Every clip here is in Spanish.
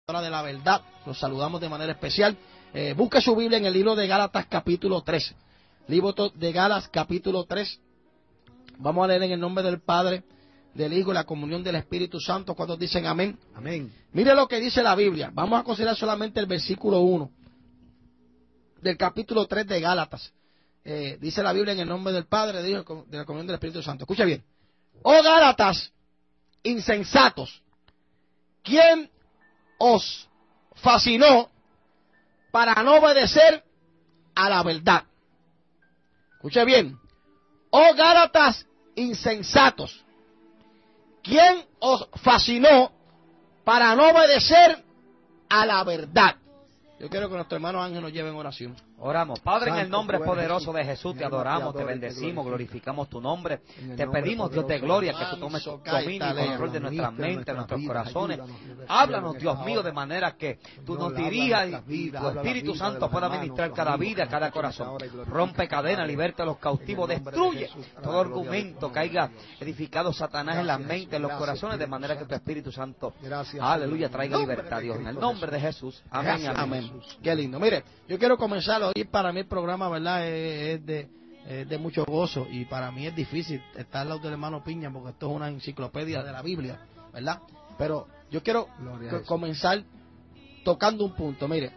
hora de la verdad. Los saludamos de manera especial. Busque su Biblia en el libro de Gálatas capítulo 3. Libro de Gálatas capítulo 3. Vamos a leer en el nombre del Padre, del Hijo y la comunión del Espíritu Santo. ¿Cuántos dicen amén? Amén. Mire lo que dice la Biblia. Vamos a considerar solamente el versículo 1 del capítulo 3 de Gálatas. Dice la Biblia en el nombre del Padre, del Hijo y de la comunión del Espíritu Santo. Escucha bien. Oh Gálatas, insensatos, ¿quién os fascinó para no obedecer a la verdad? Escuche bien. Oh Gálatas insensatos, ¿quién os fascinó para no obedecer a la verdad? Yo quiero que nuestro hermano Ángel nos lleve en oración. Oramos. Padre, en el Santo, nombre bueno, poderoso de Jesús, te adoramos, te bendecimos, glorificamos tu nombre. Te pedimos, Dios de gloria, que tú tomes dominio y control de nuestras mentes, de nuestros corazones. Háblanos, Dios mío, de manera que tú nos dirías y tu Espíritu Santo pueda ministrar cada vida, cada corazón. Rompe cadenas, liberta a los cautivos, destruye todo argumento que haya edificado Satanás en las mentes, en los corazones, de manera que tu Espíritu Santo, aleluya, traiga libertad, Dios. En el nombre de Jesús. Amén. Amén. Qué lindo. Mire, yo quiero comenzar hoy. Para mí el programa, ¿verdad?, es de mucho gozo, y para mí es difícil estar al lado del hermano Piña porque esto es una enciclopedia de la Biblia, ¿verdad? Pero yo quiero comenzar tocando un punto. Mire,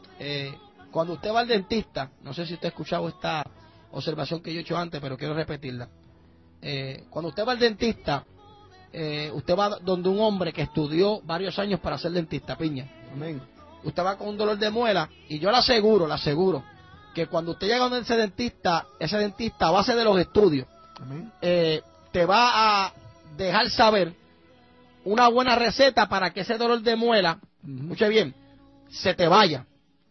cuando usted va al dentista, no sé si usted ha escuchado esta observación que yo he hecho antes, pero quiero repetirla. Cuando usted va al dentista, usted va donde un hombre que estudió varios años para ser dentista, Piña. Amén. Usted va con un dolor de muela, y yo le aseguro, que cuando usted llega donde ese dentista a base de los estudios, Amén. Te va a dejar saber una buena receta para que ese dolor de muela, escuche bien, se te vaya.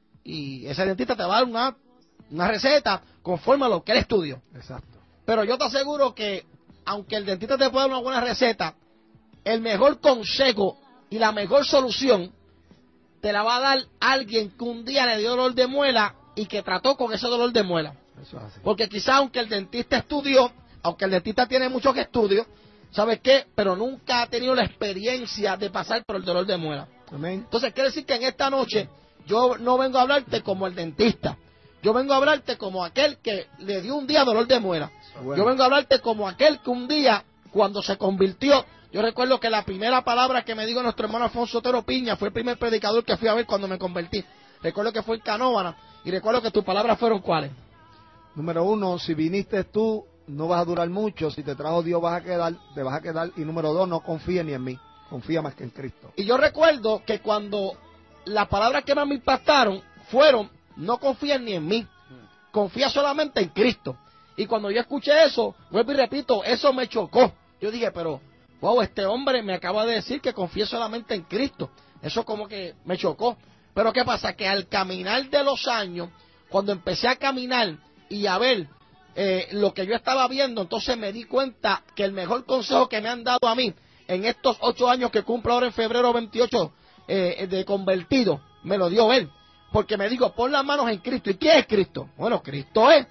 Y ese dentista te va a dar una receta conforme a lo que él estudió. Exacto. Pero yo te aseguro que, aunque el dentista te pueda dar una buena receta, el mejor consejo y la mejor solución te la va a dar alguien que un día le dio dolor de muela y que trató con ese dolor de muela. Eso es así. Porque quizás aunque el dentista estudió, aunque el dentista tiene muchos estudios, ¿sabes qué? Pero nunca ha tenido la experiencia de pasar por el dolor de muela. Amén. Entonces quiere decir que en esta noche yo no vengo a hablarte como el dentista. Yo vengo a hablarte como aquel que le dio un día dolor de muela. Bueno. Yo vengo a hablarte como aquel que un día, cuando se convirtió, yo recuerdo que la primera palabra que me dijo nuestro hermano Alfonso Otero Piña fue el primer predicador que fui a ver cuando me convertí. Recuerdo que fue en Canóvana, y recuerdo que tus palabras fueron ¿cuáles? Número 1, si viniste tú, no vas a durar mucho. Si te trajo Dios, te vas a quedar. Y número 2, no confíes ni en mí. Confía más que en Cristo. Y yo recuerdo que cuando las palabras que más me impactaron fueron: no confíes ni en mí, confía solamente en Cristo. Y cuando yo escuché eso, vuelvo y repito, eso me chocó. Yo dije, pero wow, este hombre me acaba de decir que confíe solamente en Cristo. Eso como que me chocó. Pero ¿qué pasa? Que al caminar de los años, cuando empecé a caminar y a ver lo que yo estaba viendo, entonces me di cuenta que el mejor consejo que me han dado a mí en estos 8 años que cumplo ahora en febrero 28 de convertido, me lo dio él. Porque me dijo, pon las manos en Cristo. ¿Y qué es Cristo? Bueno, Cristo es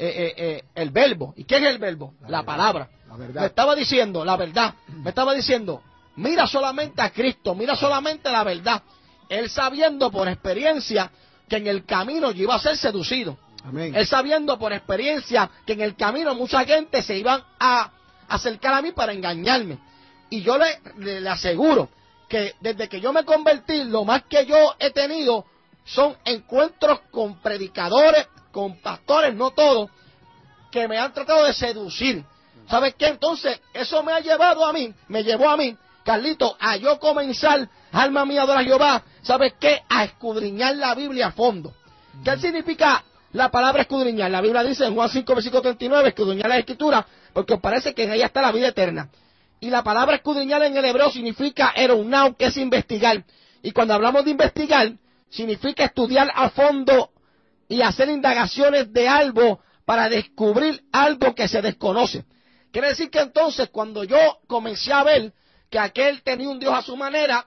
el verbo. ¿Y qué es el verbo? La palabra. La verdad. Me estaba diciendo la verdad. Me estaba diciendo, mira solamente a Cristo, mira solamente la verdad. Él sabiendo por experiencia que en el camino yo iba a ser seducido. Amén. Él sabiendo por experiencia que en el camino mucha gente se iban a acercar a mí para engañarme. Y yo le aseguro que desde que yo me convertí, lo más que yo he tenido son encuentros con predicadores, con pastores, no todos, que me han tratado de seducir. ¿Sabes qué? Entonces, eso me llevó a mí, Carlito, a yo comenzar, alma mía, adora a Jehová, ¿sabes qué? A escudriñar la Biblia a fondo. ¿Qué significa la palabra escudriñar? La Biblia dice en Juan 5, versículo 39, escudriñar la Escritura, porque os parece que en ella está la vida eterna. Y la palabra escudriñar en el hebreo significa erounao, que es investigar. Y cuando hablamos de investigar, significa estudiar a fondo y hacer indagaciones de algo para descubrir algo que se desconoce. Quiere decir que entonces cuando yo comencé a ver que aquel tenía un Dios a su manera,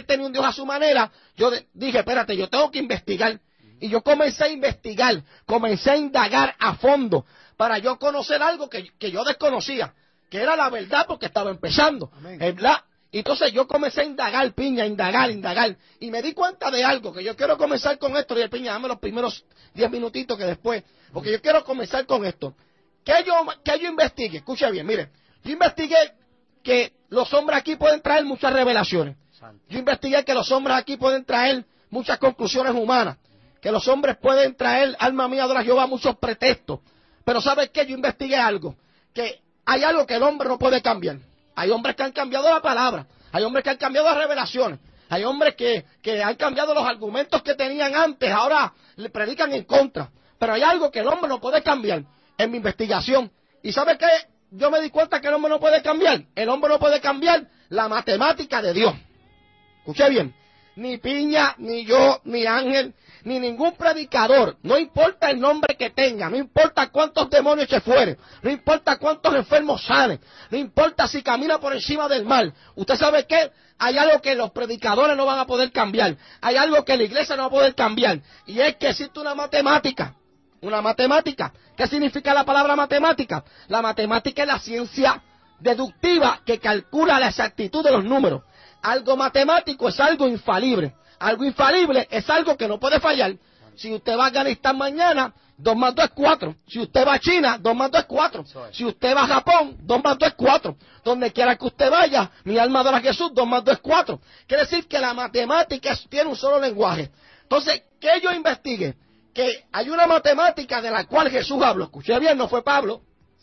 yo dije, espérate, yo tengo que investigar. Y yo comencé a investigar, comencé a indagar a fondo para yo conocer algo que yo desconocía, que era la verdad, porque estaba empezando, ¿verdad? Y entonces yo comencé a indagar, Piña, indagar. Y me di cuenta de algo, que yo quiero comenzar con esto. Y el Piña, dame los primeros 10 minutitos que después. Porque yo quiero comenzar con esto. Que yo investigué, escucha bien, mire. Yo investigué que los hombres aquí pueden traer muchas revelaciones. Yo investigué que los hombres aquí pueden traer muchas conclusiones humanas. Que los hombres pueden traer, alma mía, adora a Jehová, muchos pretextos. Pero ¿sabes qué? Yo investigué algo. Que hay algo que el hombre no puede cambiar. Hay hombres que han cambiado la palabra. Hay hombres que han cambiado las revelaciones. Hay hombres que han cambiado los argumentos que tenían antes. Ahora le predican en contra. Pero hay algo que el hombre no puede cambiar. En mi investigación. ¿Y sabe qué? Yo me di cuenta que el hombre no puede cambiar. El hombre no puede cambiar la matemática de Dios. Escuche bien. Ni Piña, ni yo, ni Ángel, ni ningún predicador, no importa el nombre que tenga, no importa cuántos demonios se fueren, no importa cuántos enfermos salen, no importa si camina por encima del mar. ¿Usted sabe qué? Hay algo que los predicadores no van a poder cambiar, hay algo que la iglesia no va a poder cambiar, y es que existe una matemática. Una matemática. ¿Qué significa la palabra matemática? La matemática es la ciencia deductiva que calcula la exactitud de los números. Algo matemático es algo infalible. Algo infalible es algo que no puede fallar. Si usted va a Afganistán mañana, 2 más 2 es 4. Si usted va a China, 2 más 2 es 4. Si usted va a Japón, 2 más 2 es 4. Donde quiera que usted vaya, mi alma adora a Jesús, 2 más 2 es 4. Quiere decir que la matemática tiene un solo lenguaje. Entonces, ¿qué yo investigué? Que hay una matemática de la cual Jesús habló. Escuché bien, no fue Pablo.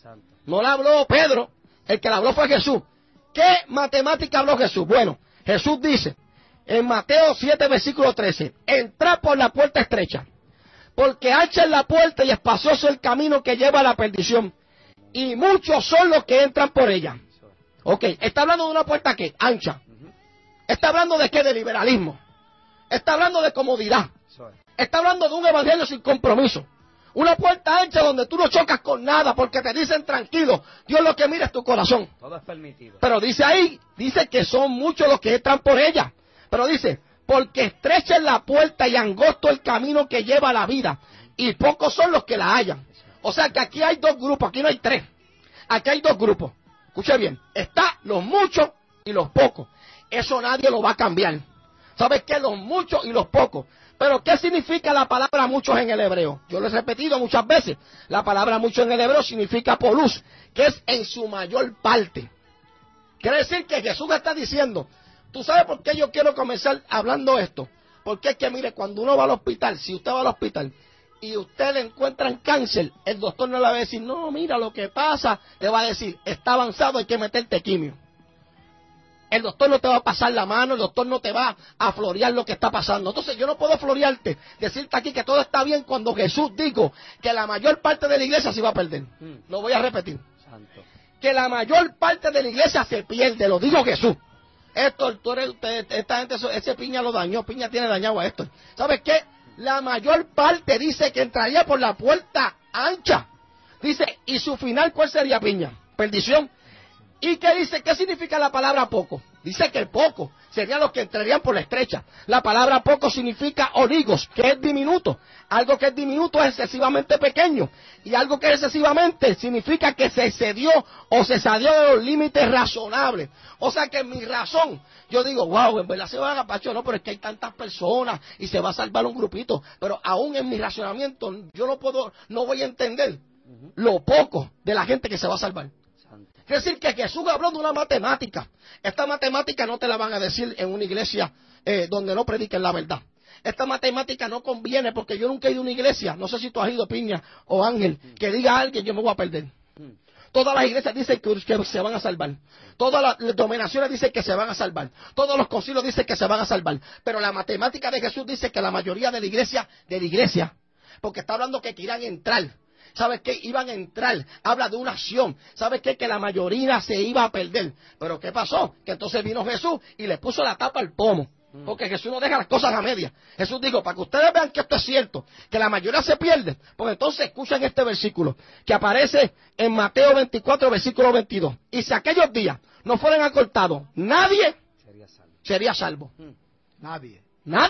No la habló Pedro. El que la habló fue Jesús. ¿Qué matemática habló Jesús? Bueno, Jesús dice en Mateo 7, versículo 13, entrad por la puerta estrecha, porque ancha es la puerta y espacioso el camino que lleva a la perdición, y muchos son los que entran por ella. Ok, está hablando de una puerta que ancha. Está hablando de qué, de liberalismo. Está hablando de comodidad. Está hablando de un evangelio sin compromiso. Una puerta ancha donde tú no chocas con nada porque te dicen tranquilo. Dios lo que mira es tu corazón. Todo es permitido. Pero dice ahí, dice que son muchos los que entran por ella. Pero dice, porque estrecha es la puerta y angosto el camino que lleva a la vida. Y pocos son los que la hallan. O sea que aquí hay dos grupos, aquí no hay tres. Aquí hay dos grupos. Escuche bien, está los muchos y los pocos. Eso nadie lo va a cambiar. ¿Sabes qué? Los muchos y los pocos. Pero ¿qué significa la palabra muchos en el hebreo? Yo lo he repetido muchas veces. La palabra muchos en el hebreo significa polus, que es en su mayor parte. Quiere decir que Jesús está diciendo, ¿tú sabes por qué yo quiero comenzar hablando esto? Porque es que, mire, cuando uno va al hospital, si usted va al hospital y usted le encuentran cáncer, el doctor no le va a decir, no, mira lo que pasa, le va a decir, está avanzado, hay que meterte quimio. El doctor no te va a pasar la mano, el doctor no te va a florear lo que está pasando. Entonces yo no puedo florearte, decirte aquí que todo está bien cuando Jesús dijo que la mayor parte de la iglesia se va a perder. Lo voy a repetir. Santo. Que la mayor parte de la iglesia se pierde, lo dijo Jesús. Esto, esta gente, ese Piña lo dañó, Piña tiene dañado a esto. ¿Sabes qué? La mayor parte dice que entraría por la puerta ancha. Dice, ¿y su final cuál sería, Piña? Perdición. ¿Y qué dice? ¿Qué significa la palabra poco? Dice que el poco serían los que entrarían por la estrecha. La palabra poco significa oligos, que es diminuto. Algo que es diminuto es excesivamente pequeño. Y algo que es excesivamente significa que se excedió o se salió de los límites razonables. O sea que en mi razón, yo digo, wow, en verdad se va a agapacho, no, pero es que hay tantas personas y se va a salvar un grupito. Pero aún en mi razonamiento, yo no voy a entender lo poco de la gente que se va a salvar. Es decir, que Jesús habló de una matemática. Esta matemática no te la van a decir en una iglesia donde no prediquen la verdad. Esta matemática no conviene porque yo nunca he ido a una iglesia, no sé si tú has ido, Piña o Ángel, que diga a alguien, yo me voy a perder. Todas las iglesias dicen que se van a salvar. Todas las dominaciones dicen que se van a salvar. Todos los concilios dicen que se van a salvar. Pero la matemática de Jesús dice que la mayoría de la iglesia, porque está hablando que irán a entrar. ¿Sabes qué? Iban a entrar. Habla de una acción. ¿Sabes qué? Que la mayoría se iba a perder. Pero ¿qué pasó? Que entonces vino Jesús y le puso la tapa al pomo. Porque Jesús no deja las cosas a medias. Jesús dijo, para que ustedes vean que esto es cierto, que la mayoría se pierde. Pues entonces escuchen este versículo, que aparece en Mateo 24, versículo 22. Y si aquellos días no fueran acortados, nadie sería salvo. Nadie.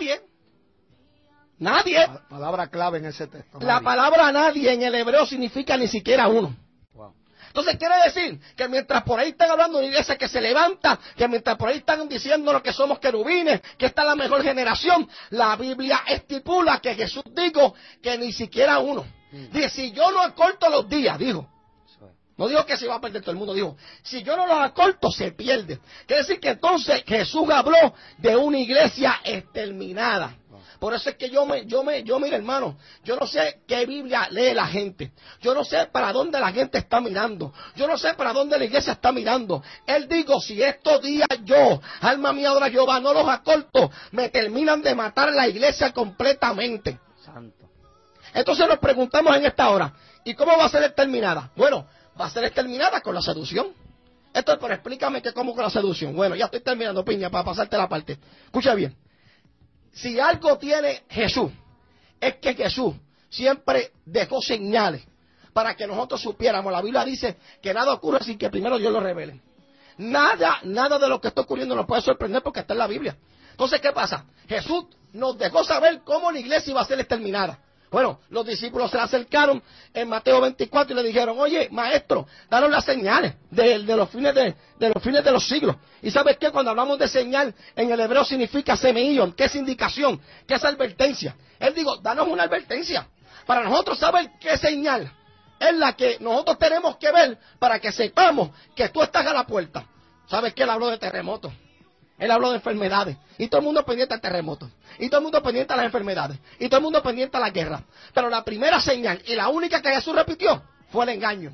Nadie. Palabra clave en ese texto. La palabra nadie en el hebreo significa ni siquiera uno. Wow. Entonces quiere decir que mientras por ahí están hablando de una iglesia que se levanta, que mientras por ahí están diciendo lo que somos querubines, que esta es la mejor generación, la Biblia estipula que Jesús dijo que ni siquiera uno. Dice, si yo no acorto los días, dijo. No dijo que se va a perder todo el mundo, dijo, si yo no los acorto, se pierde. Quiere decir que entonces Jesús habló de una iglesia exterminada. Por eso es que yo, mira, hermano, yo no sé qué Biblia lee la gente. Yo no sé para dónde la gente está mirando. Yo no sé para dónde la iglesia está mirando. Él dijo, si estos días yo, alma mía, adora a Jehová, no los acorto, me terminan de matar la iglesia completamente. Santo. Entonces nos preguntamos en esta hora, ¿y cómo va a ser exterminada? Bueno, va a ser exterminada con la seducción. Esto es, pero explícame que cómo con la seducción. Bueno, ya estoy terminando, piña, para pasarte la parte. Escucha bien. Si algo tiene Jesús, es que Jesús siempre dejó señales para que nosotros supiéramos. La Biblia dice que nada ocurre sin que primero Dios lo revele. Nada de lo que está ocurriendo nos puede sorprender porque está en la Biblia. Entonces, ¿qué pasa? Jesús nos dejó saber cómo la iglesia iba a ser exterminada. Bueno, los discípulos se le acercaron en Mateo 24 y le dijeron, oye, maestro, danos las señales de los fines de los siglos. ¿Y sabes qué? Cuando hablamos de señal, en el hebreo significa semeion, que es indicación, que es advertencia. Él dijo, danos una advertencia para nosotros saber qué señal es la que nosotros tenemos que ver para que sepamos que tú estás a la puerta. ¿Sabes qué? Él habló de terremotos. Él habló de enfermedades. Y todo el mundo pendiente al terremoto. Y todo el mundo pendiente a las enfermedades. Y todo el mundo pendiente a la guerra. Pero la primera señal y la única que Jesús repitió fue el engaño.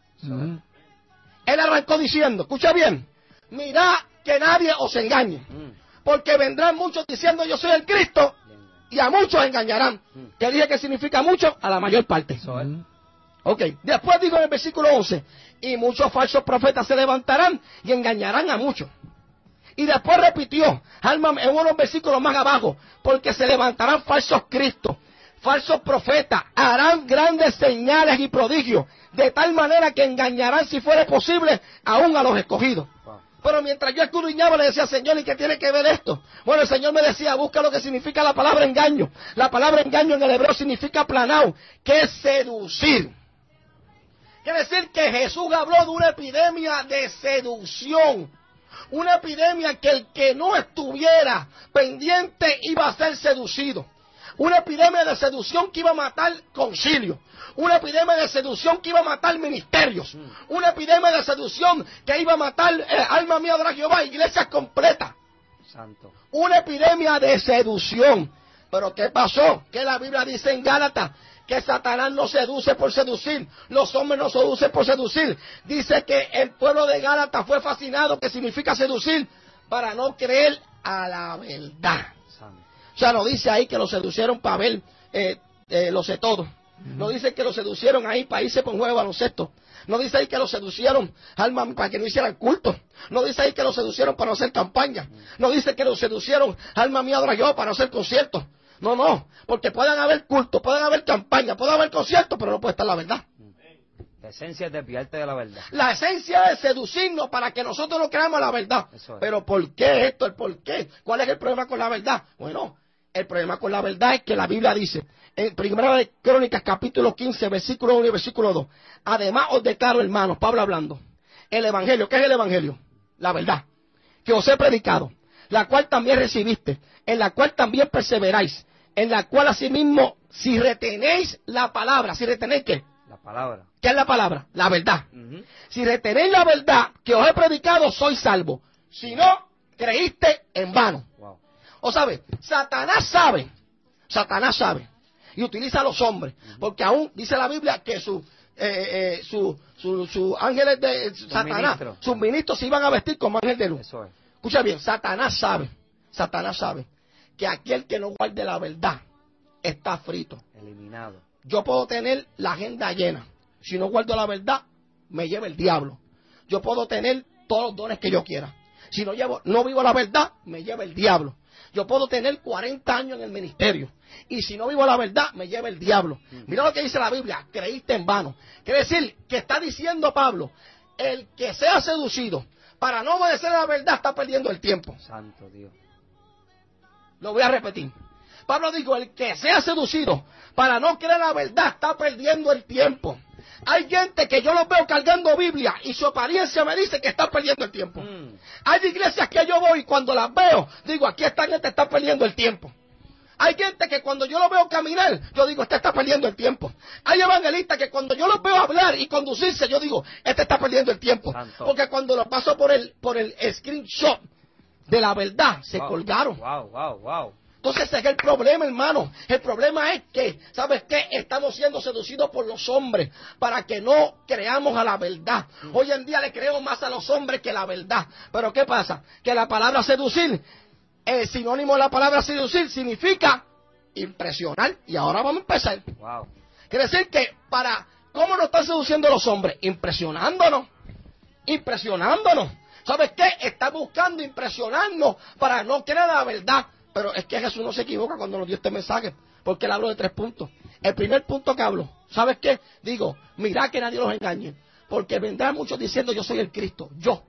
Él arrancó diciendo, escucha bien, mirad que nadie os engañe. Porque vendrán muchos diciendo yo soy el Cristo y a muchos engañarán. ¿Qué dije que significa mucho? A la mayor parte. Ok, después digo en el versículo 11, y muchos falsos profetas se levantarán y engañarán a muchos. Y después repitió, en unos versículos más abajo, porque se levantarán falsos cristos, falsos profetas, harán grandes señales y prodigios, de tal manera que engañarán, si fuera posible, aún a los escogidos. Pero mientras yo escudriñaba le decía, Señor, ¿y qué tiene que ver esto? Bueno, el Señor me decía, busca lo que significa la palabra engaño. La palabra engaño en el hebreo significa planao, que es seducir. Quiere decir que Jesús habló de una epidemia de seducción. Una epidemia que el que no estuviera pendiente iba a ser seducido. Una epidemia de seducción que iba a matar concilio. Una epidemia de seducción que iba a matar ministerios. Una epidemia de seducción que iba a matar, alma mía, adora a Jehová, iglesias completas. Santo. Una epidemia de seducción. Pero ¿qué pasó? Que la Biblia dice en Gálatas que Satanás no seduce por seducir, los hombres no seducen por seducir. Dice que el pueblo de Gálatas fue fascinado, que significa seducir, para no creer a la verdad. O sea, no dice ahí que lo seducieron para ver, lo sé todo. No dice que lo seducieron ahí para irse por un juego de baloncesto. No dice ahí que lo seducieron para que no hicieran culto. No dice ahí que lo seducieron para no hacer campaña. No dice que lo seducieron, alma mía, adora yo, para no hacer conciertos. No, porque pueden haber cultos, pueden haber campañas, puede haber conciertos, pero no puede estar la verdad. La esencia es desviarte de la verdad. La esencia es seducirnos para que nosotros no creamos la verdad. Pero ¿por qué esto? ¿El por qué? ¿Cuál es el problema con la verdad? Bueno, el problema con la verdad es que la Biblia dice, en Primera de Crónicas, capítulo 15, versículo 1 y versículo 2, además os declaro, hermanos, Pablo hablando, el Evangelio, ¿qué es el Evangelio? La verdad, que os he predicado, la cual también recibiste, en la cual también perseveráis, en la cual asimismo, si retenéis la palabra, ¿si retenéis qué? La palabra. ¿Qué es la palabra? La verdad. Si retenéis la verdad que os he predicado, sois salvos. Si no, creíste en vano. Wow. O sabe, Satanás sabe, y utiliza a los hombres, porque aún dice la Biblia que sus ángeles de Satanás, sus ministros se iban a vestir como ángeles de luz. Eso es. Escucha bien, Satanás sabe que aquel que no guarde la verdad está frito. Eliminado. Yo puedo tener la agenda llena. Si no guardo la verdad, me lleva el diablo. Yo puedo tener todos los dones que yo quiera. Si no vivo la verdad, me lleva el diablo. Yo puedo tener 40 años en el ministerio. Y si no vivo la verdad, me lleva el diablo. Mira lo que dice la Biblia, creíste en vano. Quiere decir que está diciendo Pablo, el que sea seducido para no obedecer a la verdad está perdiendo el tiempo. Santo Dios. Lo voy a repetir. Pablo dijo, el que sea seducido para no creer la verdad está perdiendo el tiempo. Hay gente que yo los veo cargando Biblia y su apariencia me dice que está perdiendo el tiempo. Hay iglesias que yo voy y cuando las veo, digo, aquí esta gente está perdiendo el tiempo. Hay gente que cuando yo lo veo caminar, yo digo, este está perdiendo el tiempo. Hay evangelistas que cuando yo los veo hablar y conducirse, yo digo, este está perdiendo el tiempo. Santo. Porque cuando lo paso por el screenshot de la verdad, se colgaron. Wow. Entonces ese es el problema, hermano. El problema es que, ¿sabes qué? Estamos siendo seducidos por los hombres para que no creamos a la verdad. Hoy en día le creemos más a los hombres que a la verdad. Pero ¿qué pasa? Que la palabra seducir, el sinónimo de la palabra seducir significa impresionar. Y ahora vamos a empezar. Wow. Quiere decir que ¿cómo nos están seduciendo los hombres? Impresionándonos. ¿Sabes qué? Está buscando impresionarnos para no creer la verdad. Pero es que Jesús no se equivoca cuando nos dio este mensaje, porque él habló de 3 puntos. El primer punto que hablo, ¿sabes qué? Digo, mirad que nadie los engañe, porque vendrán muchos diciendo yo soy el Cristo. Yo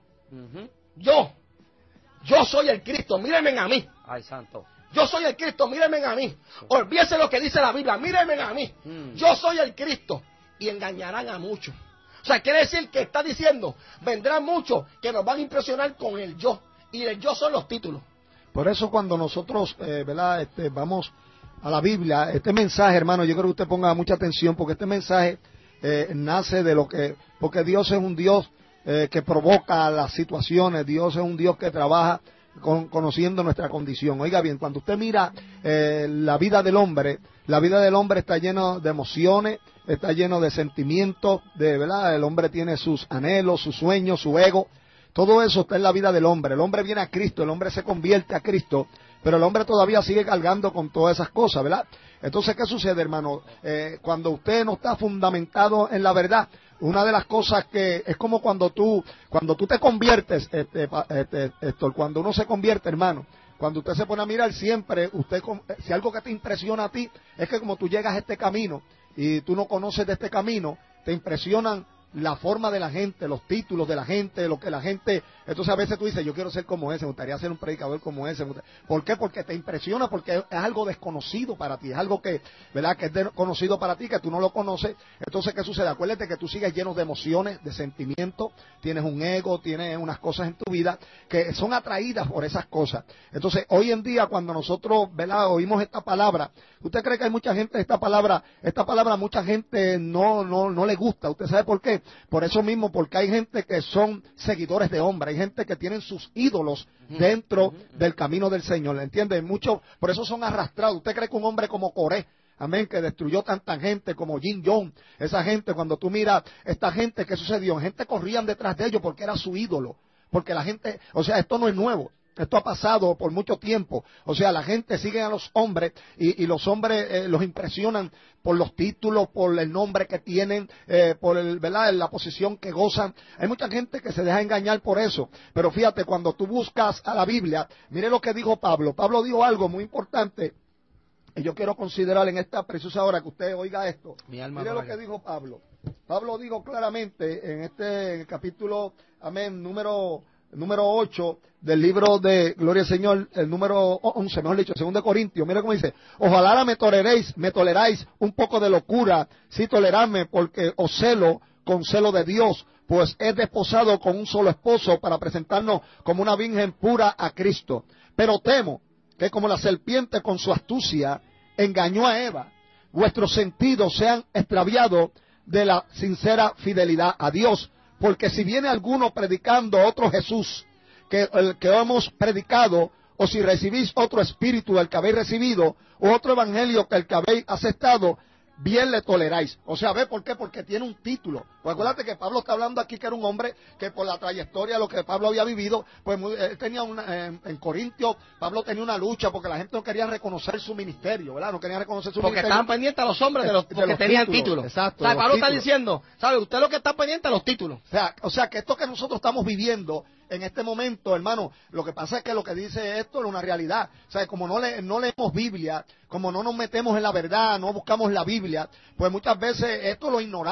soy el Cristo, mírenme a mí. Ay, santo. Yo soy el Cristo, mírenme a mí. Olvídese lo que dice la Biblia, mírenme a mí. Yo soy el Cristo. Y engañarán a muchos. O sea, quiere decir que está diciendo, vendrán muchos que nos van a impresionar con el yo. Y el yo son los títulos. Por eso cuando nosotros, ¿verdad? Vamos a la Biblia, este mensaje, hermano, yo creo que usted ponga mucha atención, porque este mensaje nace de porque Dios es un Dios que provoca las situaciones, Dios es un Dios que trabaja conociendo nuestra condición. Oiga bien, cuando usted mira la vida del hombre está lleno de emociones, está lleno de sentimientos, ¿verdad? El hombre tiene sus anhelos, sus sueños, su ego. Todo eso está en la vida del hombre. El hombre viene a Cristo, el hombre se convierte a Cristo, pero el hombre todavía sigue cargando con todas esas cosas, ¿verdad? Entonces, ¿qué sucede, hermano? Cuando usted no está fundamentado en la verdad, una de las cosas que es como cuando tú te conviertes, cuando uno se convierte, hermano, cuando usted se pone a mirar siempre, si algo que te impresiona a ti, es que como tú llegas a este camino y tú no conoces de este camino, te impresionan la forma de la gente, los títulos de la gente, lo que la gente... Entonces a veces tú dices, yo quiero ser como ese, me gustaría ser un predicador como ese. ¿Por qué? Porque te impresiona, porque es algo desconocido para ti, es algo que, ¿verdad? Que es desconocido para ti, que tú no lo conoces. Entonces, ¿qué sucede? Acuérdate que tú sigues lleno de emociones, de sentimientos, tienes un ego, tienes unas cosas en tu vida que son atraídas por esas cosas. Entonces, hoy en día, cuando nosotros, ¿verdad? Oímos esta palabra, ¿usted cree que hay mucha gente, esta palabra mucha gente no le gusta? ¿Usted sabe por qué? Por eso mismo, porque hay gente que son seguidores de hombres, hay gente que tienen sus ídolos dentro del camino del Señor, ¿entiende? Muchos, por eso son arrastrados. ¿Usted cree que un hombre como Coré, amén, que destruyó tanta gente como Jim Jones, esa gente, cuando tú miras esta gente, ¿qué sucedió? Gente corrían detrás de ellos porque era su ídolo, porque la gente, o sea, esto no es nuevo. Esto ha pasado por mucho tiempo. O sea, la gente sigue a los hombres y los hombres los impresionan por los títulos, por el nombre que tienen, por ¿verdad? La posición que gozan. Hay mucha gente que se deja engañar por eso. Pero fíjate, cuando tú buscas a la Biblia, mire lo que dijo Pablo. Pablo dijo algo muy importante. Y yo quiero considerar en esta preciosa hora que usted oiga esto. Mire lo que dijo Pablo. Pablo dijo claramente en el capítulo, amén, número 8 del libro de Gloria al Señor, el número 11, mejor dicho, 2 Corintios, mira cómo dice: ojalá me toleráis un poco de locura, si toleradme, porque os celo con celo de Dios, pues he desposado con un solo esposo para presentarnos como una virgen pura a Cristo. Pero temo que como la serpiente con su astucia engañó a Eva, vuestros sentidos sean extraviados de la sincera fidelidad a Dios. Porque si viene alguno predicando otro Jesús que el que hemos predicado, o si recibís otro espíritu del que habéis recibido, o otro evangelio que el que habéis aceptado, bien le toleráis. O sea, ¿ve por qué? Porque tiene un título. Pues acuérdate que Pablo está hablando aquí que era un hombre que por la trayectoria, lo que Pablo había vivido, pues él tenía en Corintios, Pablo tenía una lucha porque la gente no quería reconocer su ministerio, ¿verdad? No quería reconocer su ministerio. Porque estaban pendientes a los hombres de los que tenían títulos. Exacto. O sea, Pablo está diciendo, ¿sabe? Usted lo que está pendiente a los títulos. O sea, que esto que nosotros estamos viviendo en este momento, hermano, lo que pasa es que lo que dice esto es una realidad. O sea, como no leemos Biblia, como no nos metemos en la verdad, no buscamos la Biblia, pues muchas veces esto lo ignoramos.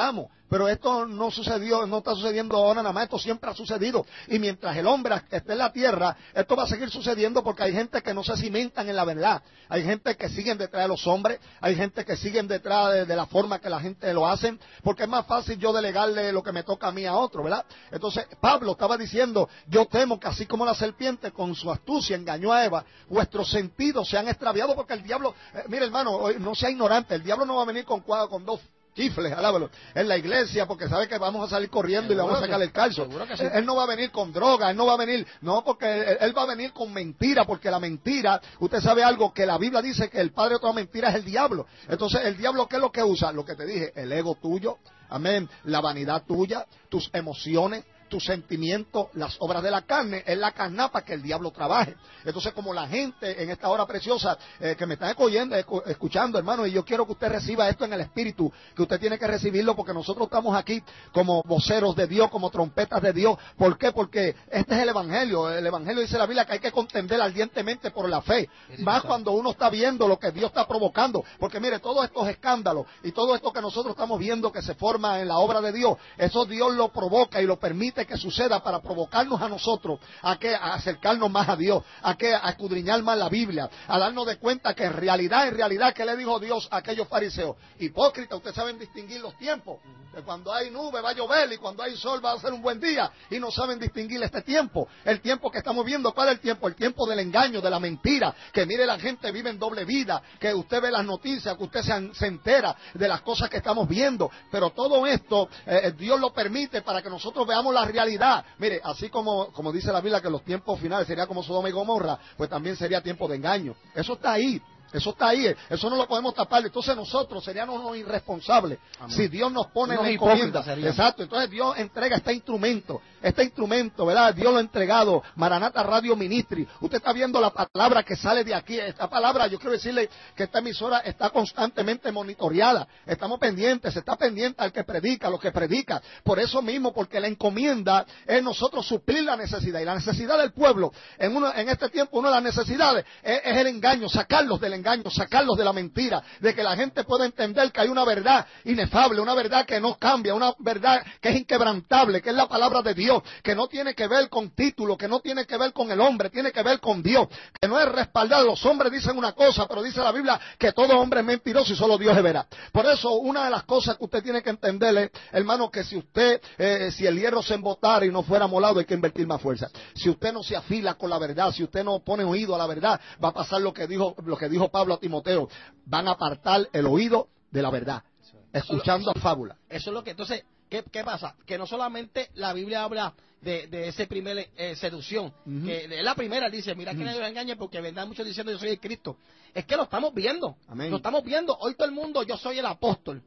pero esto no sucedió, no está sucediendo ahora nada más, esto siempre ha sucedido. Y mientras el hombre esté en la tierra, esto va a seguir sucediendo porque hay gente que no se cimentan en la verdad. Hay gente que siguen detrás de los hombres, hay gente que siguen detrás de la forma que la gente lo hace, porque es más fácil yo delegarle lo que me toca a mí a otro, ¿verdad? Entonces Pablo estaba diciendo, yo temo que así como la serpiente con su astucia engañó a Eva, vuestros sentidos se han extraviado porque el diablo, mire hermano, no sea ignorante, el diablo no va a venir con dos chifles, alábalo, en la iglesia porque sabe que vamos a salir corriendo y le vamos a sacar el calzo. Sí. Él no va a venir con droga, él no va a venir, no, porque él va a venir con mentira, porque la mentira, usted sabe algo, que la Biblia dice que el padre de toda mentira es el diablo. Entonces, el diablo, ¿qué es lo que usa? Lo que te dije, el ego tuyo, amén, la vanidad tuya, tus emociones, tus sentimientos, las obras de la carne, es la carnapa que el diablo trabaje. Entonces, como la gente en esta hora preciosa que me están escuchando, hermano, y yo quiero que usted reciba esto en el espíritu, que usted tiene que recibirlo porque nosotros estamos aquí como voceros de Dios, como trompetas de Dios. ¿Por qué? Porque este es el Evangelio. El Evangelio dice la Biblia que hay que contender ardientemente por la fe. Más cuando uno está viendo lo que Dios está provocando. Porque mire, todos estos escándalos y todo esto que nosotros estamos viendo que se forma en la obra de Dios, eso Dios lo provoca y lo permite que suceda para provocarnos a nosotros a acercarnos más a Dios, a escudriñar más la Biblia, a darnos de cuenta que en realidad, ¿qué le dijo Dios a aquellos fariseos? Hipócritas, ustedes saben distinguir los tiempos, que cuando hay nube va a llover y cuando hay sol va a ser un buen día, y no saben distinguir este tiempo, el tiempo que estamos viendo. ¿Cuál es el tiempo? El tiempo del engaño, de la mentira, que mire, la gente vive en doble vida, que usted ve las noticias, que usted se entera de las cosas que estamos viendo, pero todo esto Dios lo permite para que nosotros veamos la realidad. Mire, así como dice la Biblia que los tiempos finales sería como Sodoma y Gomorra, pues también sería tiempo de engaño. Eso está ahí. Eso está ahí, eso no lo podemos tapar. Entonces nosotros seríamos unos irresponsables. Amén. Si Dios nos pone en la encomienda. Exacto, entonces Dios entrega este instrumento, ¿verdad? Dios lo ha entregado, Maranata Radio Ministry. Usted está viendo la palabra que sale de aquí. Esta palabra, yo quiero decirle que esta emisora está constantemente monitoreada. Estamos pendientes, se está pendiente al que predica, a lo que predica. Por eso mismo, porque la encomienda es nosotros suplir la necesidad. Y la necesidad del pueblo, en este tiempo, una de las necesidades es el engaño, sacarlos del engaño, sacarlos de la mentira, de que la gente pueda entender que hay una verdad inefable, una verdad que no cambia, una verdad que es inquebrantable, que es la palabra de Dios, que no tiene que ver con título, que no tiene que ver con el hombre, tiene que ver con Dios, que no es respaldado. Los hombres dicen una cosa, pero dice la Biblia que todo hombre es mentiroso y solo Dios es veraz. Por eso, una de las cosas que usted tiene que entenderle, hermano, que si usted, si el hierro se embotara y no fuera molado, hay que invertir más fuerza. Si usted no se afila con la verdad, si usted no pone oído a la verdad, va a pasar lo que dijo Pablo a Timoteo, van a apartar el oído de la verdad, escuchando fábulas. Eso es lo que, entonces, ¿qué pasa? Que no solamente la Biblia habla de ese primer seducción, que es la primera, dice, mira que nadie los engañe porque vendrán muchos diciendo yo soy el Cristo. Es que lo estamos viendo. Amén. Lo estamos viendo. Hoy todo el mundo, yo soy el apóstol.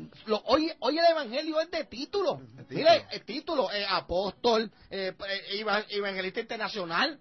Hoy el evangelio es de título. Mire, el título, apóstol, evangelista internacional.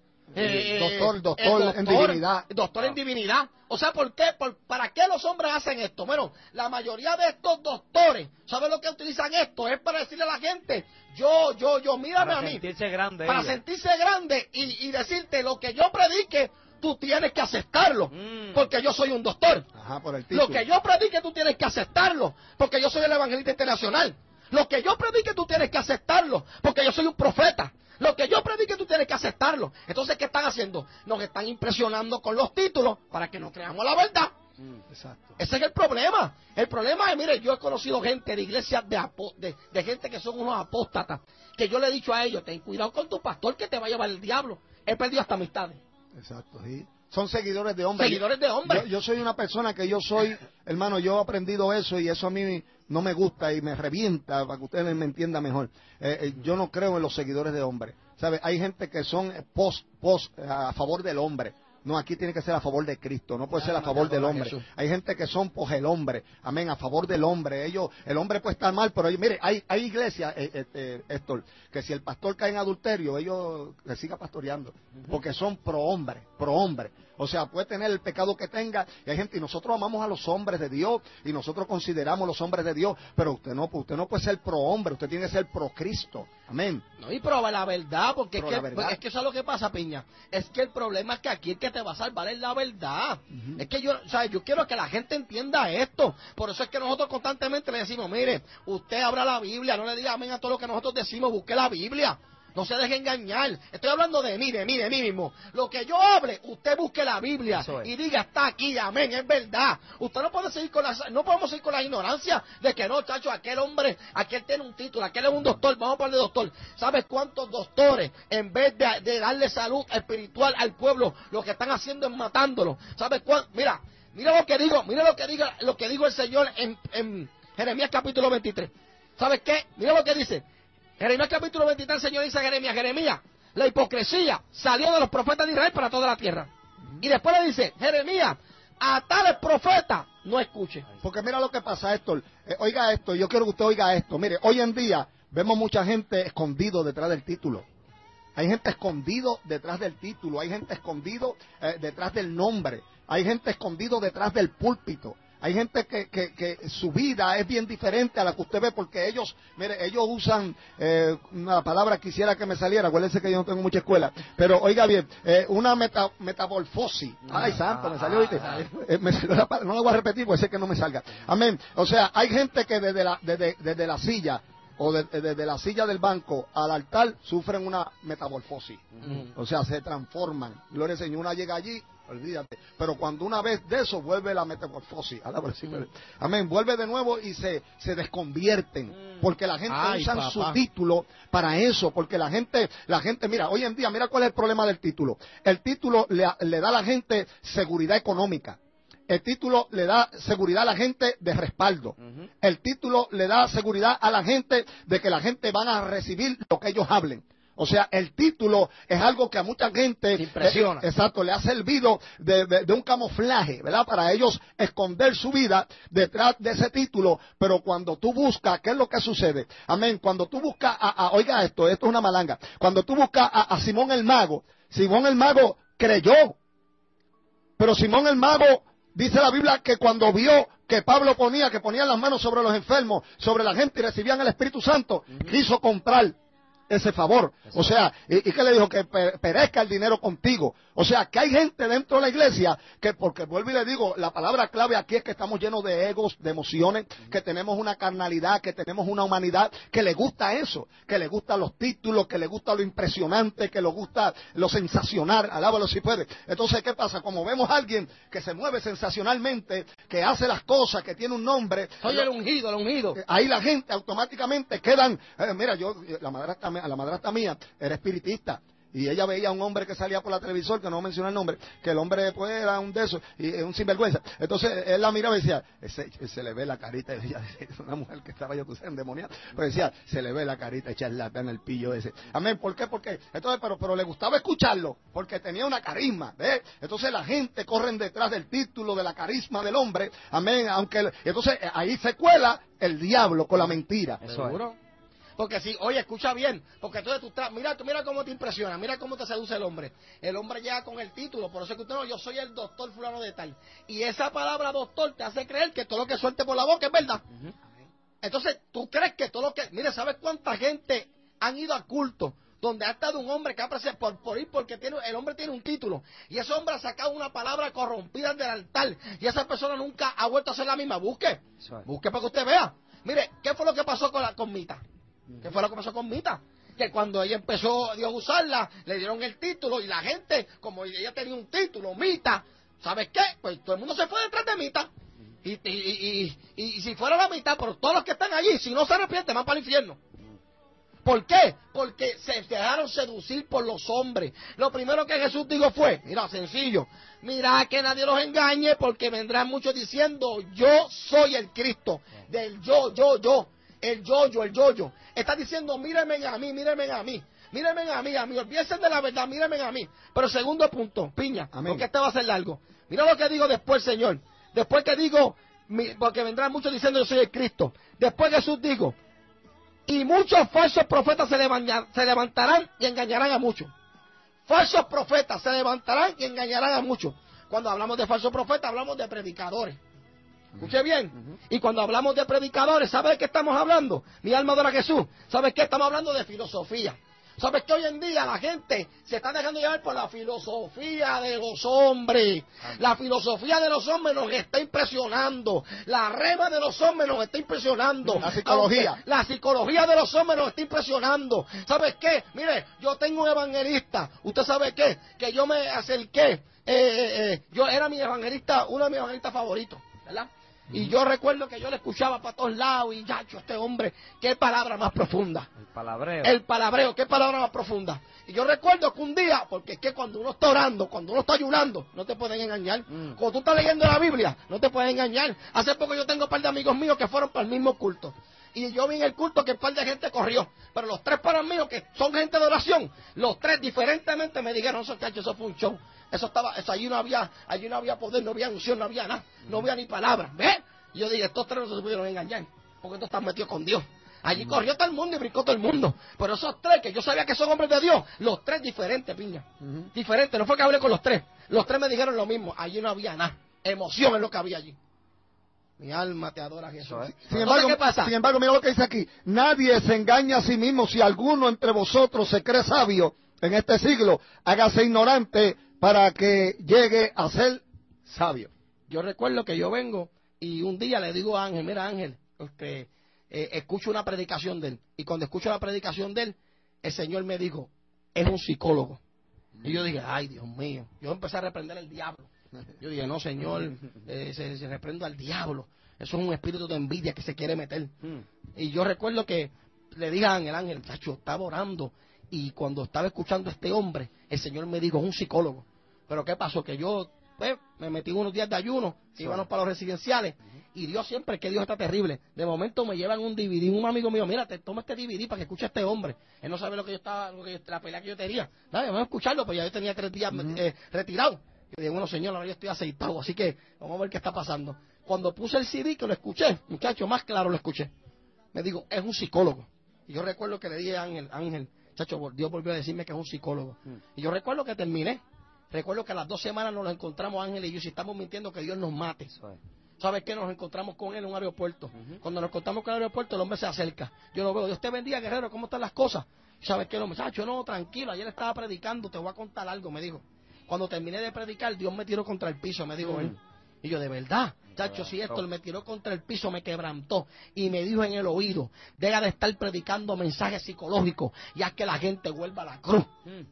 Doctor en divinidad. Doctor en divinidad. O sea, ¿por qué? ¿Para qué los hombres hacen esto? Bueno, la mayoría de estos doctores, ¿saben lo que utilizan esto? Es para decirle a la gente, mírame a mí. Para sentirse grande y decirte lo que yo predique, tú tienes que aceptarlo, porque yo soy un doctor. Ajá, por el título. Lo que yo predique, tú tienes que aceptarlo, porque yo soy el evangelista internacional. Lo que yo predique, tú tienes que aceptarlo, porque yo soy un profeta. Lo que yo predique, tú tienes que aceptarlo. Entonces, ¿qué están haciendo? Nos están impresionando con los títulos para que no creamos la verdad. Exacto. Ese es el problema. El problema es, mire, yo he conocido gente de iglesias de gente que son unos apóstatas, que yo le he dicho a ellos, ten cuidado con tu pastor que te va a llevar el diablo. He perdido hasta amistades. Exacto, sí. Son seguidores de hombres. Seguidores de hombres. Yo soy una persona que hermano, yo he aprendido eso y eso a mí no me gusta y me revienta para que ustedes me entiendan mejor. Yo no creo en los seguidores de hombres. ¿Sabe? Hay gente que son a favor del hombre. No, aquí tiene que ser a favor de Cristo, no puede ser a favor del hombre. Hay gente que son el hombre, amén, a favor del hombre. El hombre puede estar mal, pero mire, hay iglesias, Héctor, que si el pastor cae en adulterio, ellos que siga pastoreando, porque son pro hombre. O sea, puede tener el pecado que tenga. Y hay gente, y nosotros amamos a los hombres de Dios, y nosotros consideramos los hombres de Dios, pero usted no puede ser pro hombre, usted tiene que ser pro Cristo. Amén. No, y prueba la verdad, porque es que eso es lo que pasa, Piña. Es que el problema es que aquí el que te va a salvar es la verdad. Es que yo quiero que la gente entienda esto. Por eso es que nosotros constantemente le decimos, mire, usted abra la Biblia, no le diga amén a todo lo que nosotros decimos, busque la Biblia. No se deje engañar. Estoy hablando de mí mismo. Lo que yo hable, usted busque la Biblia y diga, está aquí, amén, es verdad. Usted no puede seguir no podemos seguir con la ignorancia de que no, chacho, aquel hombre, aquel tiene un título, aquel es un doctor, vamos a ponerle doctor. ¿Sabes cuántos doctores, en vez de darle salud espiritual al pueblo, lo que están haciendo es matándolo? ¿Sabes cuánto? Mira lo que digo el Señor en Jeremías capítulo 23. ¿Sabes qué? Mira lo que dice. Jeremías capítulo 23, el Señor dice a Jeremías, la hipocresía salió de los profetas de Israel para toda la tierra. Y después le dice, Jeremías, a tales profetas no escuche. Porque mira lo que pasa, Héctor. Oiga esto, yo quiero que usted oiga esto. Mire, hoy en día vemos mucha gente escondido detrás del título. Hay gente escondido detrás del título, hay gente escondido detrás del nombre, hay gente escondido detrás del púlpito. Hay gente que su vida es bien diferente a la que usted ve, porque ellos usan una palabra quisiera que me saliera, acuérdense que yo no tengo mucha escuela, pero oiga bien, una metamorfosis. Ay, santo, me salió, ¿viste? Me salió la palabra, no la voy a repetir porque sé que no me salga. Amén. O sea, hay gente que desde la silla o desde la silla del banco al altar sufren una metamorfosis. O sea, se transforman. Gloria al Señor, una llega allí, olvídate. Pero cuando una vez de eso vuelve la metamorfosis. Amén. Vuelve de nuevo y se desconvierten. Porque la gente usa su título para eso. Porque la gente, mira, hoy en día, mira cuál es el problema del título. El título le da a la gente seguridad económica. El título le da seguridad a la gente de respaldo. El título le da seguridad a la gente de que la gente van a recibir lo que ellos hablen. O sea, el título es algo que a mucha gente impresiona. Exacto, le ha servido de un camuflaje, ¿verdad? Para ellos esconder su vida detrás de ese título. Pero cuando tú buscas, ¿qué es lo que sucede? Amén. Cuando tú buscas, oiga esto es una malanga. Cuando tú buscas a Simón el Mago creyó. Pero Simón el Mago, dice la Biblia que cuando vio que Pablo que ponía las manos sobre los enfermos, sobre la gente y recibían el Espíritu Santo, quiso comprar ese favor. O sea, ¿y qué le dijo? Que perezca el dinero contigo. O sea, que hay gente dentro de la iglesia que, porque vuelvo y le digo, la palabra clave aquí es que estamos llenos de egos, de emociones, que tenemos una carnalidad, que tenemos una humanidad, que le gusta eso, que le gustan los títulos, que le gusta lo impresionante, que le gusta lo sensacional, alábalo si puede. Entonces, ¿qué pasa? Como vemos a alguien que se mueve sensacionalmente, que hace las cosas, que tiene un nombre. Soy el ungido. Ahí la gente automáticamente quedan, mira, la madrastra mía era espiritista. Y ella veía a un hombre que salía por la televisor, que no menciona el nombre, que el hombre después era un de esos, y un sinvergüenza. Entonces él la miraba y decía, se le ve la carita, y decía, una mujer que estaba yo endemoniada, pero decía, se le ve la carita charlatán el pillo ese. Amén, ¿por qué? Porque, entonces, pero le gustaba escucharlo, porque tenía una carisma, ¿ves? Entonces la gente corre detrás del título, de la carisma del hombre, amén, entonces ahí se cuela el diablo con la mentira. ¿Seguro? Porque si, oye, escucha bien, porque entonces mira cómo te impresiona, mira cómo te seduce el hombre. El hombre llega con el título, por eso es que usted no, yo soy el doctor fulano de tal. Y esa palabra doctor te hace creer que todo lo que suelte por la boca es verdad. Entonces, tú crees que todo lo que, mire, ¿sabes cuánta gente han ido a culto donde ha estado un hombre que ha apreciado por ir porque el hombre tiene un título? Y ese hombre ha sacado una palabra corrompida del altar. Y esa persona nunca ha vuelto a hacer la misma. Busque para que usted vea. Mire, ¿qué fue lo que pasó con Mita? ¿Qué fue lo que pasó con Mita? Que cuando ella empezó Dios a usarla, le dieron el título y la gente, como ella tenía un título, Mita, ¿sabes qué? Pues todo el mundo se fue detrás de Mita. Y si fuera la mitad, por todos los que están allí, si no se arrepienten, van para el infierno. ¿Por qué? Porque se dejaron seducir por los hombres. Lo primero que Jesús dijo fue, mira, sencillo, mira que nadie los engañe porque vendrán muchos diciendo, yo soy el Cristo, del yo. El yo. Está diciendo, mírenme a mí, olvídense de la verdad, mírenme a mí. Pero segundo punto, Piña, porque este va a ser largo. Mira lo que digo después, Señor. Después que digo, porque vendrán muchos diciendo, yo soy el Cristo. Después Jesús dijo, y muchos falsos profetas se levantarán y engañarán a muchos. Falsos profetas se levantarán y engañarán a muchos. Cuando hablamos de falsos profetas, hablamos de predicadores. Escuche bien. Y cuando hablamos de predicadores, ¿sabe de qué estamos hablando? Mi alma adora a Jesús. ¿Sabes qué? Estamos hablando de filosofía. ¿Sabes que hoy en día la gente se está dejando llevar por la filosofía de los hombres? La filosofía de los hombres nos está impresionando. La rema de los hombres nos está impresionando. La psicología. La psicología de los hombres nos está impresionando. ¿Sabes qué? Mire, yo tengo un evangelista. ¿Usted sabe qué? Que yo me acerqué. Yo era mi evangelista, uno de mis evangelistas favoritos, ¿verdad? Y yo recuerdo que yo le escuchaba para todos lados y ya, este hombre, qué palabra más profunda. El palabreo. El palabreo, qué palabra más profunda. Y yo recuerdo que un día, porque es que cuando uno está orando, cuando uno está ayunando, no te pueden engañar. Cuando tú estás leyendo la Biblia, no te pueden engañar. Hace poco yo tengo un par de amigos míos que fueron para el mismo culto. Y yo vi en el culto que un par de gente corrió. Pero los tres para míos, que son gente de oración, los tres diferentemente me dijeron, eso fue un show. Allí no había poder, no había unción, no había nada, no había ni palabra. ¿Ves? Y yo dije, estos tres no se pudieron engañar, porque estos están metidos con Dios. Allí corrió todo el mundo y brincó todo el mundo. Pero esos tres, que yo sabía que son hombres de Dios, los tres diferentes, piña. Diferentes, no fue que hablé con los tres. Los tres me dijeron lo mismo, allí no había nada. Emoción es lo que había allí. Mi alma te adora, Jesús. Sin embargo, ¿qué pasa? Sin embargo, mira lo que dice aquí. Nadie se engaña a sí mismo. Si alguno entre vosotros se cree sabio en este siglo, hágase ignorante para que llegue a ser sabio. Yo recuerdo que yo vengo y un día le digo a Ángel, mira Ángel, escucho una predicación de él. Y cuando escucho la predicación de él, el Señor me dijo, es un psicólogo. Y yo dije, ay Dios mío. Yo empecé a reprender al diablo. Yo dije, no Señor, se reprendo al diablo. Eso es un espíritu de envidia que se quiere meter. Y yo recuerdo que le dije a Ángel, chacho, estaba orando. Y cuando estaba escuchando a este hombre, el Señor me dijo, es un psicólogo. Pero ¿qué pasó? Que yo me metí unos días de ayuno, íbamos para los residenciales, y Dios siempre, que Dios está terrible. De momento me llevan un DVD, un amigo mío, mira, toma este DVD para que escuche a este hombre. Él no sabe lo que yo estaba, la pelea que yo tenía. Dale, vamos a escucharlo, pues ya yo tenía 3 días retirado. Yo dije, bueno Señor, ahora yo estoy aceitado, así que vamos a ver qué está pasando. Cuando puse el CD, que lo escuché, muchacho, más claro lo escuché. Me digo, es un psicólogo. Y yo recuerdo que le dije a Ángel, chacho, Dios volvió a decirme que es un psicólogo. Y yo recuerdo que terminé. Recuerdo que a las 2 semanas nos lo encontramos Ángel y yo, si estamos mintiendo que Dios nos mate. ¿Sabes qué? Nos encontramos con él en un aeropuerto. Cuando nos encontramos con el aeropuerto, el hombre se acerca. Yo lo veo, Dios te bendiga, guerrero, ¿cómo están las cosas? ¿Sabes qué? El muchacho, no, tranquilo, ayer estaba predicando, te voy a contar algo, me dijo. Cuando terminé de predicar, Dios me tiró contra el piso, me dijo él. Y yo, de verdad, chacho, si esto, él me tiró contra el piso, me quebrantó y me dijo en el oído, deja de estar predicando mensajes psicológicos y haz que la gente vuelva a la cruz.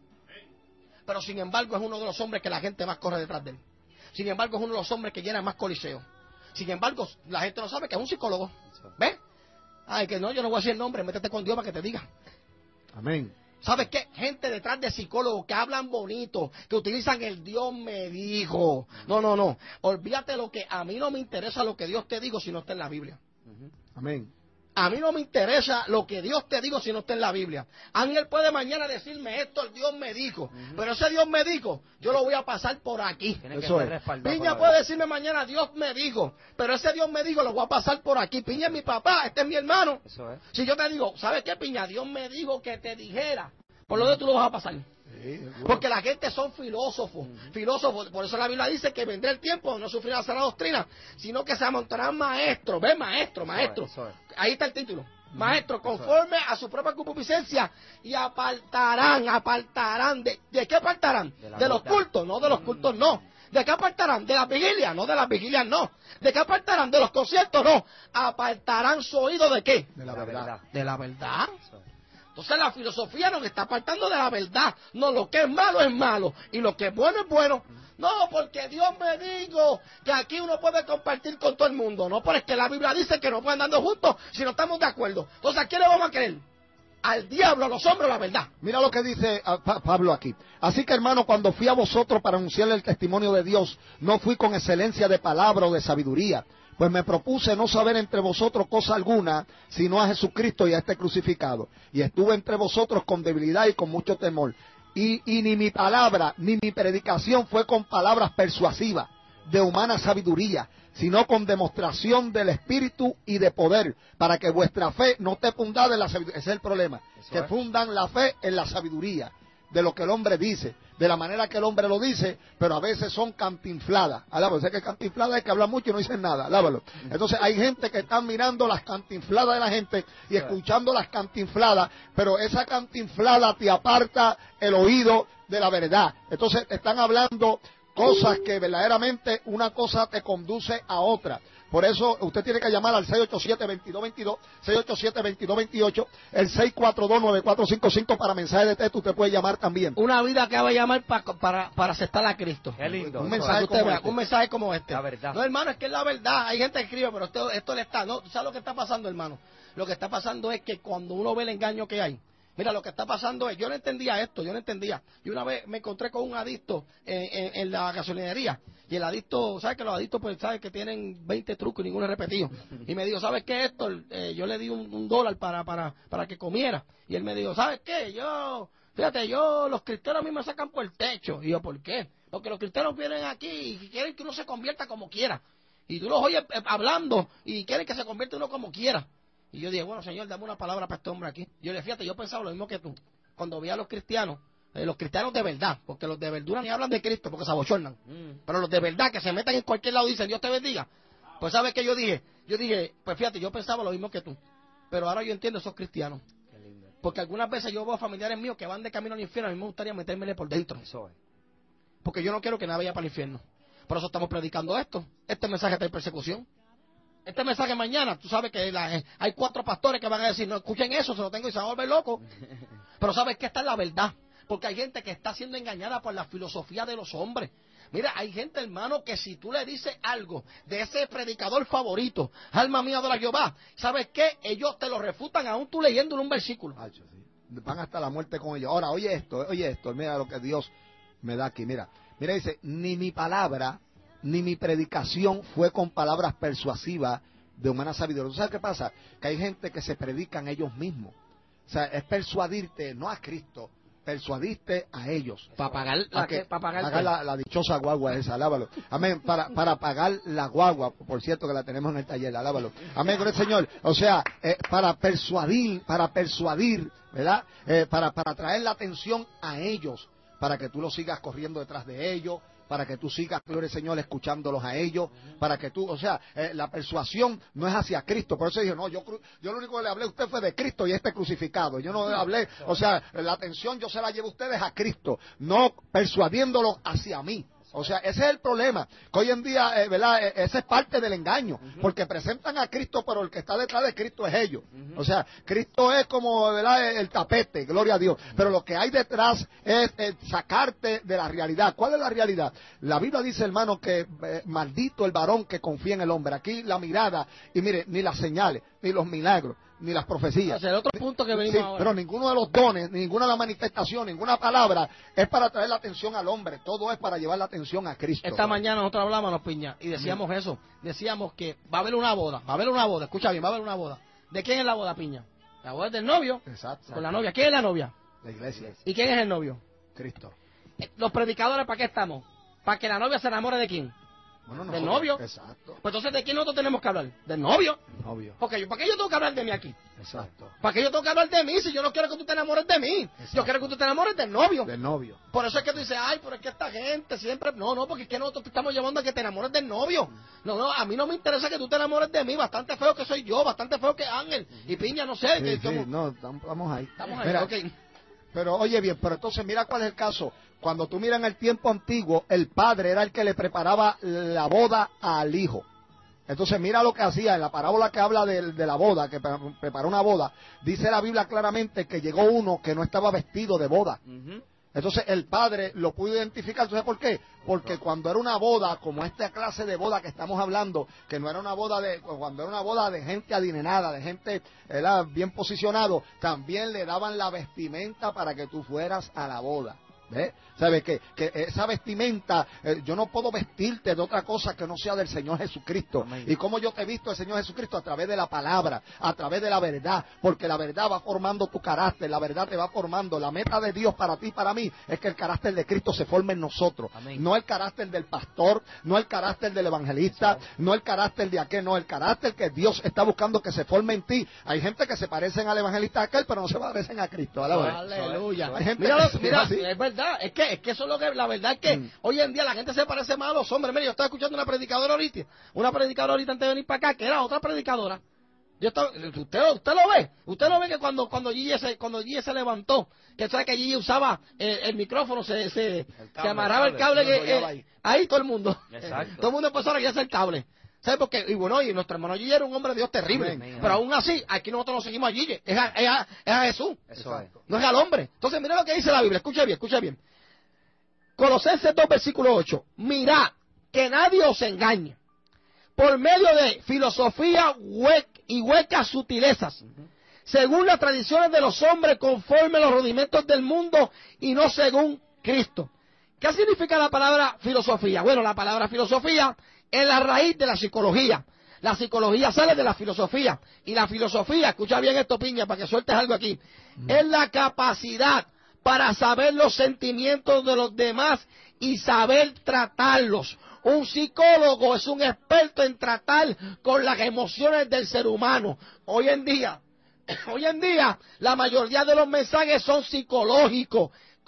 Pero sin embargo es uno de los hombres que la gente más corre detrás de él. Sin embargo es uno de los hombres que llena más coliseos. Sin embargo, la gente no sabe que es un psicólogo. ¿Ves? Ay, que no, yo no voy a decir el nombre, métete con Dios para que te diga. Amén. ¿Sabes qué? Gente detrás de psicólogos que hablan bonito, que utilizan el Dios me dijo. No. Olvídate lo que a mí no me interesa lo que Dios te dijo si no está en la Biblia. Amén. A mí no me interesa lo que Dios te dijo si no está en la Biblia. Ángel puede mañana decirme esto, el Dios me dijo. Pero ese Dios me dijo, yo lo voy a pasar por aquí. Eso es. Piña puede decirme mañana, Dios me dijo. Pero ese Dios me dijo, lo voy a pasar por aquí. Piña es mi papá, este es mi hermano. Eso es. Si yo te digo, ¿sabes qué, Piña? Dios me dijo que te dijera. ¿Por dónde tú lo vas a pasar? Porque la gente son filósofos, por eso la Biblia dice que vendrá el tiempo, no sufrirá la doctrina, sino que se amontonarán maestros, ¿ves? Maestro. Ahí está el título. Maestro, conforme a su propia concupiscencia, y apartarán, ¿de qué apartarán? De los cultos, no de los cultos, no. ¿De qué apartarán? De las vigilias, no de las vigilias, no. ¿De qué apartarán? De los conciertos, no. Apartarán su oído, ¿de qué? De la verdad. De la verdad. Entonces la filosofía nos está apartando de la verdad. No, lo que es malo y lo que es bueno. No, porque Dios me dijo que aquí uno puede compartir con todo el mundo. No, pero es que la Biblia dice que no pueden andar juntos si no estamos de acuerdo. Entonces, ¿a quién le vamos a creer? Al diablo, a los hombres, la verdad. Mira lo que dice Pablo aquí. Así que, hermano, cuando fui a vosotros para anunciarle el testimonio de Dios, no fui con excelencia de palabra o de sabiduría, pues me propuse no saber entre vosotros cosa alguna, sino a Jesucristo y a este crucificado. Y estuve entre vosotros con debilidad y con mucho temor. Y ni mi palabra, ni mi predicación fue con palabras persuasivas, de humana sabiduría, sino con demostración del Espíritu y de poder, para que vuestra fe no esté fundada en la sabiduría. Ese es el problema, que fundan la fe en la sabiduría. de lo que el hombre dice, de la manera que el hombre lo dice, pero a veces son cantinfladas. Alábalo, sé que cantinflada es que habla mucho y no dicen nada, alábalo. Entonces hay gente que está mirando las cantinfladas de la gente y escuchando las cantinfladas, pero esa cantinflada te aparta el oído de la verdad. Entonces están hablando cosas que verdaderamente una cosa te conduce a otra. Por eso usted tiene que llamar al 687-2222, 687-2228, el 642-9455 para mensaje de texto. Usted puede llamar también. Una vida que va a llamar para aceptar a Cristo. Qué lindo. Un mensaje como este. La verdad. No, hermano, es que es la verdad. Hay gente que escribe, pero esto le está. No, ¿sabes lo que está pasando, hermano? Lo que está pasando es que cuando uno ve el engaño que hay, mira, lo que está pasando es, yo no entendía esto, yo no entendía. Y una vez me encontré con un adicto en la gasolinería. Y el adicto, ¿sabes que los adictos pues saben que tienen 20 trucos y ninguno es repetido? Y me dijo, ¿sabes qué, Héctor? Yo le di un dólar para que comiera. Y él me dijo, ¿sabes qué? Fíjate, los cristianos a mí me sacan por el techo. Y yo, ¿por qué? Porque los cristianos vienen aquí y quieren que uno se convierta como quiera. Y tú los oyes hablando y quieren que se convierta uno como quiera. Y yo dije, bueno, Señor, dame una palabra para este hombre aquí. Yo le fíjate, yo pensaba lo mismo que tú. Cuando vi a los cristianos de verdad, porque los de verdura ni hablan de Cristo porque se abochornan. Pero los de verdad que se metan en cualquier lado y dicen, Dios te bendiga. Pues ¿sabes qué yo dije? Yo dije, pues fíjate, yo pensaba lo mismo que tú. Pero ahora yo entiendo esos cristianos. Porque algunas veces yo veo a familiares míos que van de camino al infierno, a mí me gustaría metérmele por dentro. Eso es. Porque yo no quiero que nadie vaya para el infierno. Por eso estamos predicando esto. Este mensaje está en persecución. Este mensaje mañana, tú sabes que hay 4 pastores que van a decir, no escuchen eso, se lo tengo y se van a volver locos. Pero sabes que esta es la verdad. Porque hay gente que está siendo engañada por la filosofía de los hombres. Mira, hay gente, hermano, que si tú le dices algo de ese predicador favorito, alma mía adora a Jehová, ¿sabes qué? Ellos te lo refutan aún tú leyéndole un versículo. Van hasta la muerte con ellos. Ahora, oye esto, mira lo que Dios me da aquí. Mira, dice, ni mi palabra, ni mi predicación fue con palabras persuasivas de humana sabiduría. ¿Tú sabes qué pasa? Que hay gente que se predican ellos mismos. O sea, es persuadirte, no a Cristo, persuadiste a ellos. Para pagar la dichosa guagua esa, alábalo. Amén, para pagar la guagua, por cierto que la tenemos en el taller, alábalo. Amén, con el Señor. O sea, para persuadir, ¿verdad? Para traer la atención a ellos, para que tú los sigas corriendo detrás de ellos, para que tú sigas, gloria al Señor, escuchándolos a ellos, para que tú, o sea, la persuasión no es hacia Cristo. Por eso dije, no, yo lo único que le hablé a usted fue de Cristo y crucificado. Yo no hablé, o sea, la atención yo se la llevo a ustedes a Cristo, no persuadiéndolos hacia mí. O sea, ese es el problema, que hoy en día, ¿verdad? Ese es parte del engaño, porque presentan a Cristo, pero el que está detrás de Cristo es ellos. O sea, Cristo es como, ¿verdad? El tapete, gloria a Dios, pero lo que hay detrás es sacarte de la realidad. ¿Cuál es la realidad? La Biblia dice, hermano, que maldito el varón que confía en el hombre. Aquí la mirada, y mire, ni las señales, ni los milagros, ni las profecías. O sea, el otro punto que venimos ahora. Pero ninguno de los dones, ninguna de las manifestaciones, ninguna palabra es para traer la atención al hombre. Todo es para llevar la atención a Cristo. Esta mañana nosotros hablábamos, Piña, y decíamos eso. Decíamos que va a haber una boda. Escucha bien, va a haber una boda. ¿De quién es la boda, Piña? La boda es del novio. Exacto. Con la novia. ¿Quién es la novia? La iglesia. ¿Y quién es el novio? Cristo. Los predicadores, ¿para qué estamos? ¿Para que la novia se enamore de quién? Bueno, del novio. Exacto. Pues entonces, ¿de quién nosotros tenemos que hablar? Del novio. Porque ¿para qué yo tengo que hablar de mí aquí? Exacto. ¿Para qué yo tengo que hablar de mí si yo no quiero que tú te enamores de mí? Exacto. Yo quiero que tú te enamores del novio. Del novio. Por eso es que tú dices, ay, pero es que esta gente siempre... No, porque es que nosotros te estamos llevando a que te enamores del novio. No, a mí no me interesa que tú te enamores de mí. Bastante feo que soy yo, bastante feo que Ángel. Y Piña, no sé. No, estamos ahí. Mira, ok. Pero oye bien, pero entonces mira cuál es el caso. Cuando tú miras en el tiempo antiguo, el padre era el que le preparaba la boda al hijo. Entonces mira lo que hacía en la parábola que habla de la boda, que preparó una boda. Dice la Biblia claramente que llegó uno que no estaba vestido de boda. Entonces el padre lo pudo identificar. ¿Sabes por qué? Porque cuando era una boda, como esta clase de boda que estamos hablando, que no era una boda cuando era una boda de gente adinerada, de gente bien posicionado, también le daban la vestimenta para que tú fueras a la boda. ¿Ves? ¿Sabes? Que esa vestimenta, yo no puedo vestirte de otra cosa que no sea del Señor Jesucristo. Amén. Y como yo te he visto del Señor Jesucristo a través de la palabra, a través de la verdad, porque la verdad va formando tu carácter, la verdad te va formando. La meta de Dios para ti y para mí es que el carácter de Cristo se forme en nosotros. Amén. No el carácter del pastor, no el carácter del evangelista, no el carácter de aquel, no, el carácter que Dios está buscando que se forme en ti. Hay gente que se parecen al evangelista aquel, pero no se parecen a Cristo. Aleluya. Hay gente Mira, es verdad, es que eso es lo que, la verdad es que hoy en día la gente se parece más a los hombres. Mira, yo estaba escuchando una predicadora ahorita antes de venir para acá, que era otra predicadora. Usted lo ve que cuando Gigi se levantó, que sabe que Gigi usaba el micrófono, se amarraba el cable, ahí todo el mundo. Exacto. Todo el mundo empezó a guiarse el cable. ¿Sabes por qué? Y bueno, y nuestro hermano Gigi era un hombre de Dios terrible. Amén. Pero aún así, aquí nosotros no seguimos a Gigi, es a Jesús. Eso es. No es al hombre. Entonces, mira lo que dice la Biblia. Escucha bien. Colosenses 2, versículo 8. Mirad que nadie os engañe por medio de filosofía y huecas sutilezas, según las tradiciones de los hombres, conforme a los rudimentos del mundo y no según Cristo. ¿Qué significa la palabra filosofía? Bueno, la palabra filosofía es la raíz de la psicología. La psicología sale de la filosofía. Y la filosofía, escucha bien esto, piña, para que sueltes algo aquí, es la capacidad para saber los sentimientos de los demás y saber tratarlos. Un psicólogo es un experto en tratar con las emociones del ser humano. Hoy en día, la mayoría de los mensajes son psicológicos.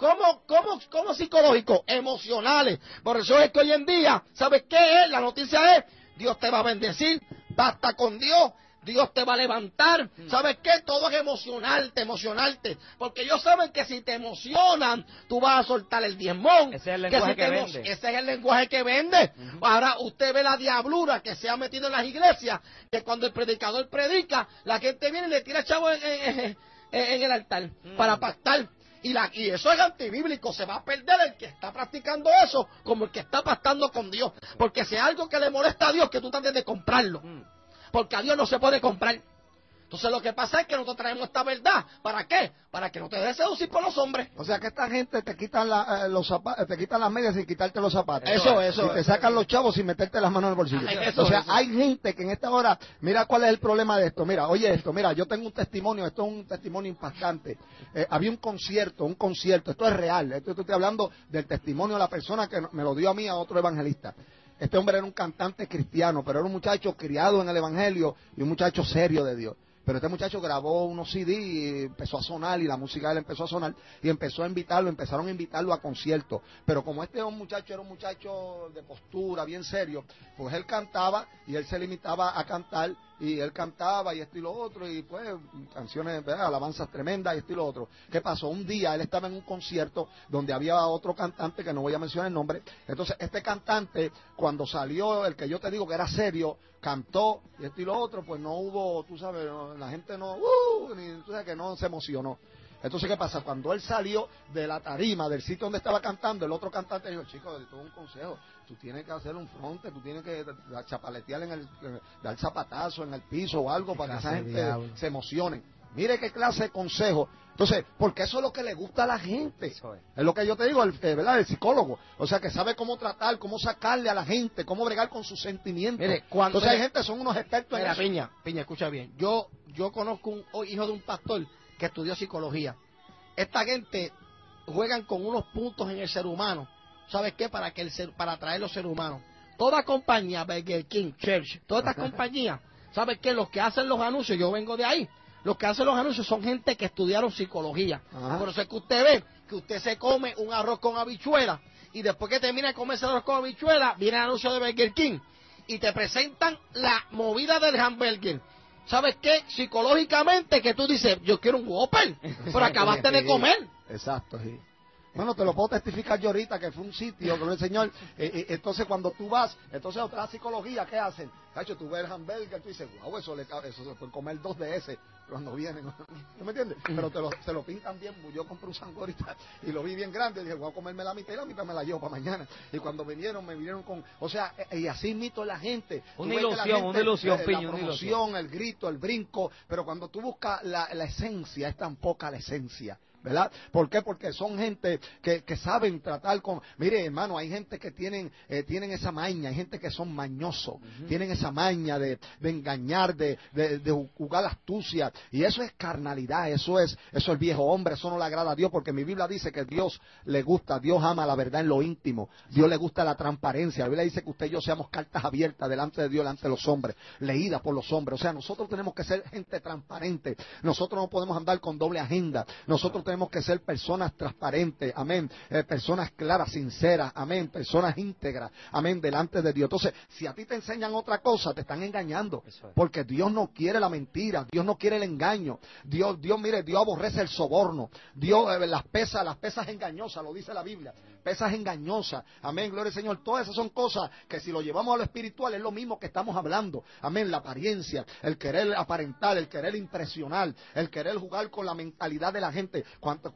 ¿Cómo psicológicos? Emocionales. Por eso es que hoy en día, ¿sabes qué es? La noticia es, Dios te va a bendecir, basta con Dios, Dios te va a levantar. ¿Sabes qué? Todo es emocionarte. Porque ellos saben que si te emocionan, tú vas a soltar el diezmón. Ese es el lenguaje que vende. Ese es el lenguaje que vende. Ahora usted ve la diablura que se ha metido en las iglesias, que cuando el predicador predica, la gente viene y le tira chavo en el altar para pactar. Y eso es antibíblico, se va a perder el que está practicando eso como el que está pactando con Dios. Porque si hay algo que le molesta a Dios, que tú trates de comprarlo. Porque a Dios no se puede comprar. Entonces lo que pasa es que nosotros traemos esta verdad. ¿Para qué? Para que no te dejes seducir por los hombres. O sea que esta gente te quitan los zapatos, te quitan las medias sin quitarte los zapatos. Eso. Y te sacan los chavos sin meterte las manos en el bolsillo. Eso. Hay gente que en esta hora, mira cuál es el problema de esto. Mira, oye esto, mira, yo tengo un testimonio, esto es un testimonio impactante. Había un concierto, esto es real. Esto estoy hablando del testimonio de la persona que me lo dio a mí, a otro evangelista. Este hombre era un cantante cristiano, pero era un muchacho criado en el evangelio y un muchacho serio de Dios. Pero este muchacho grabó unos CD y empezó a sonar, y la música de él empezó a sonar, y empezaron a invitarlo a conciertos. Pero como este muchacho era un muchacho de postura, bien serio, pues él cantaba, y él se limitaba a cantar, y él cantaba, y esto y lo otro, y pues canciones, ¿verdad?, alabanzas tremendas, y esto y lo otro. ¿Qué pasó? Un día él estaba en un concierto donde había otro cantante, que no voy a mencionar el nombre. Entonces este cantante, cuando salió, el que yo te digo que era serio, cantó, y esto y lo otro, pues no hubo, tú sabes, la gente no, tú sabes que no se emocionó. Entonces, ¿qué pasa? Cuando él salió de la tarima, del sitio donde estaba cantando, el otro cantante dijo, chico, te doy un consejo, tú tienes que hacer un fronte, tú tienes que chapaletear dar zapatazo en el piso o algo para que esa gente se emocione. Mire qué clase de consejo. Entonces, porque eso es lo que le gusta a la gente. Es lo que yo te digo, ¿verdad? El psicólogo. O sea, que sabe cómo tratar, cómo sacarle a la gente, cómo bregar con sus sentimientos. Mire, entonces hay gente, son unos expertos en eso. Piña, escucha bien. Yo conozco un hijo de un pastor que estudió psicología. Esta gente juegan con unos puntos en el ser humano. ¿Sabes qué? Para atraer los seres humanos. Toda compañía, Burger King, Church, todas estas compañías, ¿sabes qué? Los que hacen los anuncios, yo vengo de ahí. Los que hacen los anuncios son gente que estudiaron psicología. Por eso es que usted ve que usted se come un arroz con habichuela, y después que termina de comerse el arroz con habichuela, viene el anuncio de Burger King y te presentan la movida del hamburger. ¿Sabes qué? Psicológicamente que tú dices, yo quiero un Whopper, pero acabaste de comer. Exacto, sí. Bueno, te lo puedo testificar yo ahorita, que fue un sitio que el Señor. Entonces, cuando tú vas, entonces otra psicología, ¿qué hacen? Cacho, tú ves el hamburger, tú dices, wow, eso se puede comer 2 de ese cuando vienen. ¿No me entiendes? Pero se lo pintan bien. Yo compré un sango ahorita y lo vi bien grande. Y dije, voy a comerme la mitad, y la mitad me la llevo para mañana. Y cuando me vinieron con. O sea, y así mito la gente. Una ilusión, Piño. La promoción, el grito, el brinco. Pero cuando tú buscas la esencia, es tan poca la esencia. ¿verdad? ¿Por qué? Porque son gente que saben tratar con... Mire, hermano, hay gente que tienen esa maña, hay gente que son mañosos, tienen esa maña de engañar, de jugar astucia, y eso es carnalidad, eso es el viejo hombre, eso no le agrada a Dios, porque mi Biblia dice que Dios le gusta, Dios ama la verdad en lo íntimo, Dios le gusta la transparencia. La Biblia dice que usted y yo seamos cartas abiertas delante de Dios, delante de los hombres, leídas por los hombres. O sea, nosotros tenemos que ser gente transparente, nosotros no podemos andar con doble agenda, nosotros tenemos que ser personas transparentes, amén, personas claras, sinceras, amén, personas íntegras, amén, delante de Dios. Entonces, si a ti te enseñan otra cosa, te están engañando, porque Dios no quiere la mentira, Dios no quiere el engaño, Dios aborrece el soborno, Dios, las pesas engañosas, lo dice la Biblia, pesas engañosas, amén, gloria al Señor. Todas esas son cosas que si lo llevamos a lo espiritual es lo mismo que estamos hablando, amén, la apariencia, el querer aparentar, el querer impresionar, el querer jugar con la mentalidad de la gente.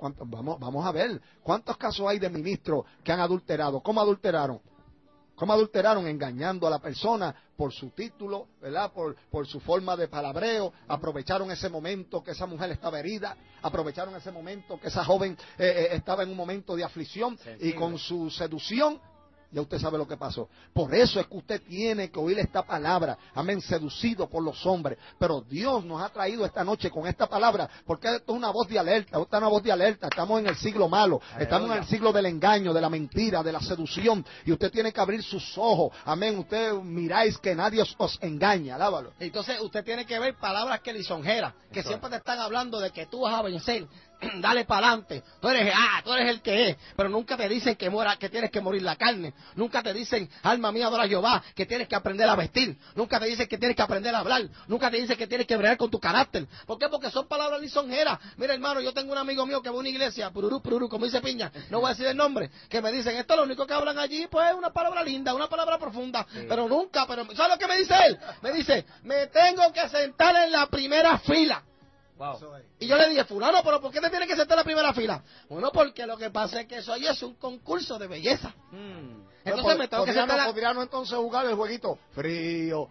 Vamos a ver, ¿cuántos casos hay de ministros que han adulterado? ¿Cómo adulteraron? ¿Cómo adulteraron? Engañando a la persona por su título, ¿verdad? Por su forma de palabreo. Aprovecharon ese momento que esa mujer estaba herida, aprovecharon ese momento que esa joven estaba en un momento de aflicción, y con su seducción, ya usted sabe lo que pasó. Por eso es que usted tiene que oír esta palabra, amén, seducido por los hombres. Pero Dios nos ha traído esta noche con esta palabra, porque esto es una voz de alerta, esta es una voz de alerta. Estamos en el siglo malo, estamos en el siglo del engaño, de la mentira, de la seducción, y usted tiene que abrir sus ojos, amén. Usted miráis que nadie os engaña, alábalo. Entonces usted tiene que ver palabras que lisonjeras, que siempre te están hablando de que tú vas a vencer, dale para adelante, tú eres el que es, pero nunca te dicen que tienes que morir la carne, nunca te dicen, alma mía adora a Jehová, que tienes que aprender a vestir, nunca te dicen que tienes que aprender a hablar, nunca te dicen que tienes que bregar con tu carácter. ¿Por qué? Porque son palabras lisonjeras. Mira, hermano, yo tengo un amigo mío que va a una iglesia, pururú, como dice Piña, no voy a decir el nombre, que me dicen, esto es lo único que hablan allí, pues es una palabra linda, una palabra profunda, pero ¿sabes lo que me dice él? Me dice, me tengo que sentar en la primera fila. Wow. Y yo le dije, fulano, ¿pero por qué te tienes que sentar en la primera fila? Bueno, porque lo que pasa es que eso ahí es un concurso de belleza. Entonces me tengo que sentar. ¿Podríamos entonces jugar el jueguito? Frío,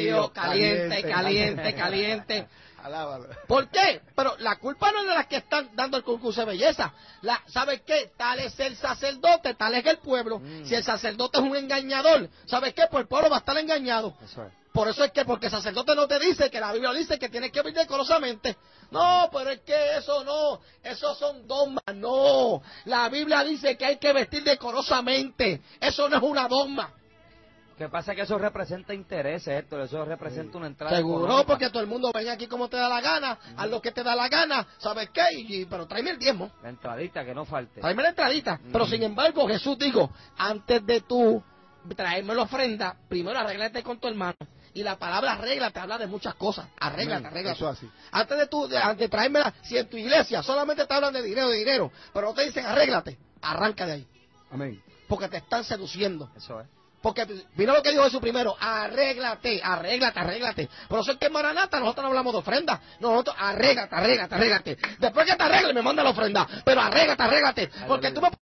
caliente. ¿Por qué? Pero la culpa no es de las que están dando el concurso de belleza. ¿Sabes qué? Tal es el sacerdote, tal es el pueblo. Si el sacerdote es un engañador, ¿sabes qué? Pues el pueblo va a estar engañado. Eso es. Por eso es que, porque el sacerdote no te dice, que la Biblia dice que tienes que vivir decorosamente. No, pero es que eso no, esos son dogmas, no. La Biblia dice que hay que vestir decorosamente, eso no es una dogma. Lo que pasa es que eso representa intereses, Héctor, eso representa una entrada. Seguro, económica. porque todo el mundo ven aquí como te da la gana, haz lo que te da la gana, ¿sabes qué? Pero tráeme el diezmo. La entradita, que no falte. Tráeme la entradita. Pero sin embargo, Jesús dijo, antes de tú traerme la ofrenda, primero arréglate con tu hermano. Y la palabra arregla te habla de muchas cosas. Arréglate. Eso es así. Antes de traérmela, si en tu iglesia solamente te hablan de dinero, pero no te dicen arréglate, arranca de ahí. Amén. Porque te están seduciendo. Eso es. Porque mira lo que dijo Jesús primero, arréglate. Por eso es que en Maranata nosotros no hablamos de ofrenda. Nosotros, arréglate. Después que te arregles me manda la ofrenda. Pero arréglate. Porque tú me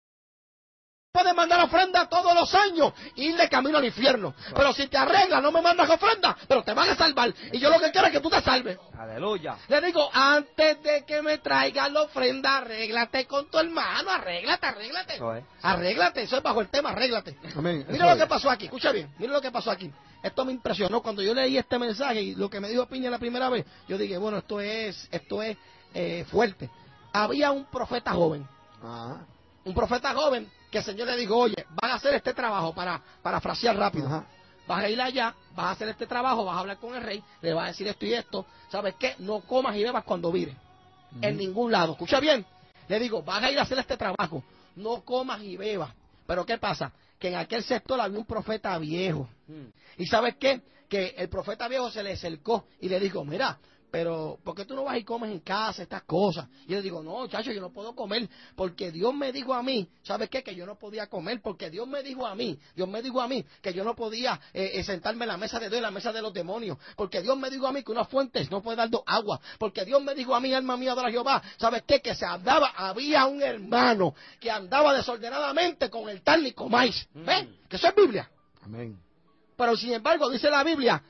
puedes mandar ofrenda todos los años y ir de camino al infierno. Pero si te arreglas, no me mandas ofrenda, pero te van a salvar. Y yo lo que quiero es que tú te salves. Aleluya. Le digo, antes de que me traigas la ofrenda, arréglate con tu hermano, arréglate. Eso es. Arréglate, eso es bajo el tema, arréglate. Amén. Mira lo que pasó aquí, escucha bien, mira lo que pasó aquí. Esto me impresionó cuando yo leí este mensaje y lo que me dijo Piña la primera vez. Yo dije, bueno, esto es fuerte. Había un profeta joven. Un profeta joven que el Señor le dijo, oye, van a hacer este trabajo, para frasear rápido. Vas a ir allá, vas a hacer este trabajo, vas a hablar con el rey, le vas a decir esto y esto. ¿Sabes qué? No comas y bebas cuando vires. En ningún lado. Escucha bien. Le digo, vas a ir a hacer este trabajo, no comas y bebas. Pero ¿qué pasa? Que en aquel sector había un profeta viejo. ¿Y sabes qué? Que el profeta viejo se le acercó y le dijo, mira, pero ¿por qué tú no vas y comes en casa estas cosas? Y le digo, no, chacho, yo no puedo comer porque Dios me dijo a mí, ¿sabes qué? Que yo no podía comer porque Dios me dijo a mí que yo no podía sentarme en la mesa de Dios, en la mesa de los demonios, porque Dios me dijo a mí que una fuente no puede dar agua, porque Dios me dijo a mí, alma mía, adora a Jehová, ¿sabes qué? Que había un hermano que andaba desordenadamente con el tal Nicomais. ¿Ves? Que eso es Biblia. Amén. Pero sin embargo, dice la Biblia,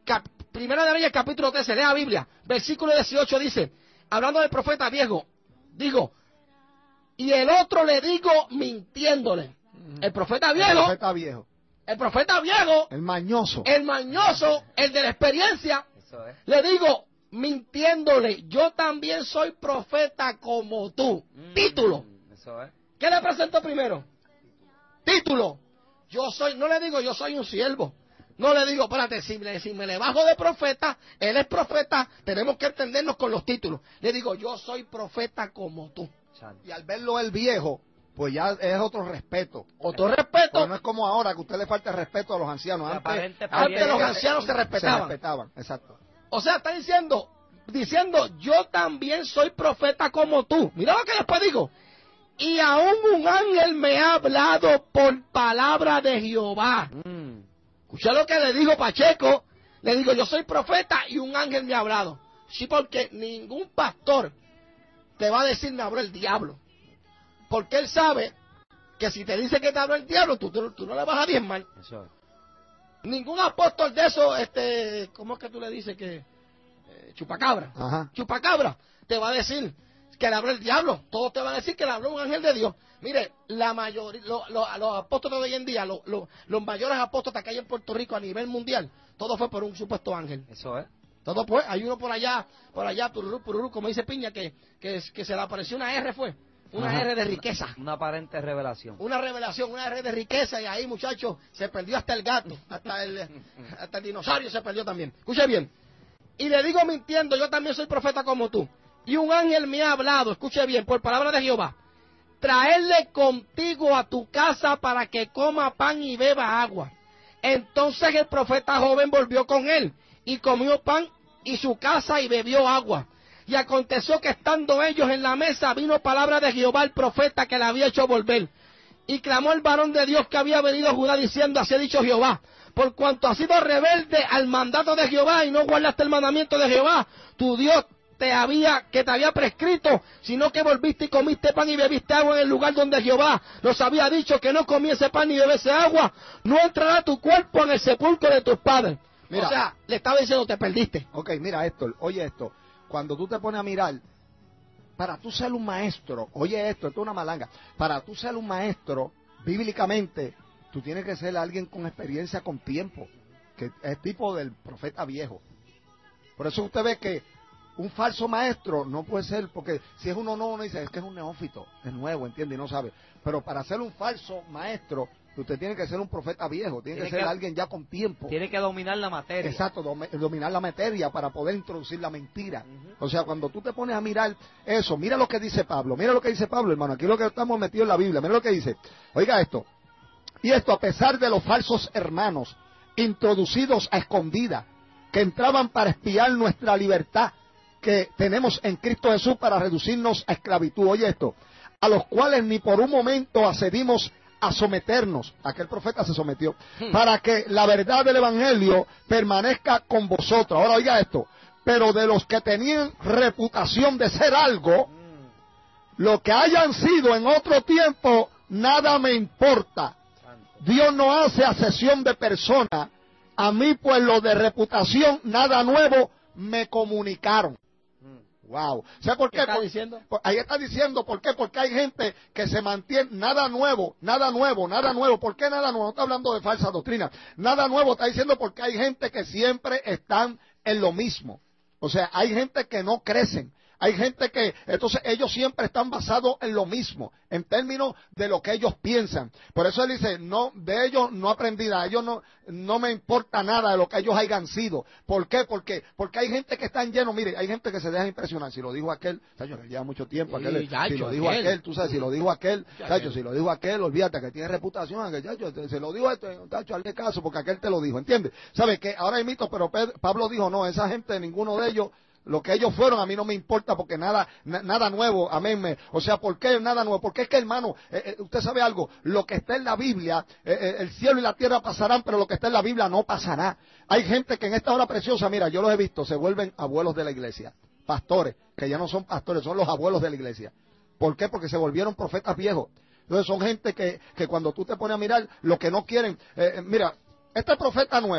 Primera de Reyes, capítulo 13, lea la Biblia, versículo 18 dice, hablando del profeta viejo, Digo, y el otro le digo mintiéndole. El profeta viejo. El profeta viejo. El mañoso. El mañoso, el de la experiencia. Eso es. Le digo, mintiéndole, yo también soy profeta como tú. Título. Eso es. ¿Qué le presento primero? Título. Yo soy, no le digo yo soy un siervo. No le digo, espérate, si me le bajo de profeta, él es profeta, tenemos que entendernos con los títulos. Le digo, yo soy profeta como tú. Y al verlo el viejo, pues ya es otro respeto. Otro respeto. Porque no es como ahora, que a usted le falta respeto a los ancianos. Antes los ancianos se respetaban. Se respetaban, exacto. O sea, está diciendo, yo también soy profeta como tú. Mira lo que después digo. Y aún un ángel me ha hablado por palabra de Jehová. Escucha lo que le digo Pacheco. Le digo, yo soy profeta y un ángel me ha hablado. Sí, porque ningún pastor te va a decir me habló el diablo. Porque él sabe que si te dice que te habló el diablo, tú no le vas a diezmar. Eso es. Ningún apóstol de eso, ¿cómo es que tú le dices que? Chupacabra. Ajá. Chupacabra te va a decir que le habló el diablo. Todos te van a decir que le habló un ángel de Dios. Mire, la mayoría, los apóstoles de hoy en día, los mayores apóstoles que hay en Puerto Rico a nivel mundial, todo fue por un supuesto ángel. Eso es. Todo pues, hay uno por allá, pururú, como dice Piña, que se le apareció una R, fue. Una Ajá. R de riqueza. Una aparente revelación. Una revelación, una R de riqueza, y ahí, muchachos, se perdió hasta el gato, hasta el dinosaurio se perdió también. Escuche bien. Y le digo mintiendo, yo también soy profeta como tú. Y un ángel me ha hablado, escuche bien, por palabra de Jehová. Traerle contigo a tu casa para que coma pan y beba agua. Entonces el profeta joven volvió con él y comió pan y su casa y bebió agua. Y aconteció que estando ellos en la mesa vino palabra de Jehová el profeta que le había hecho volver. Y clamó el varón de Dios que había venido a Judá diciendo, así ha dicho Jehová, por cuanto has sido rebelde al mandato de Jehová y no guardaste el mandamiento de Jehová, tu Dios que te había prescrito, sino que volviste y comiste pan y bebiste agua en el lugar donde Jehová nos había dicho que no comiese pan ni bebiese agua, no entrará tu cuerpo en el sepulcro de tus padres. Mira, o sea, le estaba diciendo, te perdiste. Ok, mira esto, oye esto. Cuando tú te pones a mirar, para tú ser un maestro, oye esto es una malanga, para tú ser un maestro, bíblicamente, tú tienes que ser alguien con experiencia, con tiempo, que es tipo del profeta viejo. Por eso usted ve que un falso maestro no puede ser, porque si es uno dice, es que es un neófito, es nuevo, entiende, y no sabe. Pero para ser un falso maestro, usted tiene que ser un profeta viejo, tiene que ser alguien ya con tiempo. Tiene que dominar la materia. Exacto, dominar la materia para poder introducir la mentira. O sea, cuando tú te pones a mirar eso, mira lo que dice Pablo, hermano, aquí es lo que estamos metidos en la Biblia, mira lo que dice. Oiga esto, y esto a pesar de los falsos hermanos, introducidos a escondida, que entraban para espiar nuestra libertad, que tenemos en Cristo Jesús para reducirnos a esclavitud. Oye esto, a los cuales ni por un momento accedimos a someternos, aquel profeta se sometió, para que la verdad del Evangelio permanezca con vosotros. Ahora oiga esto, pero de los que tenían reputación de ser algo, lo que hayan sido en otro tiempo, nada me importa. Dios no hace acepción de persona. A mí pues lo de reputación, nada nuevo me comunicaron. Wow. O sea, ¿por qué? ¿Qué está diciendo? Ahí está diciendo, ¿por qué? Porque hay gente que se mantiene, nada nuevo. ¿Por qué nada nuevo? No está hablando de falsa doctrina. Nada nuevo está diciendo porque hay gente que siempre están en lo mismo. O sea, hay gente que no crecen. Hay gente que, entonces ellos siempre están basados en lo mismo, en términos de lo que ellos piensan. Por eso él dice, no, de ellos no aprendí nada, ellos no me importa nada de lo que ellos hayan sido. ¿Por qué? Porque hay gente que están llenos, mire, hay gente que se deja impresionar. Si lo dijo aquel, Tacho, que lleva mucho tiempo, aquel, si lo dijo aquel, tú sabes, si lo dijo aquel, Tacho, si lo dijo aquel, olvídate que tiene reputación, que Tacho, se lo dijo Tacho, hazle caso, porque aquel te lo dijo, ¿entiendes? ¿Sabes? Que ahora hay mitos, pero Pablo dijo, no, esa gente, ninguno de ellos, lo que ellos fueron a mí no me importa porque nada nuevo, amén. O sea, ¿por qué nada nuevo? Porque es que, hermano, usted sabe algo, lo que está en la Biblia, el cielo y la tierra pasarán, pero lo que está en la Biblia no pasará. Hay gente que en esta hora preciosa, mira, yo los he visto, se vuelven abuelos de la iglesia, pastores, que ya no son pastores, son los abuelos de la iglesia. ¿Por qué? Porque se volvieron profetas viejos. Entonces son gente que cuando tú te pones a mirar, lo que no quieren, mira, este profeta nuevo,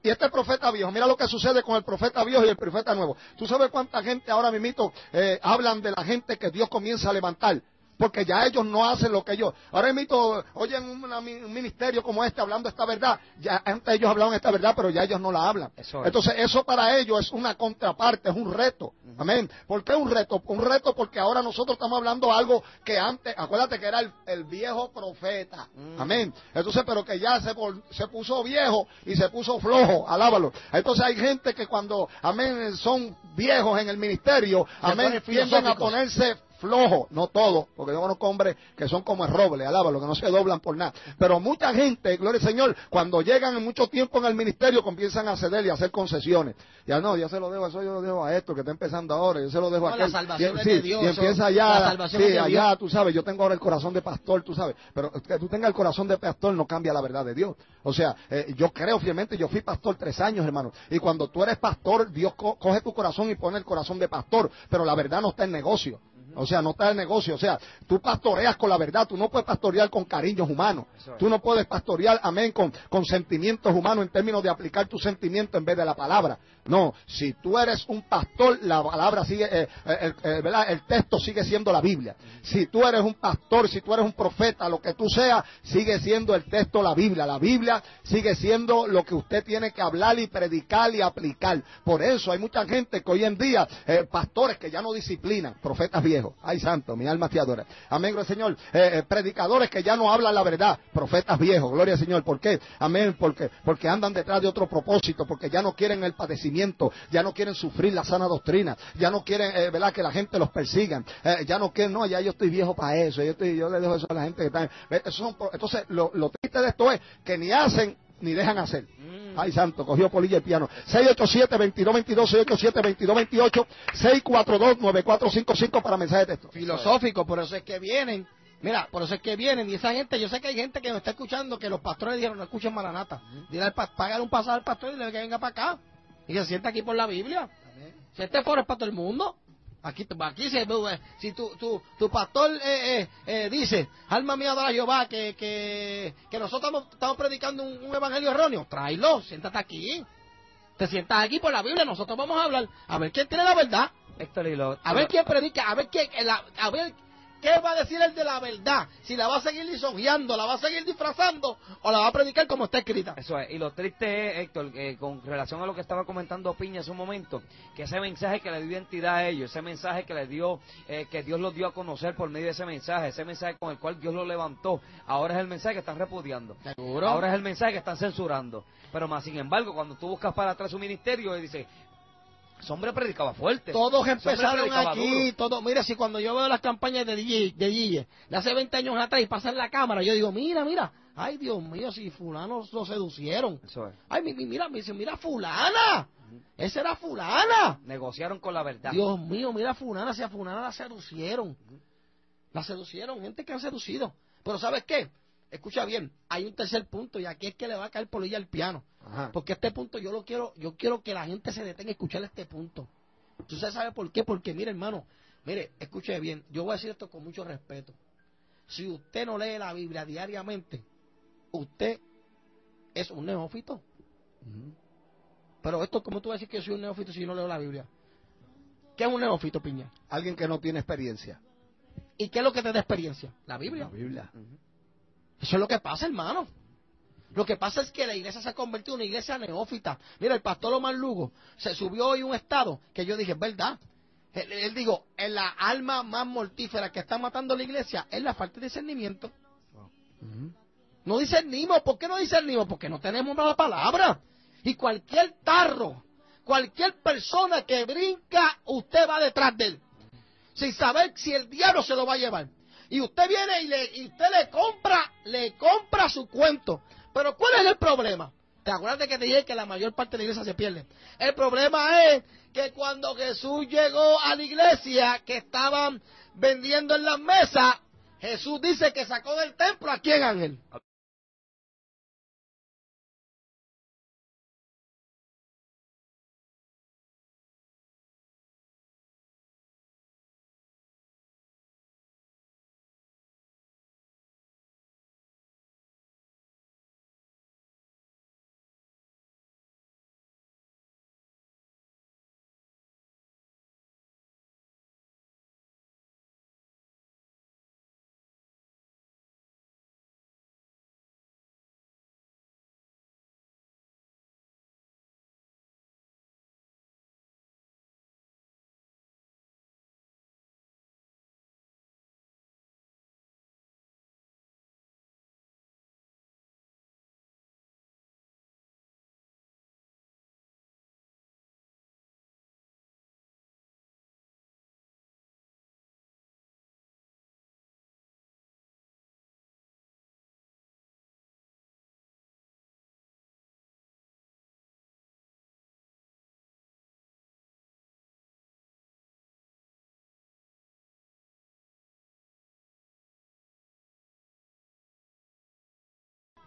Y este profeta viejo, mira lo que sucede con el profeta viejo y el profeta nuevo. ¿Tú sabes cuánta gente ahora mismo hablan de la gente que Dios comienza a levantar? Porque ya ellos no hacen lo que ellos. Ahora mismo oyen un ministerio como este hablando esta verdad. Ya antes ellos hablaban esta verdad, pero ya ellos no la hablan. Entonces eso para ellos es una contraparte, es un reto. Amén. ¿Por qué un reto? Un reto porque ahora nosotros estamos hablando algo que antes, acuérdate que era el viejo profeta. Amén. Entonces, pero que ya se puso viejo y se puso flojo. Alábalo. Entonces hay gente que cuando, amén, son viejos en el ministerio, amén, tienden a ponerse flojo, no todo, porque yo conozco hombres que son como el roble, alábalo, que no se doblan por nada. Pero mucha gente, gloria al Señor, cuando llegan en mucho tiempo en el ministerio, comienzan a ceder y a hacer concesiones. Ya no, yo se lo dejo, eso yo lo dejo a esto que está empezando ahora, yo se lo dejo a aquel. La salvación es de Dios. Y empieza allá, sí, allá, tú sabes, yo tengo ahora el corazón de pastor, tú sabes, pero que tú tengas el corazón de pastor no cambia la verdad de Dios. O sea, yo creo fielmente, yo fui pastor 3 años, hermano, y cuando tú eres pastor, Dios coge tu corazón y pone el corazón de pastor, pero la verdad no está en negocio. O sea, no está el negocio. O sea, tú pastoreas con la verdad. Tú no puedes pastorear con cariños humanos. Tú no puedes pastorear, amén, con sentimientos humanos en términos de aplicar tu sentimiento en vez de la palabra. No, si tú eres un pastor, la palabra sigue, ¿verdad? El texto sigue siendo la Biblia. Si tú eres un pastor, si tú eres un profeta, lo que tú seas, sigue siendo el texto la Biblia. La Biblia sigue siendo lo que usted tiene que hablar y predicar y aplicar. Por eso hay mucha gente que hoy en día, pastores que ya no disciplinan, profetas viejos. Ay, santo, mi alma te adora. Amén, gloria al Señor. Predicadores que ya no hablan la verdad, profetas viejos, gloria al Señor. ¿Por qué? Amén, porque andan detrás de otro propósito, porque ya no quieren el padecimiento, ya no quieren sufrir la sana doctrina, ya no quieren, ¿verdad?, que la gente los persiga, ya no quieren, no, ya yo estoy viejo para eso, yo le dejo eso a la gente que está. Entonces, lo triste de esto es que ni hacen ni dejan hacer. Ay, santo, cogió polilla el piano. 687-2222, 687-2228, 642-9455 para mensaje de texto. Filosófico, por eso es que vienen. Mira, por eso es que vienen. Y esa gente, yo sé que hay gente que me está escuchando, que los pastores dijeron, no escuchen Maranata. Dile pagar un pasaje al pastor y dile que venga para acá. Y que se sienta aquí por la Biblia. Si este foro es para todo el mundo. Aquí si tu pastor dice, alma mía adora a Jehová, que nosotros estamos predicando un evangelio erróneo, tráelo, siéntate aquí. Te sientas aquí por la Biblia, nosotros vamos a hablar, a ver quién tiene la verdad, a ver quién predica, a ver qué va a decir el de la verdad, si la va a seguir lisonjeando, la va a seguir disfrazando, o la va a predicar como está escrita. Eso es, y lo triste es, Héctor, con relación a lo que estaba comentando Piña hace un momento, que ese mensaje que le dio identidad a ellos, ese mensaje que les dio, que Dios los dio a conocer por medio de ese mensaje con el cual Dios los levantó, ahora es el mensaje que están repudiando. ¿Seguro? Ahora es el mensaje que están censurando. Pero más sin embargo, cuando tú buscas para atrás su ministerio, y dice, ese hombre predicaba fuerte. Todos empezaron aquí, mira, si cuando yo veo las campañas de Gille, de hace 20 años atrás, y pasan la cámara, yo digo, mira, ay Dios mío, si fulano lo seducieron. Eso es. Ay, mira fulana, esa era fulana. Negociaron con la verdad. Dios mío, mira fulana, si a fulana la seducieron. La seducieron, gente que han seducido. Pero ¿sabes qué? Escucha bien, hay un tercer punto y aquí es que le va a caer polilla al piano. Ajá. Porque este punto yo quiero que la gente se detenga a escuchar este punto. ¿Usted sabe por qué? Porque mire, hermano, escuche bien, yo voy a decir esto con mucho respeto. Si usted no lee la Biblia diariamente, usted es un neófito. Pero esto, ¿cómo tú vas a decir que yo soy un neófito si yo no leo la Biblia? ¿Qué es un neófito, Piña? Alguien que no tiene experiencia. ¿Y qué es lo que te da experiencia? La Biblia. La Biblia. Eso es lo que pasa, hermano. Lo que pasa es que la iglesia se ha convertido en una iglesia neófita. Mira, el pastor Omar Lugo se subió hoy un estado que yo dije, es verdad. Él digo, en la alma más mortífera que está matando la iglesia es la falta de discernimiento. No discernimos. ¿Por qué no discernimos? Porque no tenemos la palabra. Y cualquier tarro, cualquier persona que brinca, usted va detrás de él. Sin saber si el diablo se lo va a llevar. Y usted viene y usted le compra su cuento. Pero ¿cuál es el problema? ¿Te acuerdas de que te dije que la mayor parte de la iglesia se pierde? El problema es que cuando Jesús llegó a la iglesia que estaban vendiendo en las mesas, Jesús dice que sacó del templo ¿a quién, Ángel?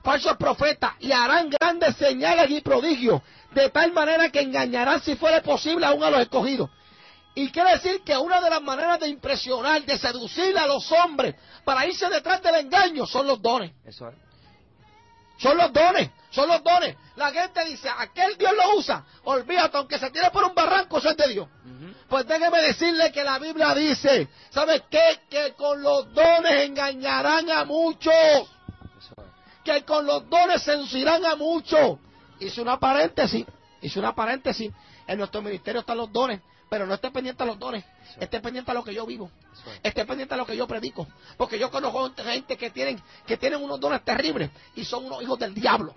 falsos profetas, y harán grandes señales y prodigios, de tal manera que engañarán, si fuera posible, aún a los escogidos. Y quiere decir que una de las maneras de impresionar, de seducir a los hombres para irse detrás del engaño, son los dones. Eso es. Son los dones, son los dones. La gente dice, aquel Dios lo usa. Olvídate, aunque se tire por un barranco, eso es de Dios. Pues déjeme decirle que la Biblia dice, ¿sabe qué? Que con los dones engañarán a muchos. Eso es. Que con los dones seducirán a muchos. Hice una paréntesis. En nuestro ministerio están los dones, pero no esté pendiente a los dones. Esté pendiente a lo que yo vivo. Esté pendiente a lo que yo predico. Porque yo conozco gente que tienen unos dones terribles y son unos hijos del diablo.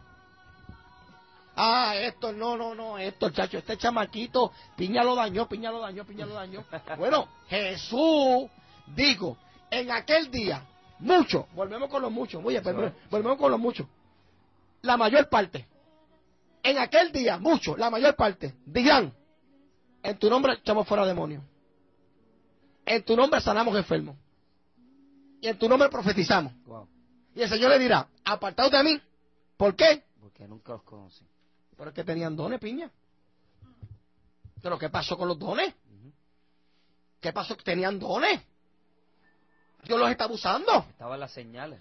Esto, no, esto, chacho, este chamaquito, Piña lo dañó. Bueno, Jesús dijo, en aquel día, muchos, volvemos con los muchos, volvemos con los muchos, la mayor parte, en aquel día, muchos, la mayor parte, dirán, en tu nombre echamos fuera demonios, en tu nombre sanamos enfermos, y en tu nombre profetizamos. Wow. Y el Señor le dirá, apartaos de mí. ¿Por qué? Porque nunca los conocí. Pero es que tenían dones, Piña. ¿Pero qué pasó con los dones? ¿Qué pasó? Tenían dones. Dios los estaba usando. Estaban las señales.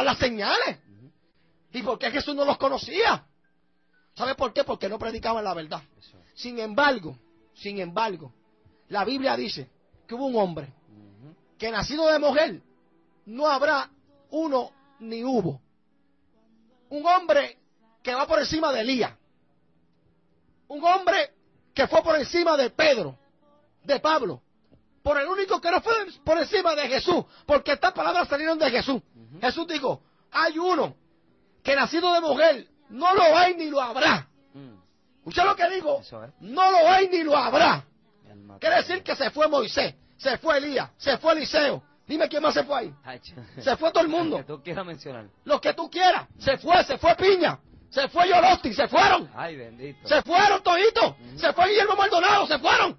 ¿Y por qué Jesús no los conocía? ¿Sabe por qué? Porque no predicaban la verdad. Eso es. Sin embargo, la Biblia dice que hubo un hombre que nacido de mujer no habrá uno ni hubo. Un hombre que va por encima de Elías. Un hombre que fue por encima de Pedro, de Pablo. Por el único que no fue por encima de Jesús. Porque estas palabras salieron de Jesús. Jesús dijo, hay uno que nacido de mujer no lo hay ni lo habrá. ¿Escucha lo que digo? No lo hay ni lo habrá. Quiere decir que se fue Moisés, se fue Elías, se fue Eliseo. Dime quién más se fue ahí. Se fue todo el mundo. Que tú quieras mencionar. Los que tú quieras. Se fue Piña. Se fue Yolosti, se fueron. Ay, bendito. Se fueron toditos. Se fue Guillermo Maldonado, se fueron.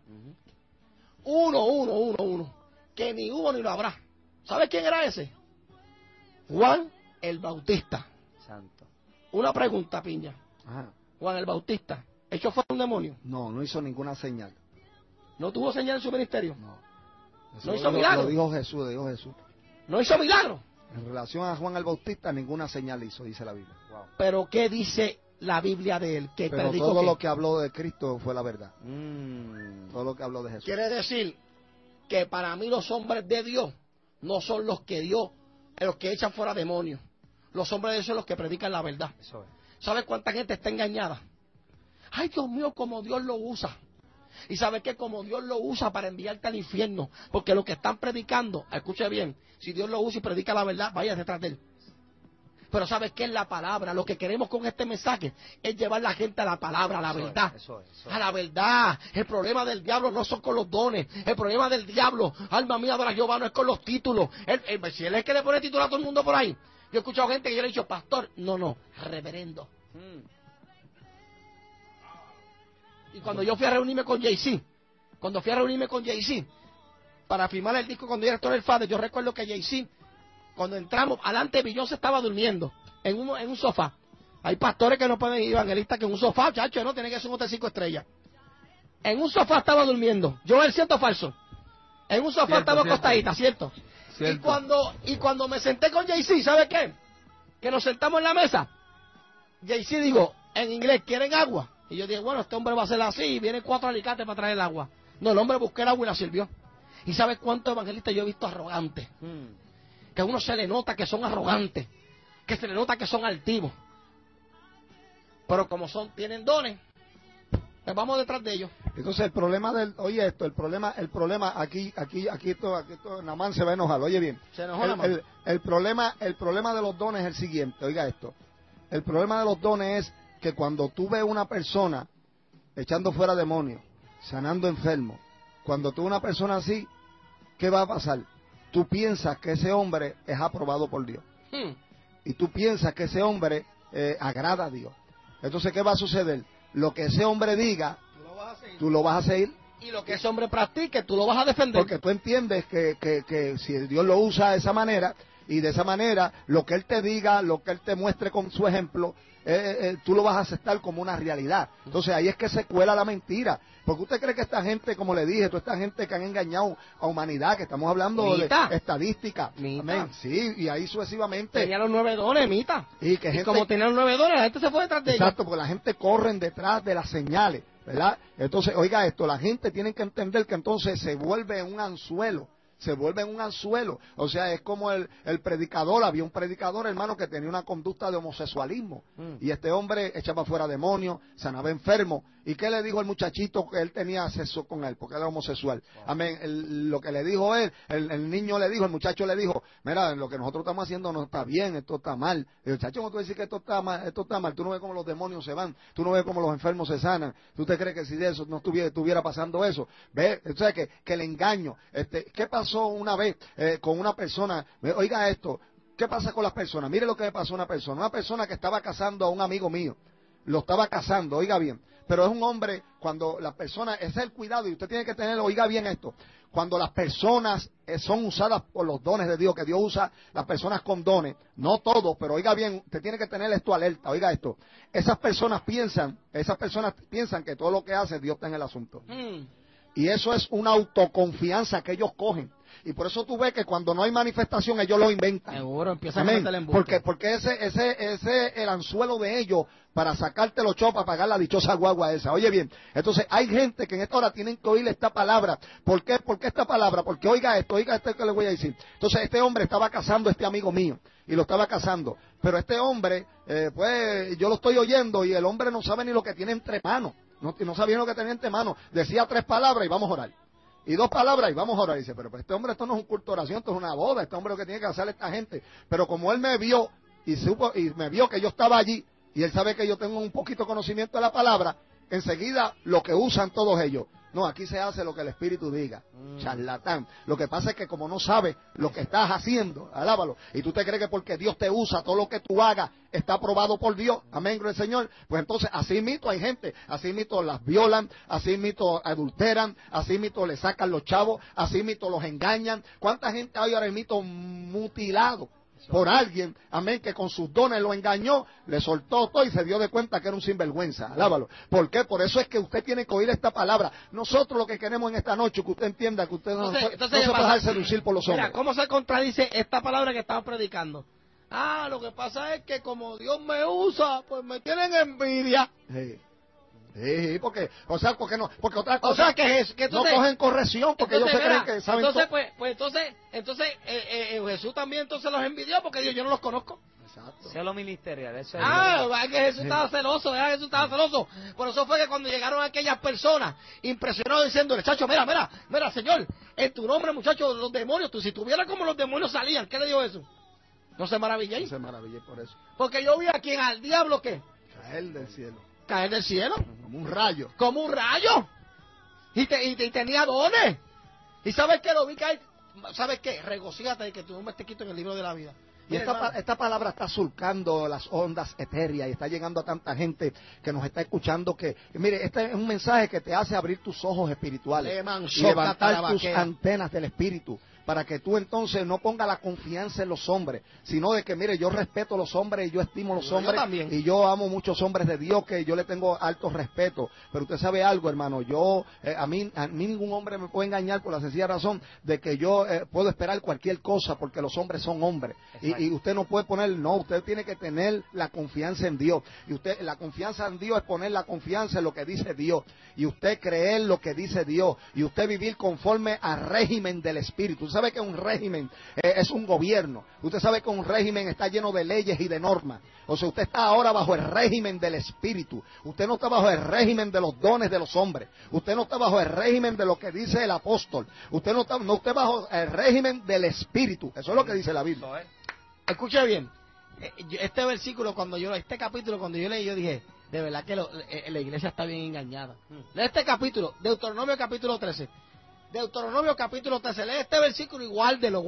Uno. Que ni hubo ni lo habrá. ¿Sabe quién era ese? Juan el Bautista. Santo. Una pregunta, Piña. Ajá. Juan el Bautista, ¿hecho fue un demonio? No hizo ninguna señal. ¿No tuvo señal en su ministerio? No hizo milagro. Lo dijo Jesús. ¿No hizo milagro? En relación a Juan el Bautista, ninguna señal hizo, dice la Biblia. Wow. Pero ¿qué dice la Biblia de él? Que Pero predicó todo que... lo que habló de Cristo fue la verdad. Todo lo que habló de Jesús. Quiere decir que para mí los hombres de Dios no son los que los que echan fuera demonios. Los hombres de Dios son los que predican la verdad. Eso es. ¿Sabes cuánta gente está engañada? Ay, Dios mío, como Dios lo usa. Y sabes que como Dios lo usa para enviarte al infierno, porque lo que están predicando, escuche bien, si Dios lo usa y predica la verdad, vaya detrás de él. Pero ¿sabes qué es la palabra? Lo que queremos con este mensaje es llevar a la gente a la palabra, a la verdad. Eso es. A la verdad. El problema del diablo no son con los dones. El problema del diablo, alma mía, adora a Jehová, no es con los títulos. Si él es que le pone título a todo el mundo por ahí. Yo he escuchado gente que yo le he dicho, pastor, no, reverendo. Y cuando yo fui a reunirme con Jay-Z, para firmar el disco cuando yo era director del FADE, yo recuerdo que Jay-Z, cuando entramos, adelante Beyoncé estaba durmiendo en un sofá. Hay pastores que no pueden ir, evangelistas, que en un sofá, chacho, no, tiene que ser un hotel 5 estrellas. En un sofá estaba durmiendo. Yo el cierto o falso. En un sofá estaba acostadita, ¿cierto? Y cuando me senté con Jay-Z, ¿sabe qué? Que nos sentamos en la mesa. Jay-Z dijo, en inglés, ¿quieren agua? Y yo dije, bueno, este hombre va a ser así, y vienen 4 alicates para traer el agua. No, el hombre buscó el agua y la sirvió. ¿Y sabes cuántos evangelistas yo he visto arrogantes? Que a uno se le nota que son arrogantes, que se le nota que son altivos. Pero como tienen dones, pues vamos detrás de ellos. Entonces el problema el problema aquí Namán se va a enojar, oye bien. Se enojó Namán. El problema de los dones es el siguiente, oiga esto. El problema de los dones es que cuando tú ves una persona echando fuera demonios, sanando enfermos, cuando tú ves una persona así, ¿qué va a pasar? Tú piensas que ese hombre es aprobado por Dios. Y tú piensas que ese hombre agrada a Dios. Entonces, ¿qué va a suceder? Lo que ese hombre diga, tú lo vas a seguir. Y lo que ese hombre practique, tú lo vas a defender. Porque tú entiendes que si Dios lo usa de esa manera, y de esa manera lo que Él te diga, lo que Él te muestre con su ejemplo, tú lo vas a aceptar como una realidad. Entonces ahí es que se cuela la mentira. Porque usted cree que esta gente, como le dije, toda esta gente que han engañado a humanidad, que estamos hablando Mita. de estadística, Mita. amén, sí, y ahí sucesivamente. Tenía los 9 dones, Mita. Y que Y gente, como tenía los 9 dones, la gente se fue detrás de ellos. exacto, porque la gente corre detrás de las señales, ¿verdad? Entonces, oiga esto, la gente tiene que entender que entonces se vuelve un anzuelo. Se vuelve un anzuelo. O sea, es como el predicador. Había un predicador, hermano, que tenía una conducta de homosexualismo. Y este hombre echaba fuera demonios, sanaba enfermos. ¿Y qué le dijo el muchachito que él tenía sexo con él? Porque era homosexual. Amén. Lo que le dijo él, el niño le dijo, el muchacho le dijo, mira, lo que nosotros estamos haciendo no está bien, esto está mal. Y el muchacho, ¿cómo tú dices que esto está mal? Tú no ves cómo los demonios se van, tú no ves cómo los enfermos se sanan. ¿Tú te crees que si de eso no estuviera pasando eso? ¿Ves? O sea, que el engaño. ¿Qué pasó una vez con una persona? Oiga esto, ¿qué pasa con las personas? Mire lo que le pasó a una persona que estaba casando a un amigo mío. Lo estaba casando, oiga bien. Pero es un hombre, cuando las personas, ese es el cuidado, y usted tiene que tenerlo, oiga bien esto, cuando las personas son usadas por los dones de Dios, que Dios usa las personas con dones, no todos, pero oiga bien, usted tiene que tener esto alerta, oiga esto, esas personas piensan que todo lo que hace Dios está en el asunto. Y eso es una autoconfianza que ellos cogen. Y por eso tú ves que cuando no hay manifestación, ellos lo inventan. Seguro, empiezan a meterle embuste. Porque ese el anzuelo de ellos para sacarte los chopos, para pagar la dichosa guagua esa. Oye bien, entonces hay gente que en esta hora tienen que oír esta palabra. ¿Por qué? ¿Por qué esta palabra? Porque oiga esto que le voy a decir. Entonces este hombre estaba casando a este amigo mío. Y lo estaba casando. Pero este hombre, pues yo lo estoy oyendo y el hombre no sabe ni lo que tiene entre manos. No sabía lo que tenía entre manos. Decía 3 palabras y vamos a orar. Y 2 palabras y vamos a orar. Y dice, pero pues este hombre, esto no es un culto de oración, esto es una boda. Este hombre lo que tiene que hacer esta gente. Pero como él me vio y me vio que yo estaba allí y él sabe que yo tengo un poquito de conocimiento de la palabra, enseguida lo que usan todos ellos. No, aquí se hace lo que el Espíritu diga. Charlatán. Lo que pasa es que como no sabes lo que estás haciendo, alábalo, y tú te crees que porque Dios te usa, todo lo que tú hagas está aprobado por Dios, amén, gloria al Señor, pues entonces así mito hay gente, así mito las violan, así mito adulteran, así mito le sacan los chavos, así mito los engañan. ¿Cuánta gente hay ahora mito mutilado por alguien, amén, que con sus dones lo engañó, le soltó todo y se dio de cuenta que era un sinvergüenza? Alábalo. ¿Por qué? Por eso es que usted tiene que oír esta palabra. Nosotros lo que queremos en esta noche, que usted entienda que usted no se puede dejar seducir por los hombres. Mira, ¿cómo se contradice esta palabra que estamos predicando? Lo que pasa es que como Dios me usa, pues me tienen envidia. Sí, porque otra cosa, o sea, que entonces, no cogen corrección porque ellos se creen que saben entonces, todo. Entonces Jesús también entonces los envidió porque yo no los conozco. Exacto. Celo ministerial, eso es. Es que Jesús estaba celoso, ¿verdad? Jesús estaba celoso. Por eso fue que cuando llegaron aquellas personas, impresionados diciéndole, chacho, mira, Señor, en tu nombre, muchachos, los demonios, si tuviera como los demonios salían, ¿qué le dijo Jesús? No se maravilléis. No se maravilléis por eso. Porque yo vi a quien al diablo, ¿qué? Caer del cielo. Como un rayo. Y tenía dones. ¿Y sabes qué? Lo vi caer. ¿Sabes qué? Regocíjate de que tu nombre esté escrito en el libro de la vida. Y esta palabra está surcando las ondas etéreas y está llegando a tanta gente que nos está escuchando que, mire, este es un mensaje que te hace abrir tus ojos espirituales y levantar tus antenas del espíritu, para que tú entonces no pongas la confianza en los hombres, sino de que, mire, yo respeto a los hombres y yo estimo a los hombres y yo amo muchos hombres de Dios que yo le tengo alto respeto. Pero usted sabe algo, hermano, a mí ningún hombre me puede engañar por la sencilla razón de que yo puedo esperar cualquier cosa porque los hombres son hombres. Y usted no puede poner, usted tiene que tener la confianza en Dios. Y la confianza en Dios es poner la confianza en lo que dice Dios. Y usted creer lo que dice Dios. Y usted vivir conforme al régimen del Espíritu. Usted sabe que un régimen es un gobierno. Usted sabe que un régimen está lleno de leyes y de normas. O sea, usted está ahora bajo el régimen del Espíritu. Usted no está bajo el régimen de los dones de los hombres. Usted no está bajo el régimen de lo que dice el apóstol. Usted no está bajo el régimen del Espíritu. Eso es lo que dice la Biblia. Escuche bien. Este versículo, este capítulo, cuando yo leí, yo dije, de verdad que la iglesia está bien engañada. Lee este capítulo, Deuteronomio capítulo 13. Deuteronomio capítulo 13, lee este versículo y guárdelo,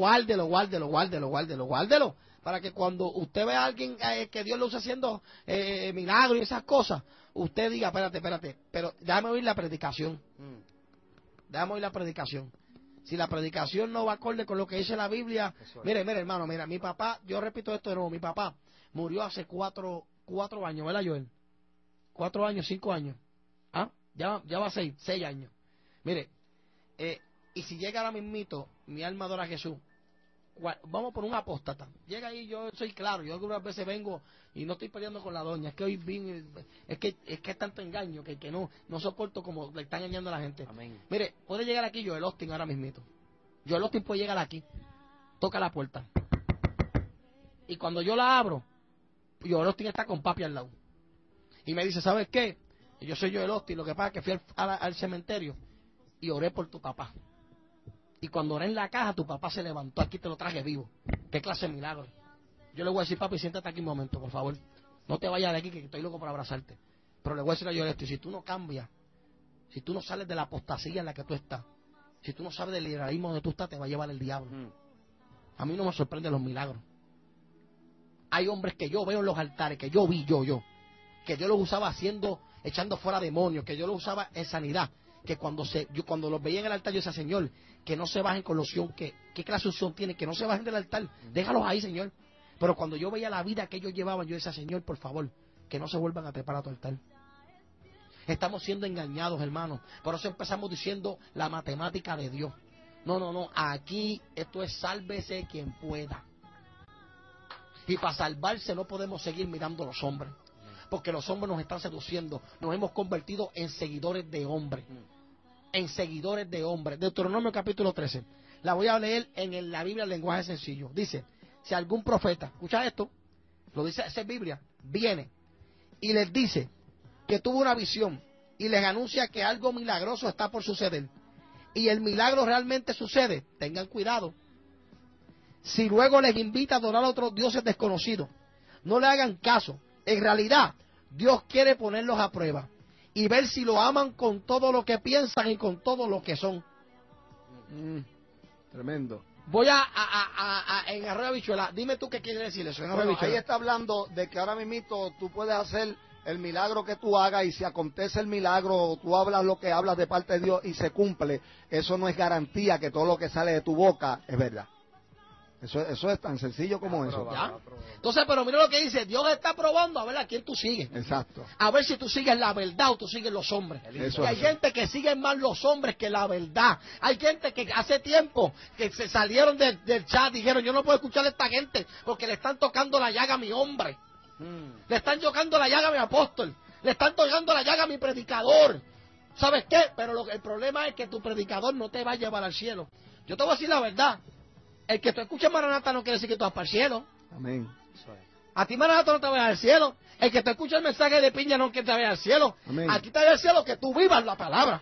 para que cuando usted vea a alguien que Dios lo usa haciendo milagros y esas cosas, usted diga, espérate, pero déjame oír la predicación. si la predicación no va acorde con lo que dice la Biblia, mire, hermano, mira, mi papá, yo repito esto de nuevo, mi papá murió hace cuatro años, ¿verdad, Joel? 4 años, 5 años. ¿Ah? Ya va 6 años. Mire, y si llega ahora mismito, mi alma adora a Jesús, vamos por un apóstata. Llega ahí, yo soy claro, yo algunas veces vengo y no estoy peleando con la doña, es que hoy es que es tanto engaño que no soporto como le están engañando a la gente. Amén. Mire, puede llegar aquí Joel Austin ahora mismito. Joel Austin puede llegar aquí, toca la puerta. Y cuando yo la abro, Joel Austin está con papi al lado. Y me dice, ¿sabes qué? Yo soy Joel Austin, lo que pasa es que fui al cementerio y oré por tu papá. Y cuando oré en la caja, tu papá se levantó, aquí te lo traje vivo. ¿Qué clase de milagro? Yo le voy a decir, papi, siéntate aquí un momento, por favor. No te vayas de aquí, que estoy loco por abrazarte. Pero le voy a decir a Joel esto, y si tú no cambias, si tú no sales de la apostasía en la que tú estás, si tú no sabes del liberalismo donde tú estás, te va a llevar el diablo. A mí no me sorprenden los milagros. Hay hombres que yo veo en los altares, que yo vi, que Dios los usaba echando fuera demonios, que Dios los usaba en sanidad, que cuando los veía en el altar yo decía, Señor, que no se bajen con la unción, ¿qué clase de unción tienen? Que no se bajen del altar, déjalos ahí, Señor. Pero cuando yo veía la vida que ellos llevaban, yo decía, Señor, por favor, que no se vuelvan a trepar a tu altar. Estamos siendo engañados, hermanos. Por eso empezamos diciendo la matemática de Dios. No, aquí esto es sálvese quien pueda. Y para salvarse no podemos seguir mirando a los hombres, porque los hombres nos están seduciendo. Nos hemos convertido en seguidores de hombres. En seguidores de hombres. Deuteronomio capítulo 13. La voy a leer en la Biblia en lenguaje sencillo. Dice, si algún profeta, escucha esto, lo dice esa Biblia, viene y les dice que tuvo una visión y les anuncia que algo milagroso está por suceder, y el milagro realmente sucede, tengan cuidado. Si luego les invita a adorar a otros dioses desconocidos, no le hagan caso. En realidad, Dios quiere ponerlos a prueba y ver si lo aman con todo lo que piensan y con todo lo que son. Tremendo. Voy en Arroyo Habichuela. Dime tú qué quiere decir eso. Bueno, ahí está hablando de que ahora mismo tú puedes hacer el milagro que tú hagas, y si acontece el milagro, tú hablas lo que hablas de parte de Dios y se cumple. Eso no es garantía que todo lo que sale de tu boca es verdad. Eso es tan sencillo como eso. ¿Ya? Entonces, pero mira lo que dice, Dios está probando a ver a quién tú sigues. Exacto. A ver si tú sigues la verdad o tú sigues los hombres. Y hay gente que sigue más los hombres que la verdad. Hay gente que hace tiempo que se salieron del chat, dijeron, yo no puedo escuchar a esta gente porque le están tocando la llaga a mi hombre. Le están tocando la llaga a mi apóstol. Le están tocando la llaga a mi predicador. ¿Sabes qué? Pero el problema es que tu predicador no te va a llevar al cielo. Yo te voy a decir la verdad. El que tú escuches Maranata no quiere decir que tú vas para el cielo. Amén. A ti Maranata no te vayas al cielo. El que te escuche el mensaje de piña no quiere que te vayas al cielo. Amén. Aquí te vayas al cielo que tú vivas la palabra.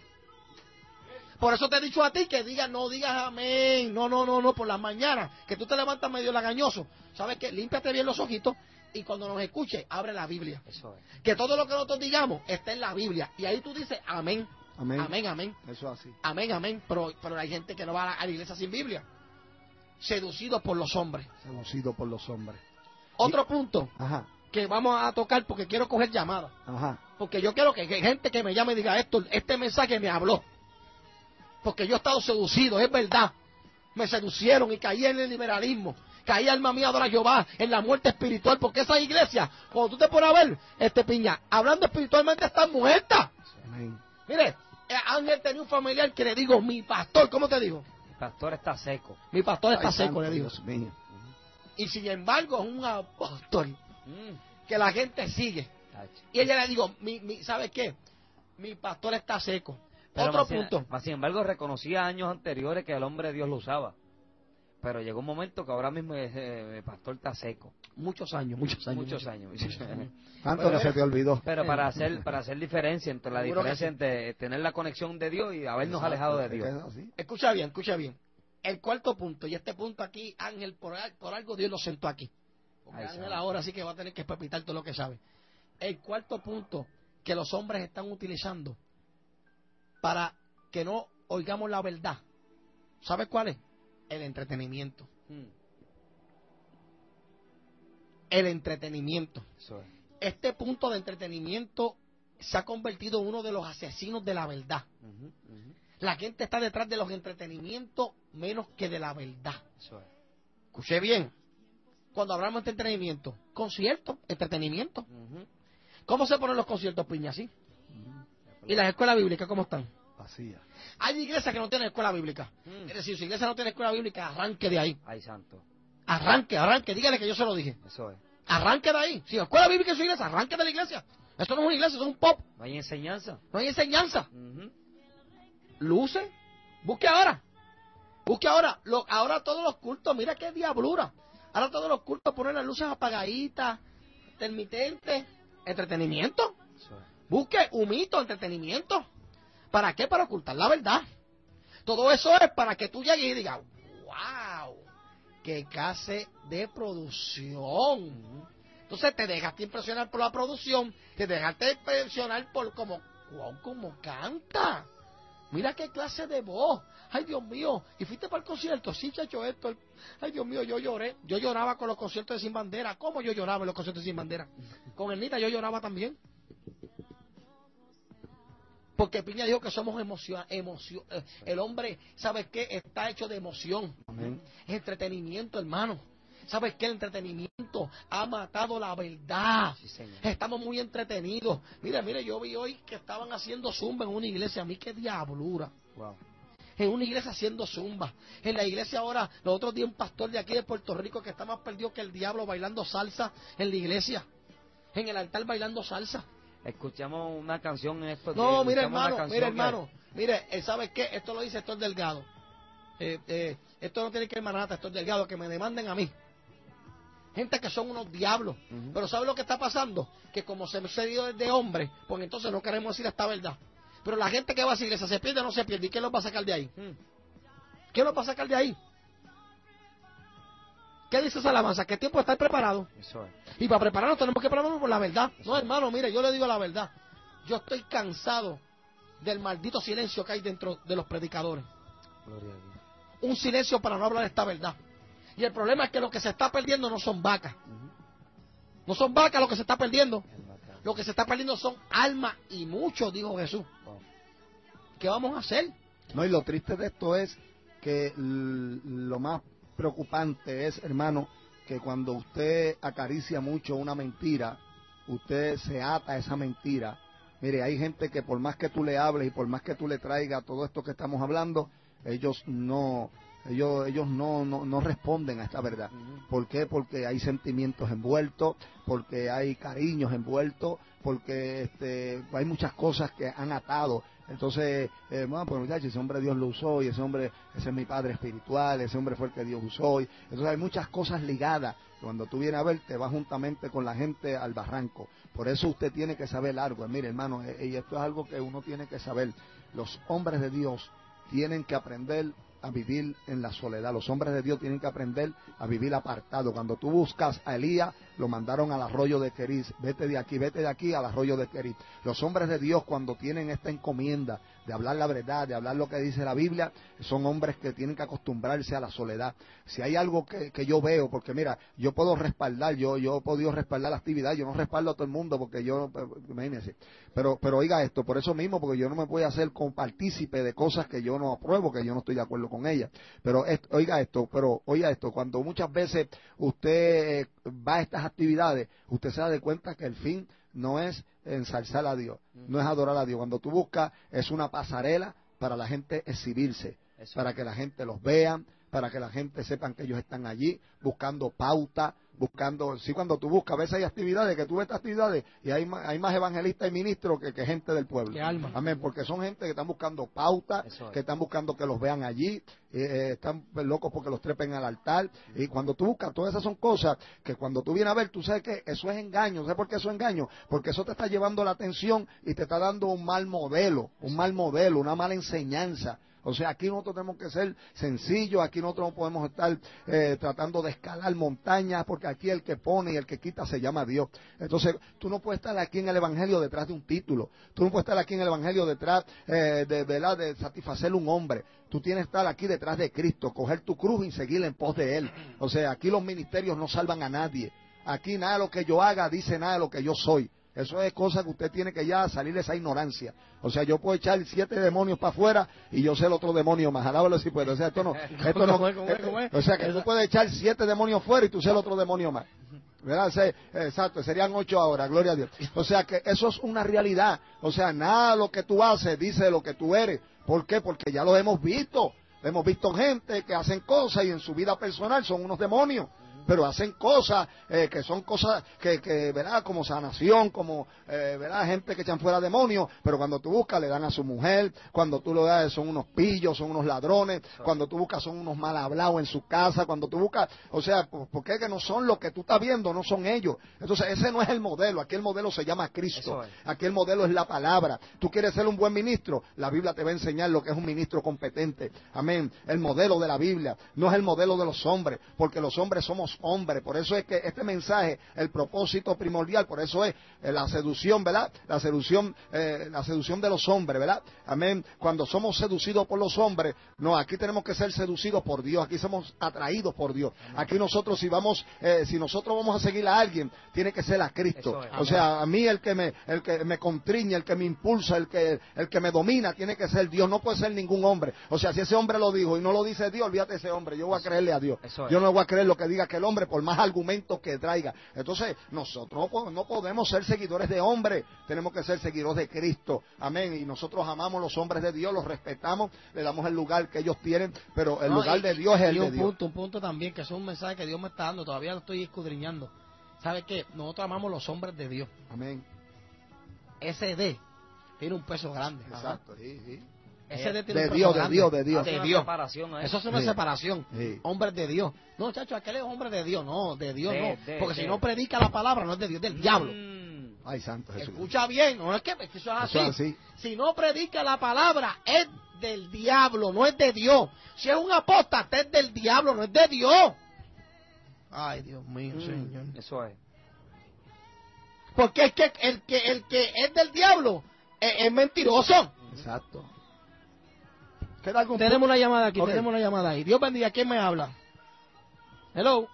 Por eso te he dicho a ti que no digas amén. No, por las mañanas. Que tú te levantas medio lagañoso. ¿Sabes qué? Límpiate bien los ojitos y cuando nos escuche, abre la Biblia. Eso es. Que todo lo que nosotros digamos está en la Biblia. Y ahí tú dices amén. Amén. Amén. Eso es así. Amén. Pero hay gente que no va a la iglesia sin Biblia. Seducidos por los hombres. Seducido por los hombres. Otro punto Ajá. que vamos a tocar porque quiero coger llamadas. Ajá. Porque yo quiero que gente que me llame y diga este mensaje me habló. Porque yo he estado seducido, es verdad. Me seducieron y caí en el liberalismo. Caí, alma mía, adora a Jehová, en la muerte espiritual. Porque esa iglesia, cuando tú te pones a ver, piña, hablando espiritualmente, están muertas. Amén. Mire, Ángel tenía un familiar que le digo, mi pastor, ¿cómo te digo? Mi pastor está seco. Mi pastor está Ay, seco, santo le digo. Dios mío. Y sin embargo es un apóstol que la gente sigue. Y ella le digo, ¿sabes qué? Mi pastor está seco. Pero Otro punto. Sin embargo, reconocía años anteriores que el hombre de Dios lo usaba. Pero llegó un momento que ahora mismo mi pastor está seco. Muchos años. Tanto que se te olvidó. Pero para hacer diferencia entre entre tener la conexión de Dios y habernos alejado de Dios. Escucha bien. El cuarto punto, y este punto aquí, Ángel, por algo Dios lo sentó aquí. Porque Ángel ahora sí que va a tener que palpitar todo lo que sabe. El cuarto punto que los hombres están utilizando para que no oigamos la verdad, ¿sabes cuál es? El entretenimiento. El entretenimiento. Este punto de entretenimiento se ha convertido en uno de los asesinos de la verdad. La gente está detrás de los entretenimientos menos que de la verdad. Eso es. Escuché bien. Cuando hablamos de entretenimiento, conciertos, entretenimiento. ¿Cómo se ponen los conciertos, Piña? ¿Así? ¿Y las escuelas bíblicas cómo están? Vacía. Hay iglesias que no tienen escuela bíblica. Es decir, si su iglesia no tiene escuela bíblica, arranque de ahí. Ay, santo. Arranque, dígale que yo se lo dije. Eso es. Arranque de ahí. Si la escuela bíblica es su iglesia, arranque de la iglesia. Esto no es una iglesia, esto es un pop. No hay enseñanza. No hay enseñanza. Luce. Busque ahora. Ahora todos los cultos, mira qué diablura. Ahora todos los cultos ponen las luces apagaditas, intermitentes, entretenimiento. Eso es. Busque humito, entretenimiento. ¿Para qué? Para ocultar la verdad. Todo eso es para que tú llegues y digas, wow, qué clase de producción. Entonces te dejaste impresionar por la producción, te dejaste impresionar por cómo canta. Mira qué clase de voz. Ay, Dios mío. ¿Y fuiste para el concierto? Sí, chacho, esto. Ay, Dios mío, yo lloré. Yo lloraba con los conciertos de Sin Bandera. ¿Cómo yo lloraba en los conciertos de Sin Bandera? Con Ernita yo lloraba también. Porque Piña dijo que somos emoción. El hombre, ¿sabes qué? Está hecho de emoción. Amén. Es entretenimiento, hermano. ¿Sabes qué? El entretenimiento ha matado la verdad. Sí, señor. Estamos muy entretenidos. Mire, yo vi hoy que estaban haciendo zumba en una iglesia. A mí qué diablura. Wow. En una iglesia haciendo zumba. En la iglesia ahora, los otros días un pastor de aquí de Puerto Rico que está más perdido que el diablo bailando salsa en la iglesia. En el altar bailando salsa. Escuchamos una canción en estos No, días. mire Escuchamos una hermano, canción mire, ¿sabe qué? Esto lo dice Héctor Delgado. Esto no tiene que ir manata, Héctor Delgado, que me demanden a mí. Gente que son unos diablos. Pero ¿sabe lo que está pasando? Que como se me ha dio desde hombre, pues entonces no queremos decir esta verdad. Pero la gente que va a esa iglesia, ¿se pierde o no se pierde? ¿Y quién los va a sacar de ahí? ¿Quién los va a sacar de ahí? ¿Qué dice esa alabanza? ¿Qué tiempo está preparado? Eso es. Y para prepararnos tenemos que prepararnos por la verdad. No, hermano, mire, yo le digo la verdad. Yo estoy cansado del maldito silencio que hay dentro de los predicadores. Gloria a Dios. Un silencio para no hablar de esta verdad. Y el problema es que lo que se está perdiendo no son vacas. No son vacas lo que se está perdiendo. Lo que se está perdiendo son almas y muchos, dijo Jesús. ¿Qué vamos a hacer? No, y lo triste de esto es que lo más preocupante es, hermano, que cuando usted acaricia mucho una mentira, usted se ata a esa mentira. Mire, hay gente que por más que tú le hables y por más que tú le traigas todo esto que estamos hablando, ellos no responden a esta verdad. ¿Por qué? Porque hay sentimientos envueltos, porque hay cariños envueltos, porque hay muchas cosas que han atado. Entonces, bueno, pues muchachos, ese hombre Dios lo usó y ese es mi padre espiritual, ese hombre fue el que Dios usó. Entonces hay muchas cosas ligadas. Cuando tú vienes a ver, te vas juntamente con la gente al barranco. Por eso usted tiene que saber algo. Mire, hermano, y esto es algo que uno tiene que saber. Los hombres de Dios tienen que aprender a vivir en la soledad. Los hombres de Dios tienen que aprender a vivir apartado. Cuando tú buscas a Elías, lo mandaron al arroyo de Querít. Vete de aquí al arroyo de Querít. Los hombres de Dios, cuando tienen esta encomienda de hablar la verdad, de hablar lo que dice la Biblia, son hombres que tienen que acostumbrarse a la soledad. Si hay algo que yo veo, porque mira, yo puedo respaldar, yo he podido respaldar la actividad, yo no respaldo a todo el mundo porque yo, imagínense, pero oiga esto, por eso mismo, porque yo no me voy a hacer partícipe de cosas que yo no apruebo, que yo no estoy de acuerdo con ellas. Pero oiga esto, cuando muchas veces usted va a estas actividades, usted se da cuenta que el fin no es ensalzar a Dios, no es adorar a Dios. Cuando tú buscas, es una pasarela para la gente exhibirse, para que la gente los vea, para que la gente sepan que ellos están allí, buscando pauta, cuando tú buscas, a veces hay actividades, que tú ves estas actividades, y hay más evangelistas y ministros que gente del pueblo. Amén, porque son gente que están buscando pauta, que están buscando que los vean allí, están locos porque los trepen al altar, y cuando tú buscas, todas esas son cosas que cuando tú vienes a ver, tú sabes que eso es engaño. ¿Sabes por qué eso es engaño? Porque eso te está llevando la atención y te está dando un mal modelo, una mala enseñanza. O sea, aquí nosotros tenemos que ser sencillos, aquí nosotros no podemos estar tratando de escalar montañas, porque aquí el que pone y el que quita se llama Dios. Entonces, tú no puedes estar aquí en el Evangelio detrás de un título, tú no puedes estar aquí en el Evangelio detrás de satisfacer un hombre. Tú tienes que estar aquí detrás de Cristo, coger tu cruz y seguir en pos de Él. O sea, aquí los ministerios no salvan a nadie. Aquí nada de lo que yo haga dice nada de lo que yo soy. Eso es cosa que usted tiene que ya salir de esa ignorancia. O sea, yo puedo echar 7 demonios para afuera y yo sé el otro demonio más. Alábalo si puede. O sea, esto no. O sea, que tú puedes echar 7 demonios fuera y tú sé el otro demonio más. ¿Verdad? Exacto, serían 8 ahora, gloria a Dios. O sea que eso es una realidad. O sea, nada de lo que tú haces dice lo que tú eres. ¿Por qué? Porque ya lo hemos visto. Hemos visto gente que hacen cosas y en su vida personal son unos demonios. Pero hacen cosas que son cosas que ¿verdad? Como sanación, como, ¿verdad? Gente que echan fuera demonios, pero cuando tú buscas le dan a su mujer, cuando tú lo das son unos pillos, son unos ladrones, cuando tú buscas son unos mal hablados en su casa, cuando tú buscas, o sea, ¿por qué que no son lo que tú estás viendo? No son ellos. Entonces ese no es el modelo, aquí el modelo se llama Cristo, aquí el modelo es la palabra. Tú quieres ser un buen ministro, la Biblia te va a enseñar lo que es un ministro competente, amén. El modelo de la Biblia, no es el modelo de los hombres, porque los hombres somos hombres. Por eso es que este mensaje, el propósito primordial, por eso es la seducción, ¿verdad? La seducción de los hombres, ¿verdad? Amén. Cuando somos seducidos por los hombres, no, aquí tenemos que ser seducidos por Dios, aquí somos atraídos por Dios. Aquí nosotros si nosotros vamos a seguir a alguien, tiene que ser a Cristo. O sea, a mí el que me contriña, el que me impulsa, el que me domina, tiene que ser Dios, no puede ser ningún hombre. O sea, si ese hombre lo dijo y no lo dice Dios, olvídate de ese hombre, yo voy a creerle a Dios. Yo no voy a creer lo que diga aquel hombre por más argumentos que traiga. Entonces, nosotros no podemos ser seguidores de hombres, tenemos que ser seguidores de Cristo. Amén. Y nosotros amamos los hombres de Dios, los respetamos, le damos el lugar que ellos tienen, pero el lugar de Dios es el de Dios. Un punto también, que es un mensaje que Dios me está dando, todavía lo estoy escudriñando. ¿Sabe qué? Nosotros amamos los hombres de Dios. Amén. Ese D tiene un peso grande. Exacto, sí. Ese de Dios. Eso es una separación. Sí. Hombres de Dios. No, chacho, aquel es hombre de Dios. No, de Dios no. Porque si no predica la palabra, no es de Dios, es del diablo. Ay, santo Jesús. Escucha bien, no es que eso es así. Si no predica la palabra, es del diablo, no es de Dios. Si es un apóstata, es del diablo, no es de Dios. Ay, Dios mío, Señor. Eso es. Porque es que el que es del diablo es mentiroso. Exacto. Tenemos una llamada aquí, tenemos una llamada ahí. Dios bendiga, ¿quién me habla? Hello.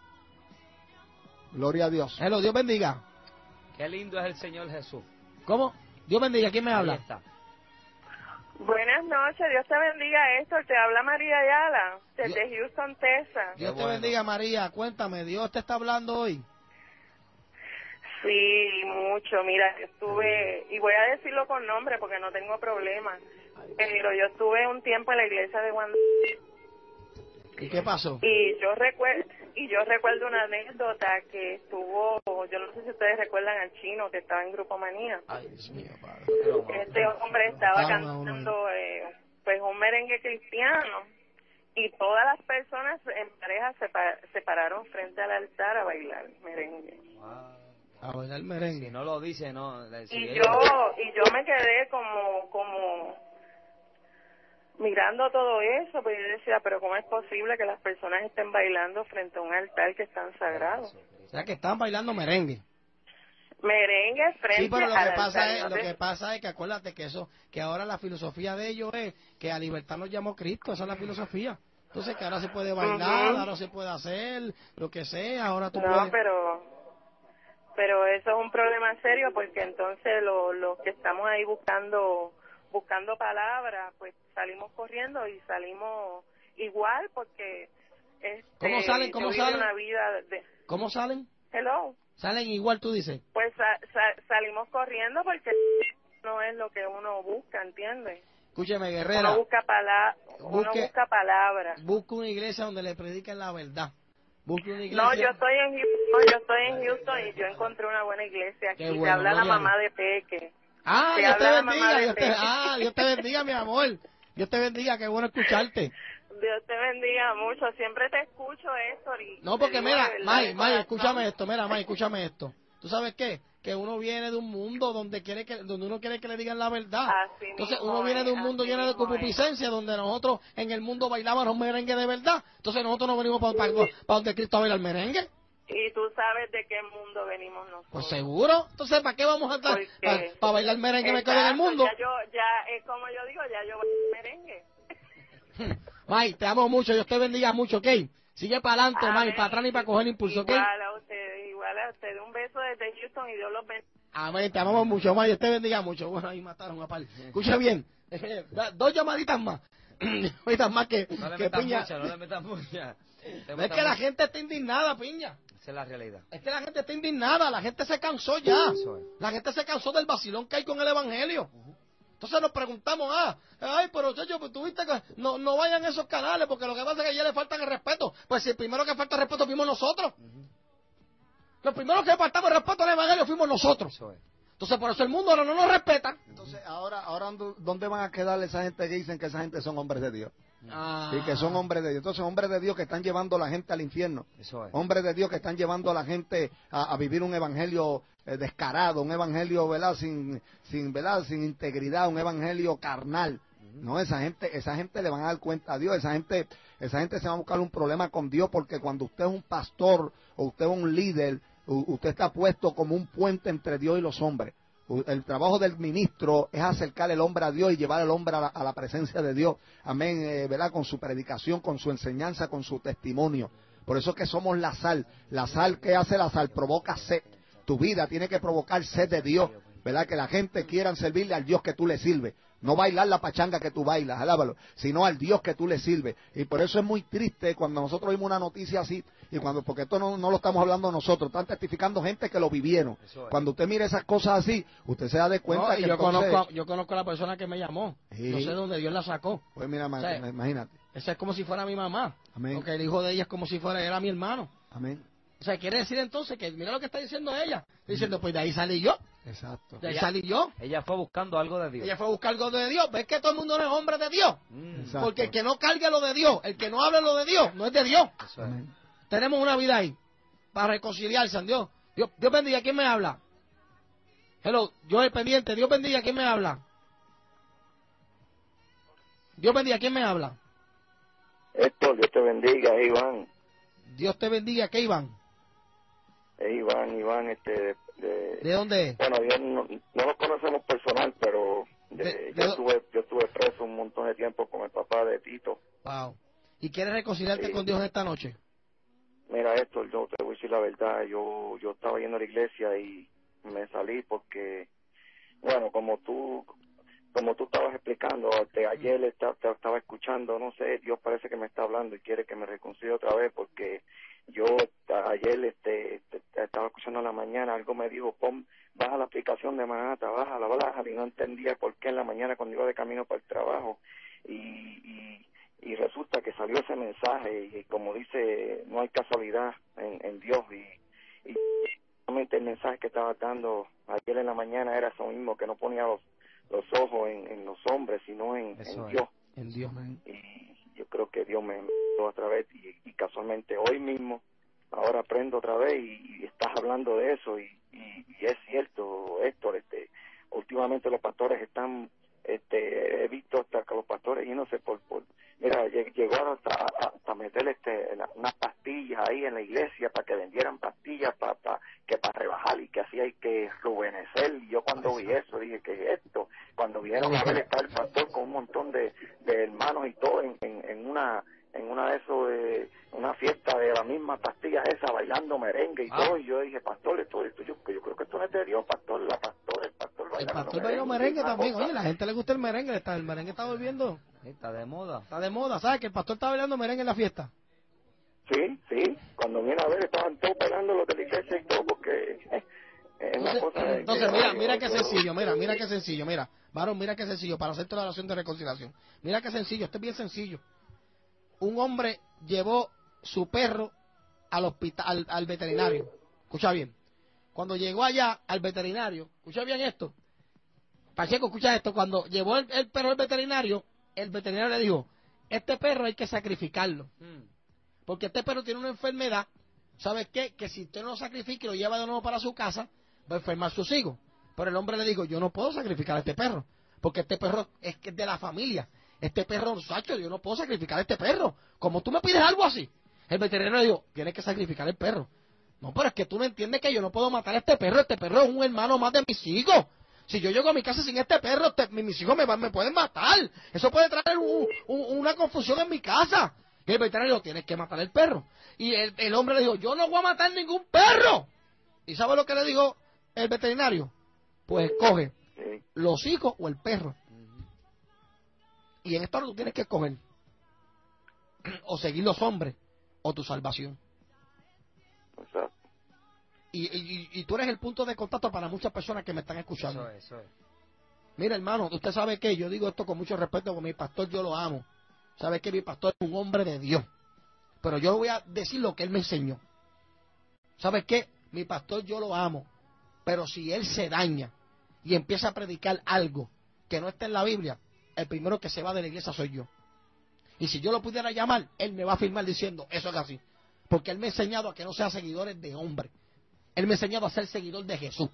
Gloria a Dios. Hello, Dios bendiga. Qué lindo es el Señor Jesús. ¿Cómo? Dios bendiga, ¿quién me habla? Ahí está. Buenas noches, Dios te bendiga, Héctor. Te habla María Ayala, desde Houston, Texas. Dios te bendiga, María. Cuéntame, ¿Dios te está hablando hoy? Sí, mucho. Mira, yo estuve, y voy a decirlo con nombre porque no tengo problema, pero yo estuve un tiempo en la iglesia de Juan. ¿Y qué pasó? Y yo recuerdo una anécdota que estuvo, yo no sé si ustedes recuerdan al chino que estaba en Grupo Manía. Ay, Dios mío, padre. Este hombre estaba cantando pues un merengue cristiano y todas las personas en pareja se pararon frente al altar a bailar merengue. A bailar merengue. Si no lo dice, no. Y yo me quedé como mirando todo eso, pues yo decía, pero ¿cómo es posible que las personas estén bailando frente a un altar que es tan sagrado? O sea, que están bailando merengue. Merengue frente sí, pero lo al que pasa altar. es, lo que pasa es que acuérdate que ahora la filosofía de ellos es que a libertad nos llamó Cristo, esa es la filosofía. Entonces que ahora se puede bailar, ahora se puede hacer lo que sea, ahora tú puedes... pero eso es un problema serio porque entonces los que estamos ahí buscando palabras, pues salimos corriendo y salimos igual porque ¿Cómo salen? una vida ¿Cómo salen? Hello. Salen igual, tú dices. Pues salimos corriendo porque no es lo que uno busca, ¿entiendes? Escúcheme, guerrera. Uno busca palabras. Busca una iglesia donde le prediquen la verdad. Busca una iglesia. No, yo estoy en Houston y yo encontré una buena iglesia aquí. Bueno, te habla la mamá de Peque. Dios te bendiga. Dios te bendiga, mi amor. Dios te bendiga, qué bueno escucharte. Dios te bendiga mucho. Siempre te escucho, Héctor. No, porque mira, May, escúchame esto. Mira, May, escúchame esto. ¿Tú sabes qué? Que uno viene de un mundo donde uno quiere que le digan la verdad. Entonces uno viene de un mundo lleno de concupiscencia, donde nosotros en el mundo bailábamos merengue de verdad. Entonces nosotros no venimos para donde Cristo baila el merengue. Y tú sabes de qué mundo venimos nosotros. Pues seguro. Entonces, ¿para qué vamos a estar? Para bailar merengue me quedo en el mundo. Ya es como yo digo, ya yo bailo merengue. May, te amo mucho, Dios te bendiga mucho, ¿ok? Sigue para adelante, May, para atrás ni para coger impulso, ¿ok? Igual a usted. Un beso desde Houston y Dios los bendiga. Amén, te amamos mucho más. Dios te bendiga mucho. Bueno, ahí mataron a par. Escucha bien. 2 llamaditas más. Llamaditas más que Piña. No le metas mucha. Es que la gente está indignada, Piña. Esa es la realidad. Es que la gente está indignada. La gente se cansó ya. La gente se cansó del vacilón que hay con el evangelio. Entonces nos preguntamos, ay, pero chacho, pues tuviste que no vayan a esos canales, porque lo que pasa es que ya le faltan el respeto. Pues si el primero que falta el respeto fuimos nosotros. Los primeros que faltamos el respeto al evangelio fuimos nosotros. Entonces por eso el mundo ahora no nos respeta. Entonces ahora ¿dónde van a quedar esa gente que dicen que esa gente son hombres de Dios? Ah. Sí, que son hombres de Dios. Entonces, hombres de Dios que están llevando a la gente al infierno. Eso es. Hombres de Dios que están llevando a la gente a vivir un evangelio descarado, un evangelio, ¿verdad? Sin integridad, un evangelio carnal. No, esa gente le van a dar cuenta a Dios. Esa gente se va a buscar un problema con Dios, porque cuando usted es un pastor o usted es un líder, usted está puesto como un puente entre Dios y los hombres. El trabajo del ministro es acercar el hombre a Dios y llevar al hombre a la presencia de Dios. Amén, ¿verdad? Con su predicación, con su enseñanza, con su testimonio. Por eso es que somos la sal. La sal, ¿qué hace la sal? Provoca sed. Tu vida tiene que provocar sed de Dios, ¿verdad? Que la gente quiera servirle al Dios que tú le sirves. No bailar la pachanga que tú bailas, alábalo, sino al Dios que tú le sirves. Y por eso es muy triste cuando nosotros vimos una noticia así, porque esto no lo estamos hablando nosotros, están testificando gente que lo vivieron. Cuando usted mire esas cosas así, usted se da de cuenta que yo conozco a la persona que me llamó. Sí. No sé dónde Dios la sacó. Pues mira, imagínate. Esa es como si fuera mi mamá. Amén. Porque el hijo de ella es como si era mi hermano. Amén. O sea, quiere decir entonces que mira lo que está diciendo ella. Diciendo, pues de ahí salí yo. Exacto. De ahí salí yo. Ella fue buscando algo de Dios. Ella fue a buscar algo de Dios. ¿Ves que todo el mundo no es hombre de Dios? Porque el que no cargue lo de Dios, el que no hable lo de Dios, no es de Dios. Eso es. Tenemos una vida ahí para reconciliarse. Dios bendiga. ¿Quién me habla? Hello, yo el pendiente. Dios bendiga. ¿Quién me habla? Dios bendiga. ¿Quién me habla? Héctor, Dios te bendiga, Iván. Dios te bendiga. ¿Qué Iván? Iván, ¿De dónde es? Bueno, yo no lo conocemos personal, pero yo estuve preso un montón de tiempo con el papá de Tito. Wow. ¿Y quieres reconciliarte con Dios esta noche? Mira, Héctor, yo te voy a decir la verdad. Yo estaba yendo a la iglesia y me salí porque, bueno, como tú estabas explicando, ayer estaba escuchando, no sé, Dios parece que me está hablando y quiere que me reconcilie otra vez, porque yo ayer estaba escuchando en la mañana, algo me dijo, baja la aplicación de Manata, bájala, y no entendía por qué en la mañana cuando iba de camino para el trabajo, y resulta que salió ese mensaje, y como dice, no hay casualidad en Dios, y realmente el mensaje que estaba dando ayer en la mañana era eso mismo, que no ponía los ojos en los hombres, sino en Dios. En Dios. Y yo creo que Dios me envió otra vez, y casualmente hoy mismo, ahora aprendo otra vez, y estás hablando de eso, y es cierto, Héctor, últimamente los pastores están, he visto hasta que los pastores yéndose mira, llegó hasta meter unas pastillas ahí en la iglesia para que vendieran pastillas para rebajar, y que así hay que rejuvenecer. Y yo cuando vi eso dije, ¿qué es esto? Cuando vinieron a ver, está el pastor con un montón de hermanos y todo en una de esos, una fiesta de la misma pastilla esa, bailando merengue y todo, y yo dije, pastor, yo creo que esto no es de Dios, el pastor bailó merengue también. Oye, la gente le gusta el merengue, el merengue está volviendo. Está de moda. Está de moda, ¿sabes? Que el pastor está bailando merengue en la fiesta. Sí, cuando viene a ver estaban todos bailando los de la iglesia y todo, porque es una cosa. Entonces mira qué sencillo, mira qué sencillo, varón, mira qué sencillo, para hacerte la oración de reconciliación. Mira qué sencillo, esto es bien sencillo. Un hombre llevó su perro al hospital, al veterinario. Escucha bien. Cuando llegó allá al veterinario, escucha bien esto. Pacheco, escucha esto. Cuando llevó el perro al veterinario, el veterinario le dijo, este perro hay que sacrificarlo. Porque este perro tiene una enfermedad. ¿Sabes qué? Que si usted no lo sacrifica y lo lleva de nuevo para su casa, va a enfermar sus hijos. Pero el hombre le dijo, yo no puedo sacrificar a este perro. Porque este perro es que es de la familia. Este perro, Sacho, yo no puedo sacrificar a este perro. Como tú me pides algo así. El veterinario dijo, tienes que sacrificar el perro. No, pero es que tú no entiendes que yo no puedo matar a este perro. Este perro es un hermano más de mis hijos. Si yo llego a mi casa sin este perro, mis hijos me pueden matar. Eso puede traer una confusión en mi casa. Y el veterinario dijo, tienes que matar el perro. Y el hombre le dijo, yo no voy a matar ningún perro. ¿Y sabe lo que le dijo el veterinario? pues escoge Sí. los hijos o el perro. Y en esto tú tienes que escoger o seguir los hombres o tu salvación. Exacto. Y tú eres el punto de contacto para muchas personas que me están escuchando. Eso es. Mira, hermano, usted sabe que yo digo esto con mucho respeto, con mi pastor yo lo amo. Sabe que mi pastor es un hombre de Dios. Pero yo voy a decir lo que él me enseñó. ¿Sabes qué? Mi pastor yo lo amo. Pero si él se daña y empieza a predicar algo que no está en la Biblia, el primero que se va de la iglesia soy yo. Y si yo lo pudiera llamar, él me va a firmar diciendo, eso es así. Porque él me ha enseñado a que no sea seguidores de hombres. Él me ha enseñado a ser seguidor de Jesús.